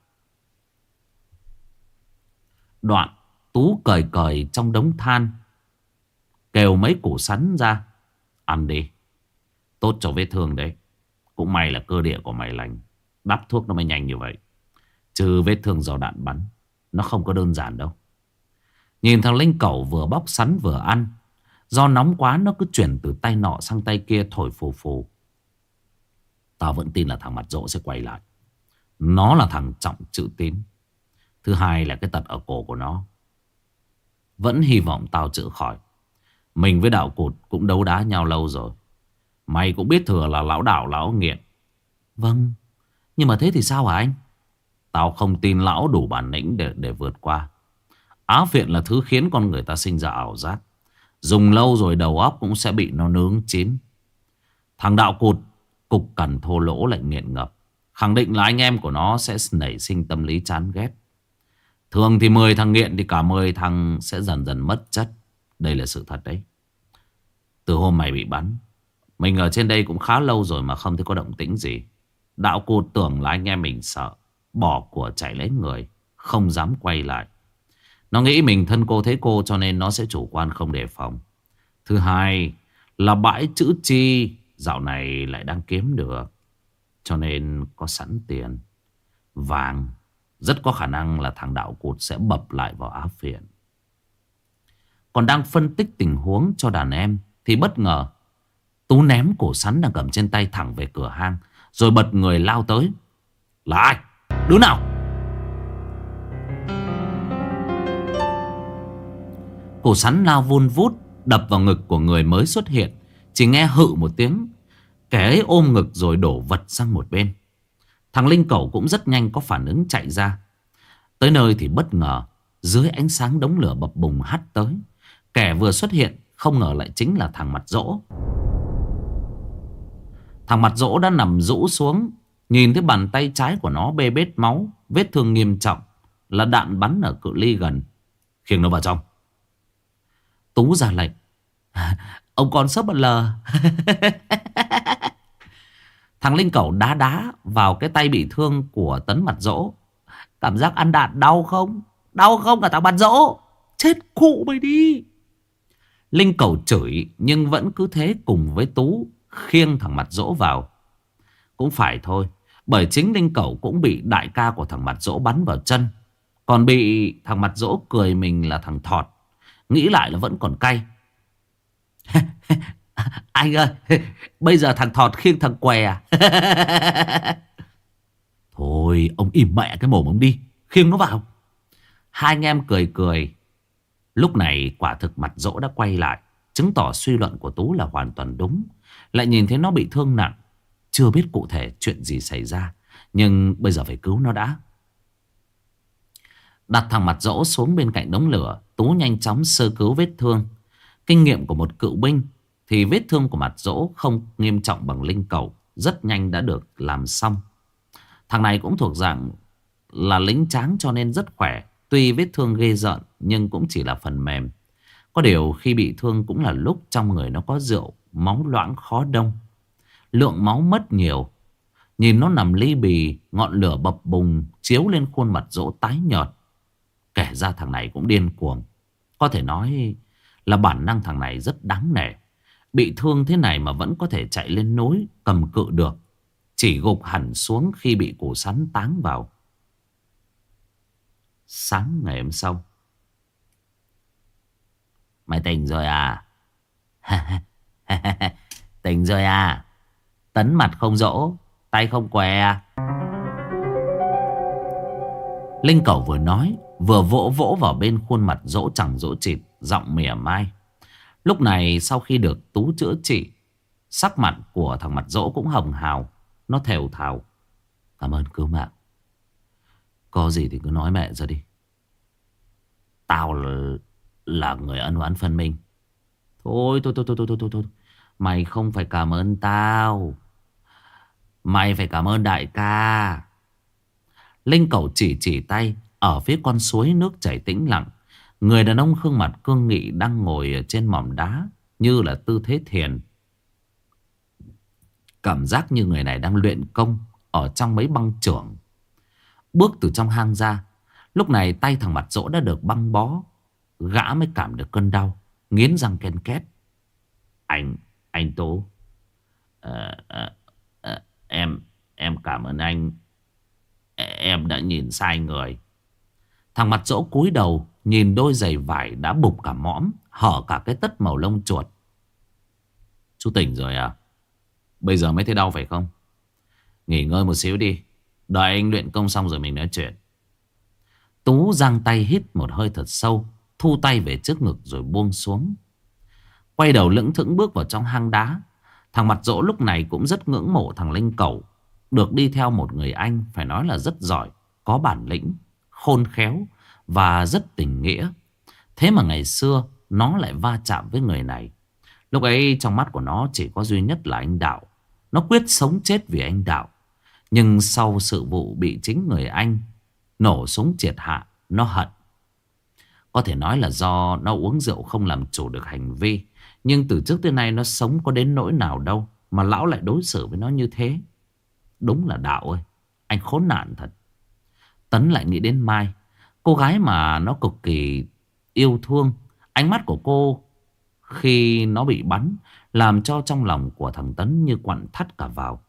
S1: Đoạn Tú cởi cởi trong đống than, kêu mấy củ sắn ra. Ăn đi, tốt cho vết thương đấy. Cũng may là cơ địa của mày lành, đắp thuốc nó mới nhanh như vậy. Chứ vết thương do đạn bắn nó không có đơn giản đâu. Nhìn thằng Linh Cẩu vừa bóc sắn vừa ăn. Do nóng quá nó cứ chuyển từ tay nọ sang tay kia thổi phù phù. Tao vẫn tin là thằng mặt dỗ sẽ quay lại. Nó là thằng trọng chữ tín. Thứ hai là cái tật ở cổ của nó. Vẫn hy vọng tao chữa khỏi. Mình với Đạo Cụt cũng đấu đá nhau lâu rồi. Mày cũng biết thừa là lão đảo lão nghiện. Vâng, nhưng mà thế thì sao hả anh? Tao không tin lão đủ bản lĩnh để vượt qua. Á phiện là thứ khiến con người ta sinh ra ảo giác. Dùng lâu rồi đầu óc cũng sẽ bị nó nướng chín. Thằng Đạo Cụt cục cằn thô lỗ lại nghiện ngập. Khẳng định là anh em của nó sẽ nảy sinh tâm lý chán ghét. Thường thì 10 thằng nghiện thì cả 10 thằng sẽ dần dần mất chất. Đây là sự thật đấy. Từ hôm mày bị bắn, mình ở trên đây cũng khá lâu rồi mà không thấy có động tĩnh gì. Đạo Cụt tưởng là anh em mình sợ, bỏ của chạy lấy người, không dám quay lại. Nó nghĩ mình thân cô thế cô cho nên nó sẽ chủ quan không đề phòng. Thứ hai là bãi chữ chi dạo này lại đang kiếm được, cho nên có sẵn tiền vàng. Rất có khả năng là thằng Đạo Cụt sẽ bập lại vào Á Phiện. Còn đang phân tích tình huống cho đàn em thì bất ngờ Tú ném cổ sắn đang cầm trên tay thẳng về cửa hang, rồi bật người lao tới. Là ai? Đứa nào? Củ sắn lao vun vút đập vào ngực của người mới xuất hiện. Chỉ nghe hự một tiếng, kẻ ấy ôm ngực rồi đổ vật sang một bên. Thằng Linh Cẩu cũng rất nhanh có phản ứng chạy ra. Tới nơi thì bất ngờ, dưới ánh sáng đống lửa bập bùng hắt tới, kẻ vừa xuất hiện không ngờ lại chính là thằng Mặt Dỗ. Thằng Mặt Dỗ đã nằm rũ xuống, nhìn thấy bàn tay trái của nó bê bết máu, vết thương nghiêm trọng, là đạn bắn ở cự ly gần. Khiêng nó vào trong. Tú ra lệnh. Ông còn sớm một lờ. Thằng Linh Cẩu đá đá vào cái tay bị thương của Tấn Mặt Dỗ. Cảm giác ăn đạn đau không? Đau không cả thằng Mặt Dỗ? Chết cụ mày đi. Linh Cẩu chửi nhưng vẫn cứ thế cùng với Tú khiêng thằng Mặt Dỗ vào. Cũng phải thôi, bởi chính Linh Cẩu cũng bị đại ca của thằng Mặt Dỗ bắn vào chân, còn bị thằng Mặt Dỗ cười mình là thằng Thọt. Nghĩ lại là vẫn còn cay. Anh ơi, bây giờ thằng Thọt khiêng thằng Què à? Thôi ông im mẹ cái mồm ông đi, khiêng nó vào. Hai anh em cười cười. Lúc này quả thực Mặt Dỗ đã quay lại, chứng tỏ suy luận của Tú là hoàn toàn đúng. Lại nhìn thấy nó bị thương nặng, chưa biết cụ thể chuyện gì xảy ra, nhưng bây giờ phải cứu nó đã. Đặt thằng Mặt Dỗ xuống bên cạnh đống lửa, Tú nhanh chóng sơ cứu vết thương. Kinh nghiệm của một cựu binh thì vết thương của Mặt Dỗ không nghiêm trọng bằng Linh Cẩu, rất nhanh đã được làm xong. Thằng này cũng thuộc dạng là lính tráng cho nên rất khỏe. Tuy vết thương ghê rợn nhưng cũng chỉ là phần mềm. Có điều khi bị thương cũng là lúc trong người nó có rượu, máu loãng khó đông. Lượng máu mất nhiều. Nhìn nó nằm li bì, ngọn lửa bập bùng chiếu lên khuôn mặt Dỗ tái nhợt. Kể ra thằng này cũng điên cuồng. Có thể nói là bản năng thằng này rất đáng nể. Bị thương thế này mà vẫn có thể chạy lên núi cầm cự được. Chỉ gục hẳn xuống khi bị củ sắn táng vào. Sáng ngày hôm sau. Mày tỉnh rồi à? Tỉnh rồi à? Tấn mặt không Dỗ, tay không Què à? Linh Cẩu vừa nói vừa vỗ vỗ vào bên khuôn mặt Dỗ chẳng dỗ chịt, giọng mỉa mai. Lúc này sau khi được Tú chữa trị, sắc mặt của thằng Mặt Dỗ cũng hồng hào. Nó thều thào. Cảm ơn cứu mạng. Có gì thì cứ nói mẹ ra đi. Tao là người ân oán phân minh. Thôi. Mày không phải cảm ơn tao. Mày phải cảm ơn đại ca. Linh Cẩu chỉ tay ở phía con suối nước chảy tĩnh lặng. Người đàn ông gương mặt cương nghị đang ngồi ở trên mỏm đá, như là tư thế thiền. Cảm giác như người này đang luyện công ở trong mấy băng chưởng. Bước từ trong hang ra, lúc này tay thằng Mặt Dỗ đã được băng bó. Gã mới cảm được cơn đau, nghiến răng ken két. Anh Tú, em cảm ơn anh. Em đã nhìn sai người. Thằng Mặt Dỗ cúi đầu nhìn đôi giày vải đã bục cả mõm, hở cả cái tất màu lông chuột. Chú tỉnh rồi à? Bây giờ mới thấy đau phải không? Nghỉ ngơi một xíu đi, đợi anh luyện công xong rồi mình nói chuyện. Tú giang tay hít một hơi thật sâu, thu tay về trước ngực rồi buông xuống. Quay đầu lững thững bước vào trong hang đá. Thằng Mặt Dỗ lúc này cũng rất ngưỡng mộ thằng Linh Cẩu. Được đi theo một người anh phải nói là rất giỏi, có bản lĩnh, khôn khéo và rất tình nghĩa. Thế mà ngày xưa nó lại va chạm với người này. Lúc ấy trong mắt của nó chỉ có duy nhất là anh Đạo. Nó quyết sống chết vì anh Đạo. Nhưng sau sự vụ bị chính người anh nổ súng triệt hạ, nó hận. Có thể nói là do nó uống rượu không làm chủ được hành vi. Nhưng từ trước tới nay nó sống có đến nỗi nào đâu mà lão lại đối xử với nó như thế. Đúng là Đạo ơi, anh khốn nạn thật. Tấn lại nghĩ đến Mai, cô gái mà nó cực kỳ yêu thương. Ánh mắt của cô khi nó bị bắn làm cho trong lòng của thằng Tấn như quặn thắt cả vào.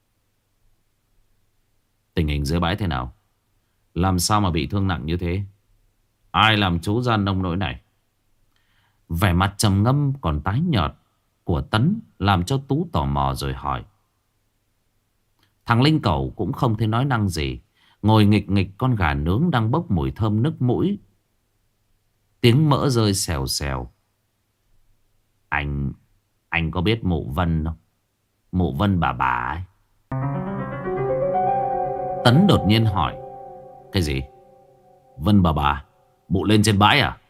S1: Tình hình dưới bãi thế nào? Làm sao mà bị thương nặng như thế? Ai làm chú ra nông nỗi này? Vẻ mặt trầm ngâm còn tái nhợt của Tấn làm cho Tú tò mò rồi hỏi. Thằng Linh Cẩu cũng không thể nói năng gì, ngồi nghịch nghịch con gà nướng đang bốc mùi thơm nức mũi. Tiếng mỡ rơi xèo xèo. Anh có biết mụ Vân không? Mụ Vân bà ấy. Tấn đột nhiên hỏi. Cái gì? Vân bà? Mụ lên trên bãi à?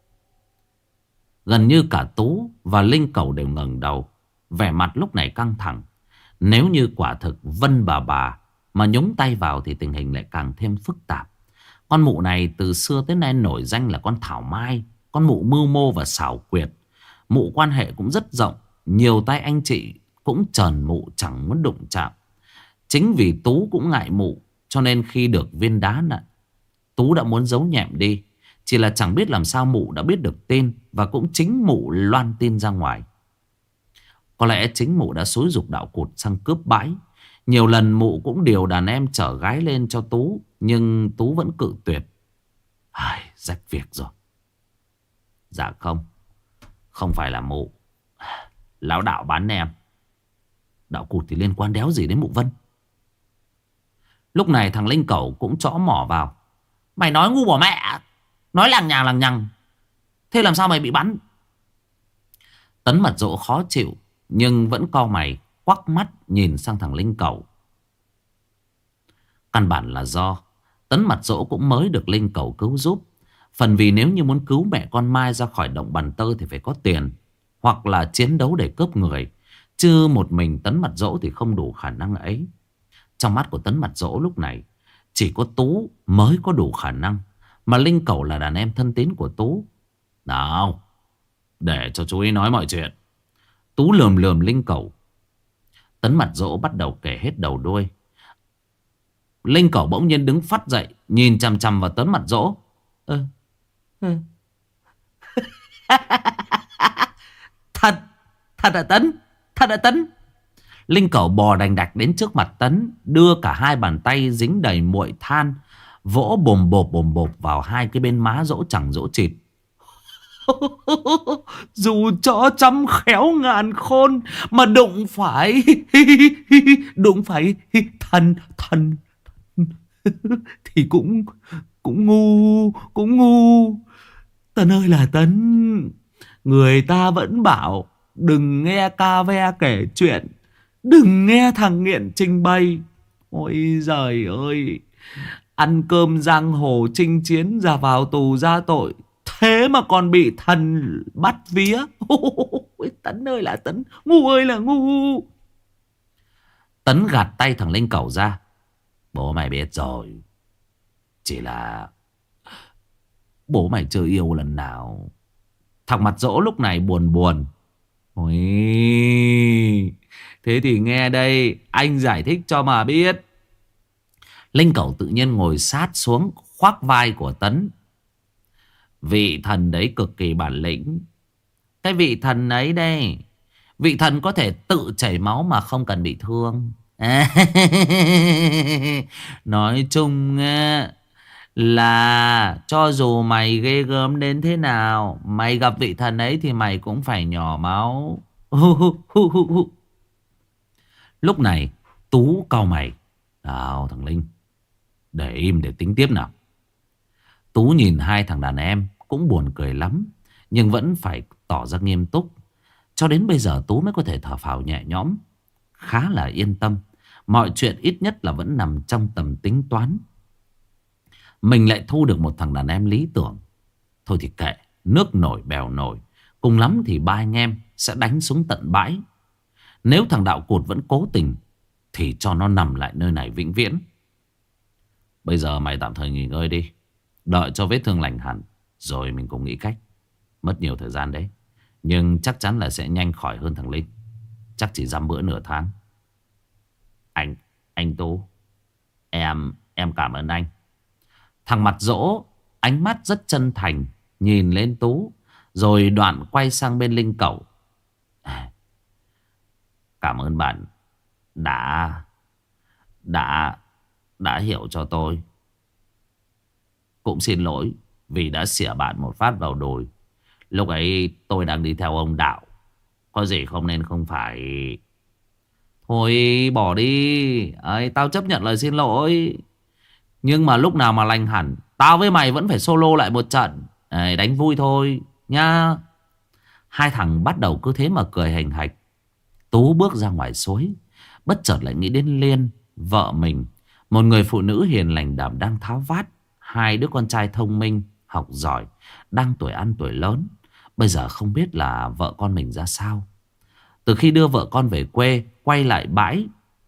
S1: Gần như cả Tú và Linh Cẩu đều ngẩng đầu. Vẻ mặt lúc này căng thẳng. Nếu như quả thực Vân bà mà nhúng tay vào thì tình hình lại càng thêm phức tạp. Con mụ này từ xưa tới nay nổi danh là con thảo mai. Con mụ mưu mô và xảo quyệt. Mụ quan hệ cũng rất rộng. Nhiều tay anh chị cũng trờn mụ chẳng muốn đụng chạm. Chính vì Tú cũng ngại mụ, cho nên khi được viên đá nặng, Tú đã muốn giấu nhẹm đi. Chỉ là chẳng biết làm sao mụ đã biết được tin. Và cũng chính mụ loan tin ra ngoài. Có lẽ chính mụ đã xúi giục Đạo Cụt sang cướp bãi. Nhiều lần mụ cũng điều đàn em chở gái lên cho Tú, nhưng Tú vẫn cự tuyệt. Ai, rách việc rồi. Dạ không, không phải là mụ. Lão Đạo bán em. Đạo Cụt thì liên quan đéo gì đến mụ Vân. Lúc này thằng Linh Cẩu cũng chõ mỏ vào. Mày nói ngu bỏ mẹ. Nói lằng nhằng. Thế làm sao mày bị bắn? Tấn Mặt Dỗ khó chịu, nhưng vẫn cau mày, quắc mắt nhìn sang thằng Linh Cẩu. Căn bản là do Tấn Mặt Dỗ cũng mới được Linh Cẩu cứu giúp. Phần vì nếu như muốn cứu mẹ con Mai ra khỏi động Bàn Tơ thì phải có tiền, hoặc là chiến đấu để cướp người. Chứ một mình Tấn Mặt Dỗ thì không đủ khả năng ấy. Trong mắt của Tấn Mặt Dỗ lúc này chỉ có Tú mới có đủ khả năng. Mà Linh Cẩu là đàn em thân tín của Tú. Nào, để cho chú ấy nói mọi chuyện. Tú lườm Linh Cẩu. Tấn Mặt Dỗ bắt đầu kể hết đầu đuôi. Linh Cẩu bỗng nhiên đứng phắt dậy, nhìn chằm chằm vào Tấn Mặt Dỗ. Thật là Tấn. Thật là Tấn. Linh Cẩu bò đành đạch đến trước mặt Tấn, đưa cả hai bàn tay dính đầy muội than, vỗ bồm bộp vào hai cái bên má Dỗ chẳng Dỗ chịt. Dù cho trăm khéo ngàn khôn mà đụng phải thần thì cũng ngu. Tấn ơi là Tấn, người ta vẫn bảo đừng nghe ca ve kể chuyện, đừng nghe thằng nghiện trình bày. Ôi giời ơi, ăn cơm giang hồ chinh chiến, ra vào tù ra tội, thế mà còn bị thần bắt vía. Tấn ơi là Tấn, ngu ơi là ngu. Tấn gạt tay thằng Linh Cẩu ra. Bố mày biết rồi, chỉ là bố mày chưa yêu lần nào. Thằng Mặt Dỗ lúc này buồn. Ôi, thế thì nghe đây, anh giải thích cho mà biết. Linh Cẩu tự nhiên ngồi sát xuống, khoác vai của Tấn. Vị thần đấy cực kỳ bản lĩnh. Cái vị thần ấy đây, vị thần có thể tự chảy máu mà không cần bị thương. Nói chung là cho dù mày ghê gớm đến thế nào, mày gặp vị thần ấy thì mày cũng phải nhỏ máu. Lúc này Tú cau mày. Nào thằng Linh, để im để tính tiếp nào. Tú nhìn hai thằng đàn em cũng buồn cười lắm, nhưng vẫn phải tỏ ra nghiêm túc. Cho đến bây giờ Tú mới có thể thở phào nhẹ nhõm, khá là yên tâm. Mọi chuyện ít nhất là vẫn nằm trong tầm tính toán. Mình lại thu được một thằng đàn em lý tưởng. Thôi thì kệ, nước nổi bèo nổi. Cùng lắm thì ba anh em sẽ đánh xuống tận bãi. Nếu thằng Đạo Cụt vẫn cố tình thì cho nó nằm lại nơi này vĩnh viễn. Bây giờ mày tạm thời nghỉ ngơi đi, đợi cho vết thương lành hẳn rồi mình cùng nghĩ cách. Mất nhiều thời gian đấy, nhưng chắc chắn là sẽ nhanh khỏi hơn thằng Linh. Chắc chỉ dăm bữa nửa tháng. Anh Tú, em cảm ơn anh. Thằng Mặt Dỗ ánh mắt rất chân thành nhìn lên Tú, rồi đoạn quay sang bên Linh Cẩu. Cảm ơn bạn đã hiểu cho tôi. Cũng xin lỗi vì đã xỉa bạn một phát vào đùi. Lúc ấy tôi đang đi theo ông Đạo, có gì không nên không phải. Thôi bỏ đi. Tao chấp nhận lời xin lỗi, nhưng mà lúc nào mà lành hẳn, tao với mày vẫn phải solo lại một trận. Đánh vui thôi nhá. Hai thằng bắt đầu cứ thế mà cười hành hạch. Tú bước ra ngoài suối, bất chợt lại nghĩ đến Liên, vợ mình. Một người phụ nữ hiền lành đảm đang tháo vát. Hai đứa con trai thông minh, học giỏi, đang tuổi ăn tuổi lớn. Bây giờ không biết là vợ con mình ra sao. Từ khi đưa vợ con về quê, quay lại bãi,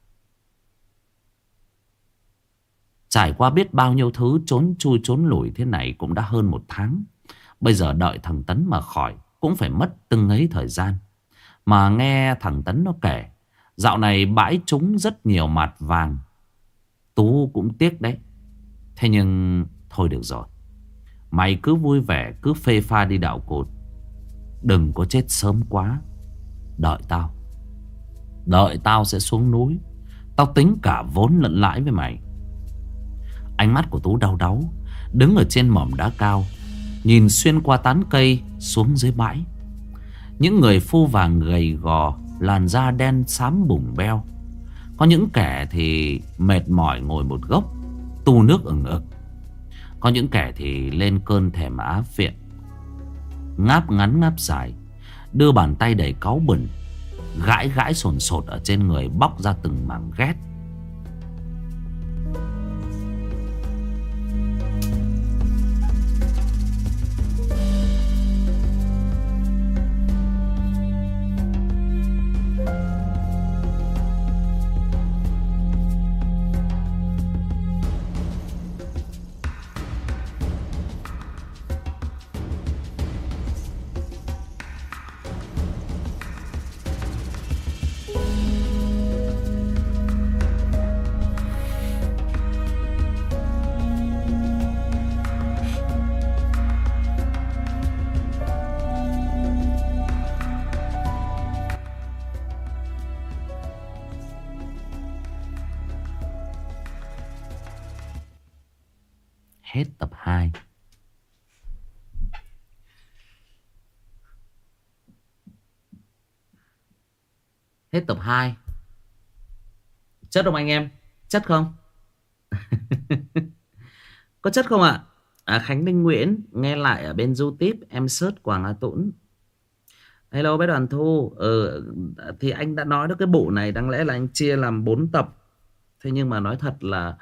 S1: trải qua biết bao nhiêu thứ trốn chui trốn lủi thế này cũng đã hơn 1 tháng. Bây giờ đợi thằng Tấn mà khỏi cũng phải mất từng ấy thời gian. Mà nghe thằng Tấn nó kể, dạo này bãi trúng rất nhiều mạt vàng. Tú cũng tiếc đấy. Thế nhưng thôi được rồi, mày cứ vui vẻ, cứ phê pha đi đạo cột. Đừng có chết sớm quá. Đợi tao. Đợi tao sẽ xuống núi. Tao tính cả vốn lẫn lãi với mày. Ánh mắt của Tú đau đáu, đứng ở trên mỏm đá cao, nhìn xuyên qua tán cây xuống dưới bãi. Những người phu vàng gầy gò, làn da đen xám bùng beo. Có những kẻ thì mệt mỏi ngồi một gốc, tu nước ừng ực. Có những kẻ thì lên cơn thèm á phiện, ngáp ngắn ngáp dài, đưa bàn tay đầy cáu bẩn, gãi gãi sồn sột ở trên người, bóc ra từng mảng ghét. Hết tập 2. Hết tập 2. Chất không anh em? Chất không? Có chất không ạ? Khánh Minh Nguyễn nghe lại ở bên YouTube, em search Quảng Hà Tũng. Hello bé Đoàn Thu. Thì anh đã nói được cái bộ này đáng lẽ là anh chia làm 4 tập. Thế nhưng mà nói thật là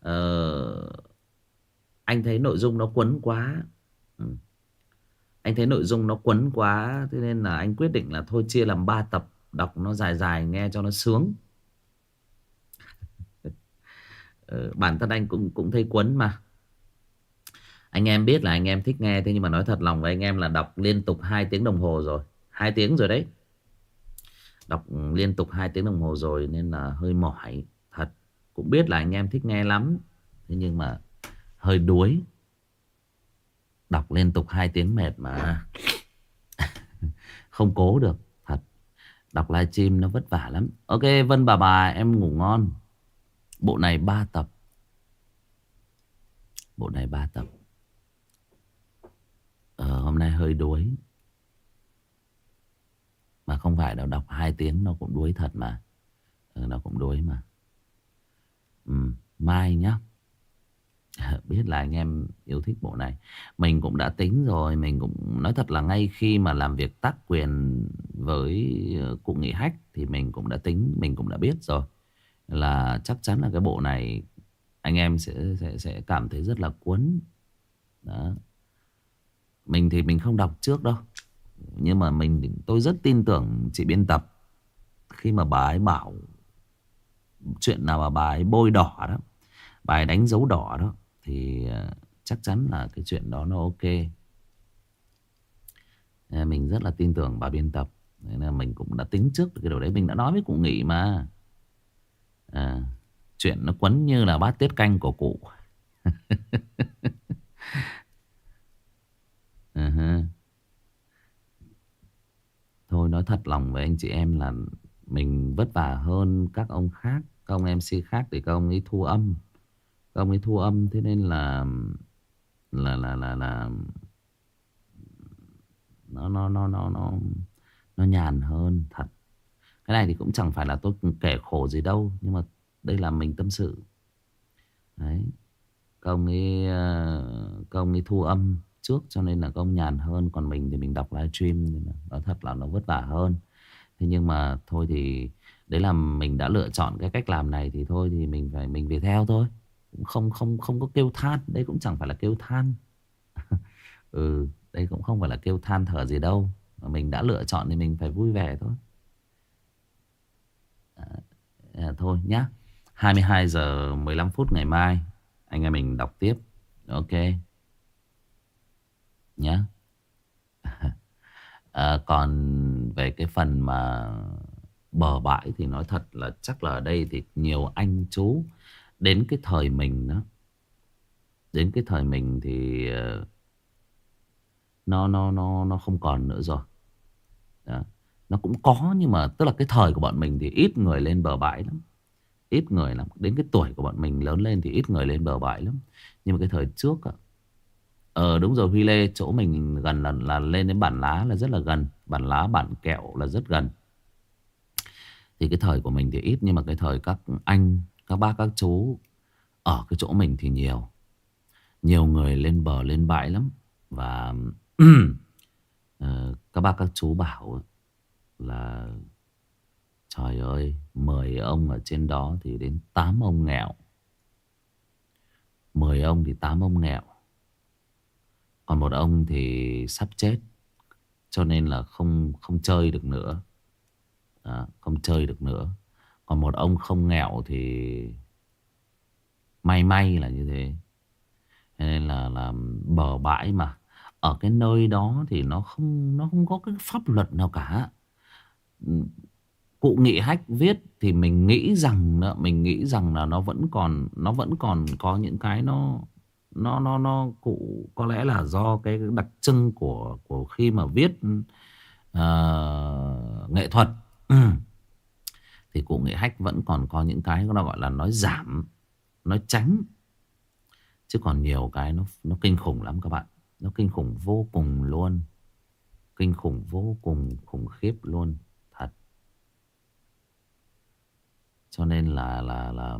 S1: anh thấy nội dung nó quấn quá. Anh thấy nội dung nó quấn quá, thế nên là anh quyết định là thôi chia làm 3 tập, đọc nó dài dài nghe cho nó sướng. Bản thân anh cũng thấy quấn mà. Anh em biết là anh em thích nghe, thế nhưng mà nói thật lòng với anh em là đọc liên tục 2 tiếng đồng hồ rồi. 2 tiếng rồi đấy. Đọc liên tục 2 tiếng đồng hồ rồi nên là hơi mỏi thật. Cũng biết là anh em thích nghe lắm, thế nhưng mà hơi đuối. Đọc liên tục 2 tiếng mệt mà. Không cố được thật. Đọc livestream nó vất vả lắm. Ok Vân bà em ngủ ngon. Bộ này 3 tập. Bộ này 3 tập. Hôm nay hơi đuối. Mà không phải đâu, đọc 2 tiếng nó cũng đuối thật mà. Nó cũng đuối mà. Mai nhá. Biết là anh em yêu thích bộ này. Mình cũng đã tính rồi. Mình cũng nói thật là ngay khi mà làm việc tác quyền với cụ Nghị Hách thì mình cũng đã tính, mình cũng đã biết rồi là chắc chắn là cái bộ này anh em sẽ cảm thấy rất là cuốn. Đó. Mình thì mình không đọc trước đâu, nhưng mà tôi rất tin tưởng chị biên tập. Khi mà bà ấy bảo chuyện nào mà bà ấy bôi đỏ đó, bà ấy đánh dấu đỏ đó, thì chắc chắn là cái chuyện đó nó ok. Mình rất là tin tưởng bà biên tập, nên là mình cũng đã tính trước được cái điều đấy. Mình đã nói với cụ Nghị mà. Chuyện nó quấn như là bát tiết canh của cụ. Thôi nói thật lòng với anh chị em là mình vất vả hơn các ông khác. Các ông MC khác thì các ông ấy thu âm. Các ông ấy thu âm, thế nên là nó nhàn hơn thật. Cái này thì cũng chẳng phải là tôi kể khổ gì đâu, nhưng mà đây là mình tâm sự. Đấy. Các ông ấy thu âm trước cho nên là các ông nhàn hơn. Còn mình thì mình đọc livestream nên là nói thật là nó vất vả hơn. Thế nhưng mà thôi thì đấy là mình đã lựa chọn cái cách làm này thì thôi thì mình về theo thôi. Cũng không có kêu than, đây cũng chẳng phải là kêu than. Ừ, đây cũng không phải là kêu than thở gì đâu. Mà mình đã lựa chọn thì mình phải vui vẻ thôi. Thôi nhá. 22 giờ 15 phút ngày mai anh em mình đọc tiếp. Ok nhá. Còn về cái phần mà bờ bãi thì nói thật là chắc là ở đây thì nhiều anh chú đến cái thời mình đó, đến cái thời mình thì nó không còn nữa rồi. Đó. Nó cũng có nhưng mà tức là cái thời của bọn mình thì ít người lên bờ bãi lắm. Ít người lắm. Đến cái tuổi của bọn mình lớn lên thì ít người lên bờ bãi lắm. Nhưng mà cái thời trước á, đúng rồi Huy Lê, chỗ mình gần là lên đến Bản Lá là rất là gần. Bản Lá, Bản Kẹo là rất gần. Thì cái thời của mình thì ít. Nhưng mà cái thời các anh, các bác, các chú ở cái chỗ mình thì nhiều. Nhiều người lên bờ lên bãi lắm. Và các bác các chú bảo là trời ơi, 10 ông ở trên đó thì đến 8 ông nghèo. 10 ông thì 8 ông nghèo. Còn một ông thì sắp chết, cho nên là không chơi được nữa. Đó, không chơi được nữa. Còn một ông không nghèo thì may may là như thế. Cho nên là bờ bãi mà. Ở cái nơi đó thì nó không có cái pháp luật nào cả. Cụ Nghị Hách viết thì mình nghĩ rằng là nó vẫn còn có những cái nó cụ có lẽ là do cái đặc trưng của khi mà viết nghệ thuật. Thì cụ Nghị Hách vẫn còn có những cái nó gọi là nói giảm, nói tránh. Chứ còn nhiều cái nó kinh khủng lắm các bạn. Nó kinh khủng vô cùng luôn. Kinh khủng vô cùng khủng khiếp luôn. Thật. Cho nên là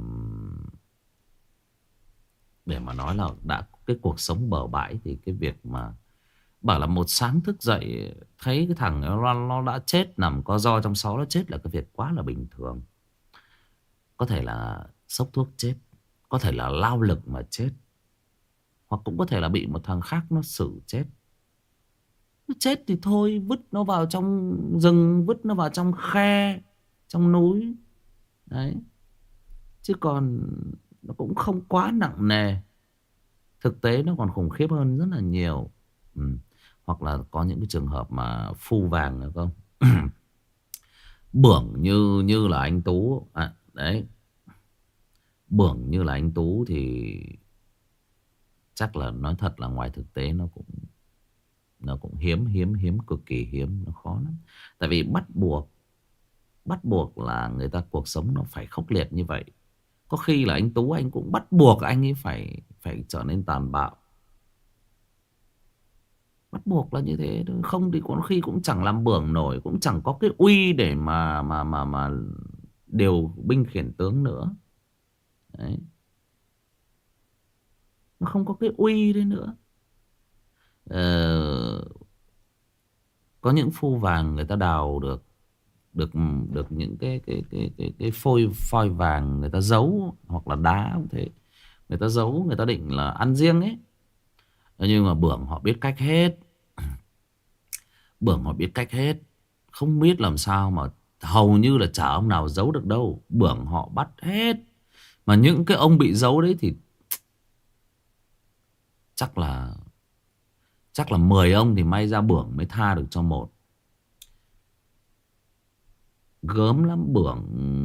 S1: để mà nói là đã cái cuộc sống bờ bãi thì cái việc mà bảo là một sáng thức dậy thấy cái thằng nó đã chết, nằm co ro trong xó nó chết là cái việc quá là bình thường. Có thể là sốc thuốc chết, có thể là lao lực mà chết, hoặc cũng có thể là bị một thằng khác nó xử chết. Nó chết thì thôi, vứt nó vào trong rừng, vứt nó vào trong khe, trong núi. Đấy. Chứ còn nó cũng không quá nặng nề. Thực tế nó còn khủng khiếp hơn rất là nhiều. Hoặc là có những cái trường hợp mà phu vàng được không? Bưởng như là anh Tú. Đấy. Bưởng như là anh Tú thì chắc là nói thật là ngoài thực tế nó cũng hiếm cực kỳ hiếm, nó khó lắm. Tại vì bắt buộc là người ta cuộc sống nó phải khốc liệt như vậy. Có khi là anh Tú anh cũng bắt buộc anh ấy phải trở nên tàn bạo. Bắt buộc là như thế. Không thì có khi cũng chẳng làm bưởng nổi, cũng chẳng có cái uy để mà điều binh khiển tướng nữa. Đấy. Nó không có cái uy đấy nữa. Ờ, có những phu vàng người ta đào được được những cái phôi vàng người ta giấu, hoặc là đá cũng thế. Người ta giấu, người ta định là ăn riêng ấy. Nhưng mà bưởng họ biết cách hết. Bưởng họ biết cách hết. Không biết làm sao mà hầu như là chả ông nào giấu được đâu. Bưởng họ bắt hết. Mà những cái ông bị giấu đấy thì chắc là 10 ông thì may ra bưởng mới tha được cho một. Gớm lắm bưởng.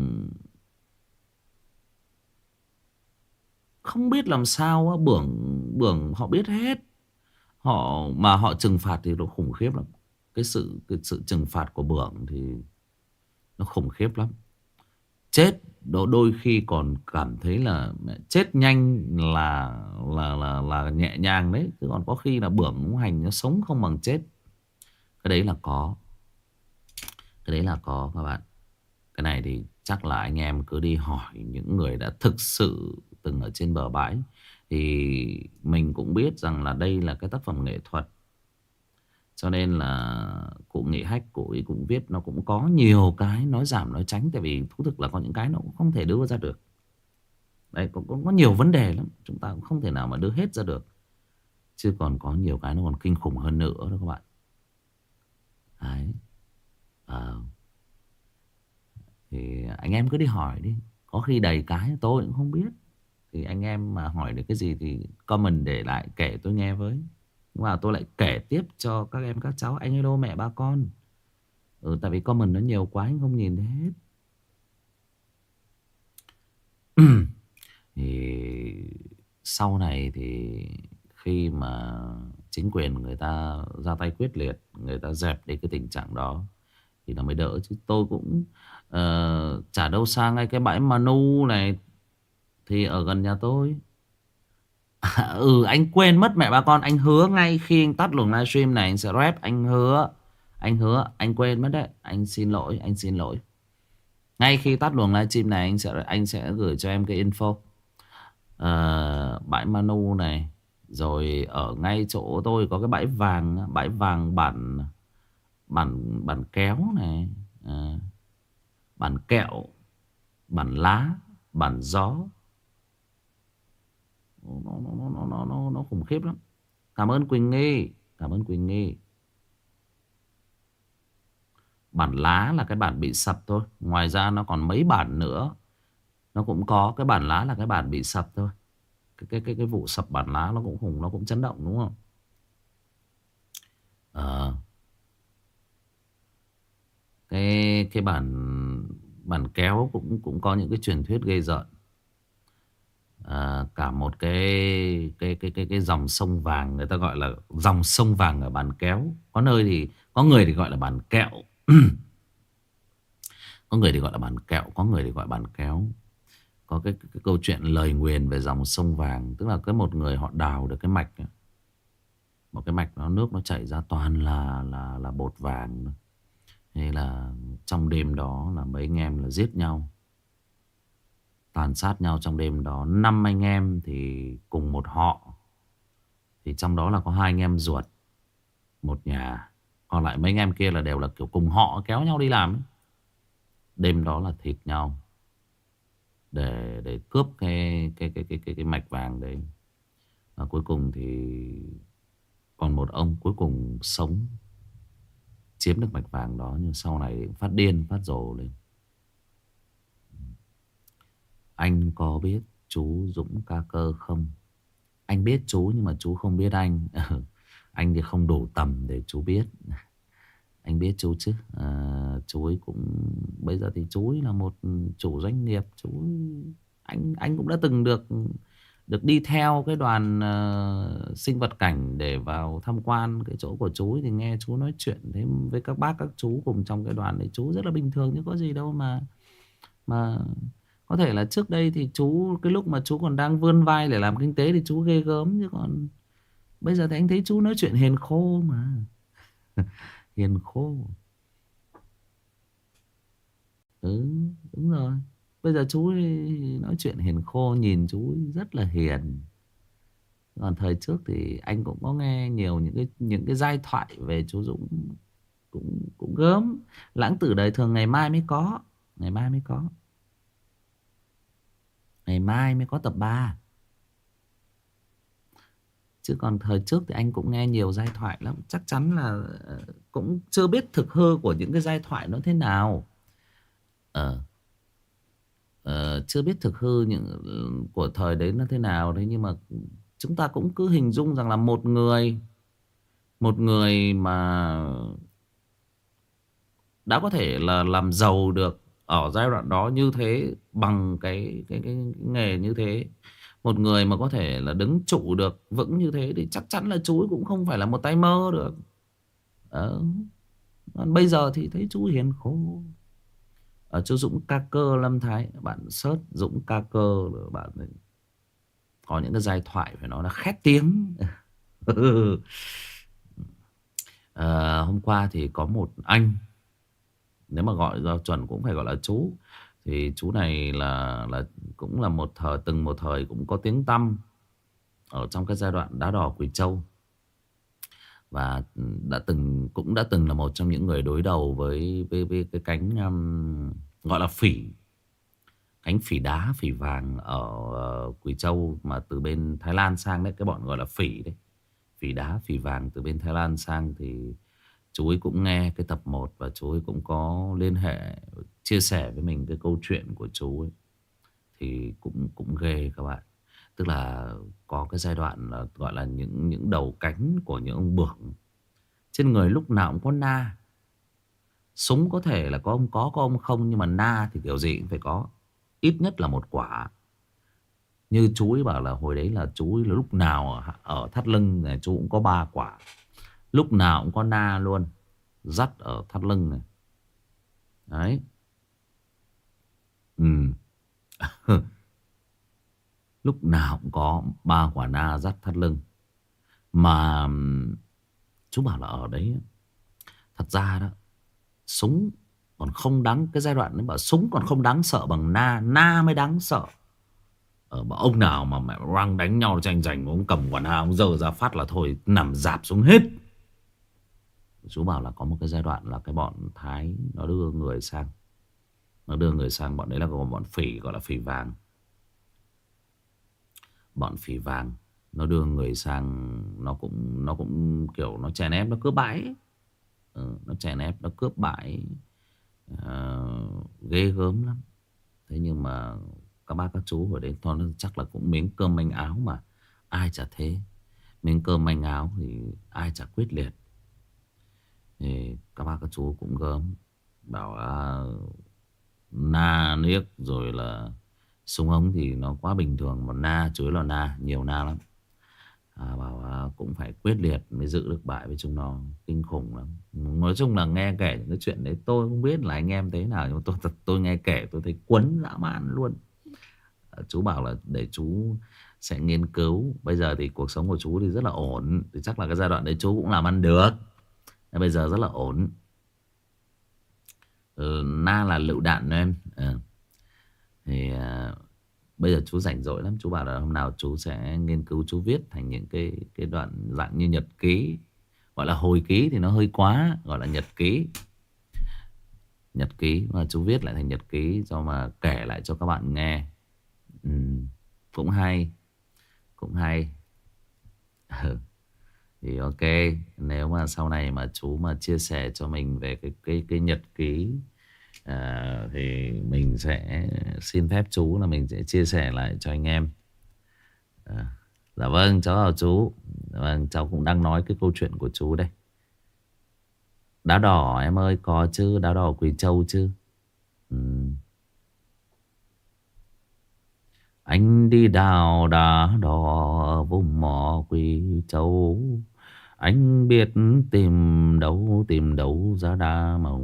S1: Không biết làm sao á. Bưởng họ biết hết. Họ trừng phạt thì nó khủng khiếp lắm. Cái sự trừng phạt của bưởng thì nó khủng khiếp lắm. Chết đôi khi còn cảm thấy là chết nhanh là nhẹ nhàng đấy. Chứ còn có khi là bưởng ngũ hành nó sống không bằng chết. Cái đấy là có. Cái đấy là có các bạn. Cái này thì chắc là anh em cứ đi hỏi những người đã thực sự từng ở trên bờ bãi Thì mình cũng biết rằng là đây là cái tác phẩm nghệ thuật, cho nên là cụ Nghị Hách cụ ấy cũng viết nó cũng có nhiều cái nói giảm nói tránh. Tại vì thú thực là có những cái nó cũng không thể đưa ra được. Đấy, có nhiều vấn đề lắm, chúng ta cũng không thể nào mà đưa hết ra được. Chứ còn có nhiều cái nó còn kinh khủng hơn nữa đó các bạn. Đấy. Ờ, thì anh em cứ đi hỏi đi. Có khi đầy cái tôi cũng không biết. Thì anh em mà hỏi được cái gì thì comment để lại kể tôi nghe với. Nhưng mà tôi lại kể tiếp cho các em các cháu, anh hello mẹ ba con. Tại vì comment nó nhiều quá anh không nhìn thấy hết. Thì sau này thì khi mà chính quyền người ta ra tay quyết liệt, người ta dẹp đi cái tình trạng đó thì nó mới đỡ. Chứ tôi cũng chả đâu xa ngay cái bãi Manu này thì ở gần nhà tôi. Anh quên mất mẹ ba con. Anh hứa ngay khi anh tắt luồng livestream này anh sẽ rep. Anh hứa. Anh hứa. Anh quên mất đấy. Anh xin lỗi. Anh xin lỗi. Ngay khi tắt luồng livestream này anh sẽ gửi cho em cái info. Bãi Manu này. Rồi ở ngay chỗ tôi có cái bãi vàng. Bãi vàng bản bản kéo này. Bản kẹo. Bản lá. Bản gió. Nó khủng khiếp lắm. Cảm ơn Quỳnh Nghi. Cảm ơn Quỳnh Nghi. Bản lá là cái bản bị sập thôi. Ngoài ra nó còn mấy bản nữa. Nó cũng có. Cái bản lá là cái bản bị sập thôi. Cái vụ sập bản lá nó cũng khủng. Nó cũng chấn động đúng không? Cái bản bản kéo cũng có những cái truyền thuyết gây rợn. Cả một cái dòng sông vàng, người ta gọi là dòng sông vàng ở bản kéo. Có nơi thì có người thì gọi là bản kẹo. Có người thì gọi là bản kẹo, có người thì gọi bản kéo. Có cái câu chuyện lời nguyền về dòng sông vàng. Tức là cái một người họ đào được cái mạch. Một cái mạch nó nước nó chảy ra toàn là bột vàng. Thế là trong đêm đó là mấy anh em là giết nhau, tàn sát nhau trong đêm đó. 5 anh em thì cùng một họ. Thì trong đó là có 2 anh em ruột một nhà. Còn lại mấy anh em kia là đều là kiểu cùng họ kéo nhau đi làm ấy. Đêm đó là thịt nhau để cướp cái mạch vàng đấy. Và cuối cùng thì còn một ông cuối cùng sống, chiếm được mạch vàng đó. Nhưng sau này phát điên phát rồ lên. Anh có biết chú Dũng ca cơ không? Anh biết chú nhưng mà chú không biết anh. Anh thì không đủ tầm để chú biết. Anh biết chú chứ. Chú ấy cũng bây giờ thì chú ấy là một chủ doanh nghiệp. Anh cũng đã từng được đi theo cái đoàn sinh vật cảnh để vào tham quan cái chỗ của chú ấy. Thì nghe chú nói chuyện thế với các bác các chú cùng trong cái đoàn đấy, chú rất là bình thường chứ có gì đâu mà có thể là trước đây thì chú cái lúc mà chú còn đang vươn vai để làm kinh tế thì chú ghê gớm, chứ còn bây giờ thì anh thấy chú nói chuyện hiền khô mà. Hiền khô. Ừ, đúng rồi. Bây giờ chú ấy nói chuyện hiền khô, nhìn chú ấy rất là hiền. Còn thời trước thì anh cũng có nghe nhiều những cái giai thoại về chú Dũng, cũng gớm. Lãng tử đời thường ngày mai mới có. Ngày mai mới có. Ngày mai mới có tập 3. Chứ còn thời trước thì anh cũng nghe nhiều giai thoại lắm. Chắc chắn là cũng chưa biết thực hư của những cái giai thoại nó thế nào. Ờ, chưa biết thực hư của thời đấy nó thế nào. Thế nhưng mà chúng ta cũng cứ hình dung rằng là một người mà đã có thể là làm giàu được ở giai đoạn đó như thế bằng cái nghề như thế. Một người mà có thể là đứng trụ được vững như thế thì chắc chắn là chú ấy cũng không phải là một tay mơ được. Còn bây giờ thì thấy chú hiền khô. Ở chú Dũng ca cơ Lâm Thái, bạn search Dũng ca cơ rồi bạn ấy có những cái giai thoại phải nói là khét tiếng. Hôm qua thì có một anh, nếu mà gọi ra chuẩn cũng phải gọi là chú. Thì chú này là cũng là từng một thời cũng có tiếng tăm. ở trong cái giai đoạn Đá Đỏ Quỳ Châu. Và cũng đã từng là một trong những người đối đầu với cái cánh gọi là cánh phỉ đá, phỉ vàng ở Quỳ Châu mà từ bên Thái Lan sang đấy, cái bọn gọi là phỉ đấy. Phỉ đá, phỉ vàng từ bên Thái Lan sang thì chú ấy cũng nghe cái tập 1 và chú ấy cũng có liên hệ chia sẻ với mình cái câu chuyện của chú ấy. Thì cũng cũng ghê các bạn. Tức là có cái giai đoạn là gọi là những đầu cánh của những ông bưởng. Trên người lúc nào cũng có na. Súng có thể là có ông không, nhưng mà na thì kiểu gì cũng phải có. Ít nhất là một quả. Như chú ấy bảo là hồi đấy là chú ấy là lúc nào ở thắt lưng này chú cũng có 3 quả. Lúc nào cũng có na luôn, dắt ở thắt lưng này. Đấy. Ừ. Lúc nào cũng có 3 quả na dắt thắt lưng. Mà chú bảo là ở đấy thật ra đó, súng còn không đáng. Cái giai đoạn đấy bảo súng còn không đáng sợ bằng na. Na mới đáng sợ. Mà ông nào mà mẹ răng đánh nhau tranh giành, ông cầm quả na ông giơ ra phát là thôi nằm rạp xuống hết. Chú bảo là có một cái giai đoạn là cái bọn Thái nó đưa người sang. Nó đưa người sang, bọn đấy là bọn phỉ, gọi là phỉ vàng. Bọn phỉ vàng nó đưa người sang. Nó cũng kiểu nó chèn ép, nó cướp bãi. Nó chèn ép, nó cướp bãi. Ghê gớm lắm. Thế nhưng mà các bác các chú ở đấy thôi, nó chắc là cũng miếng cơm manh áo mà. Ai chả thế. Miếng cơm manh áo thì ai chả quyết liệt. Thì các bác các chú cũng gớm. Bảo là na niếc rồi là súng ống thì nó quá bình thường. Mà na, chủ yếu là na, nhiều na lắm. Bảo cũng phải quyết liệt mới giữ được bại với chúng nó. Kinh khủng lắm. Nói chung là nghe kể những cái chuyện đấy, tôi không biết là anh em thế nào, nhưng mà tôi nghe kể tôi thấy quấn dã man luôn. Chú bảo là để chú sẽ nghiên cứu. Bây giờ thì cuộc sống của chú thì rất là ổn. Thì chắc là cái giai đoạn đấy chú cũng làm ăn được. Bây giờ rất là ổn. Na là lựu đạn em. Thì bây giờ chú rảnh rỗi lắm. Chú bảo là hôm nào chú sẽ nghiên cứu, chú viết thành những cái đoạn dạng như nhật ký. Gọi là hồi ký thì nó hơi quá, gọi là nhật ký. Nhật ký mà chú viết lại thành nhật ký cho mà kể lại cho các bạn nghe. Cũng hay. Cũng hay. Thì ok. Nếu mà sau này mà chú mà chia sẻ cho mình về cái nhật ký thì mình sẽ xin phép chú là mình sẽ chia sẻ lại cho anh em. Dạ vâng, cháu chào chú. Vâng, cháu cũng đang nói cái câu chuyện của chú đây. Đá đỏ em ơi, có chứ. Đá đỏ Quỳ Châu chứ. Anh đi đào đá đỏ vùng mỏ Quỳ Châu. Anh biết tìm đâu ra đá màu.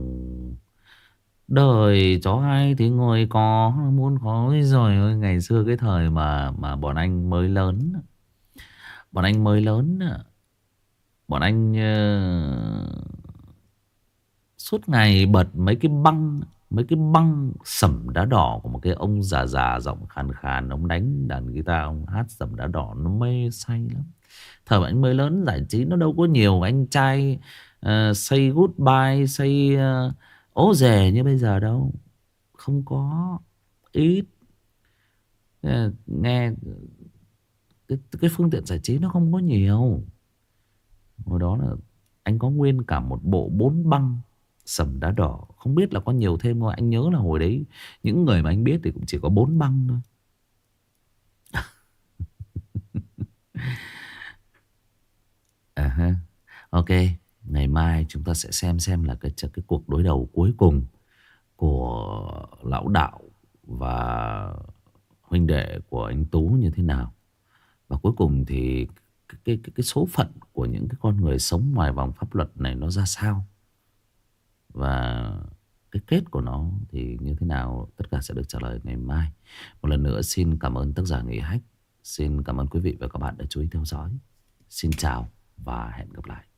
S1: Đời cho ai thì ngồi có muốn khói rồi ơi. Ngày xưa cái thời mà bọn anh mới lớn. Bọn anh mới lớn. Bọn anh suốt ngày bật mấy cái băng sẩm đá đỏ của một cái ông già già giọng khàn khàn. Ông đánh đàn guitar, ông hát sẩm đá đỏ, nó mê say lắm. Thời bọn anh mới lớn giải trí nó đâu có nhiều anh trai say goodbye, say ố dề như bây giờ đâu. Không có. Ít. Nghe cái phương tiện giải trí nó không có nhiều. Hồi đó là anh có nguyên cả một bộ 4 băng sẩm đá đỏ. Không biết là có nhiều thêm không. Anh nhớ là hồi đấy những người mà anh biết thì cũng chỉ có 4 băng thôi. Ok. Ngày mai chúng ta sẽ xem là cái cuộc đối đầu cuối cùng của lão đạo và huynh đệ của anh Tú như thế nào. Và cuối cùng thì cái số phận của những cái con người sống ngoài vòng pháp luật này nó ra sao. Và cái kết của nó thì như thế nào, tất cả sẽ được trả lời ngày mai. Một lần nữa xin cảm ơn tác giả Nghị Hách. Xin cảm ơn quý vị và các bạn đã chú ý theo dõi. Xin chào và hẹn gặp lại.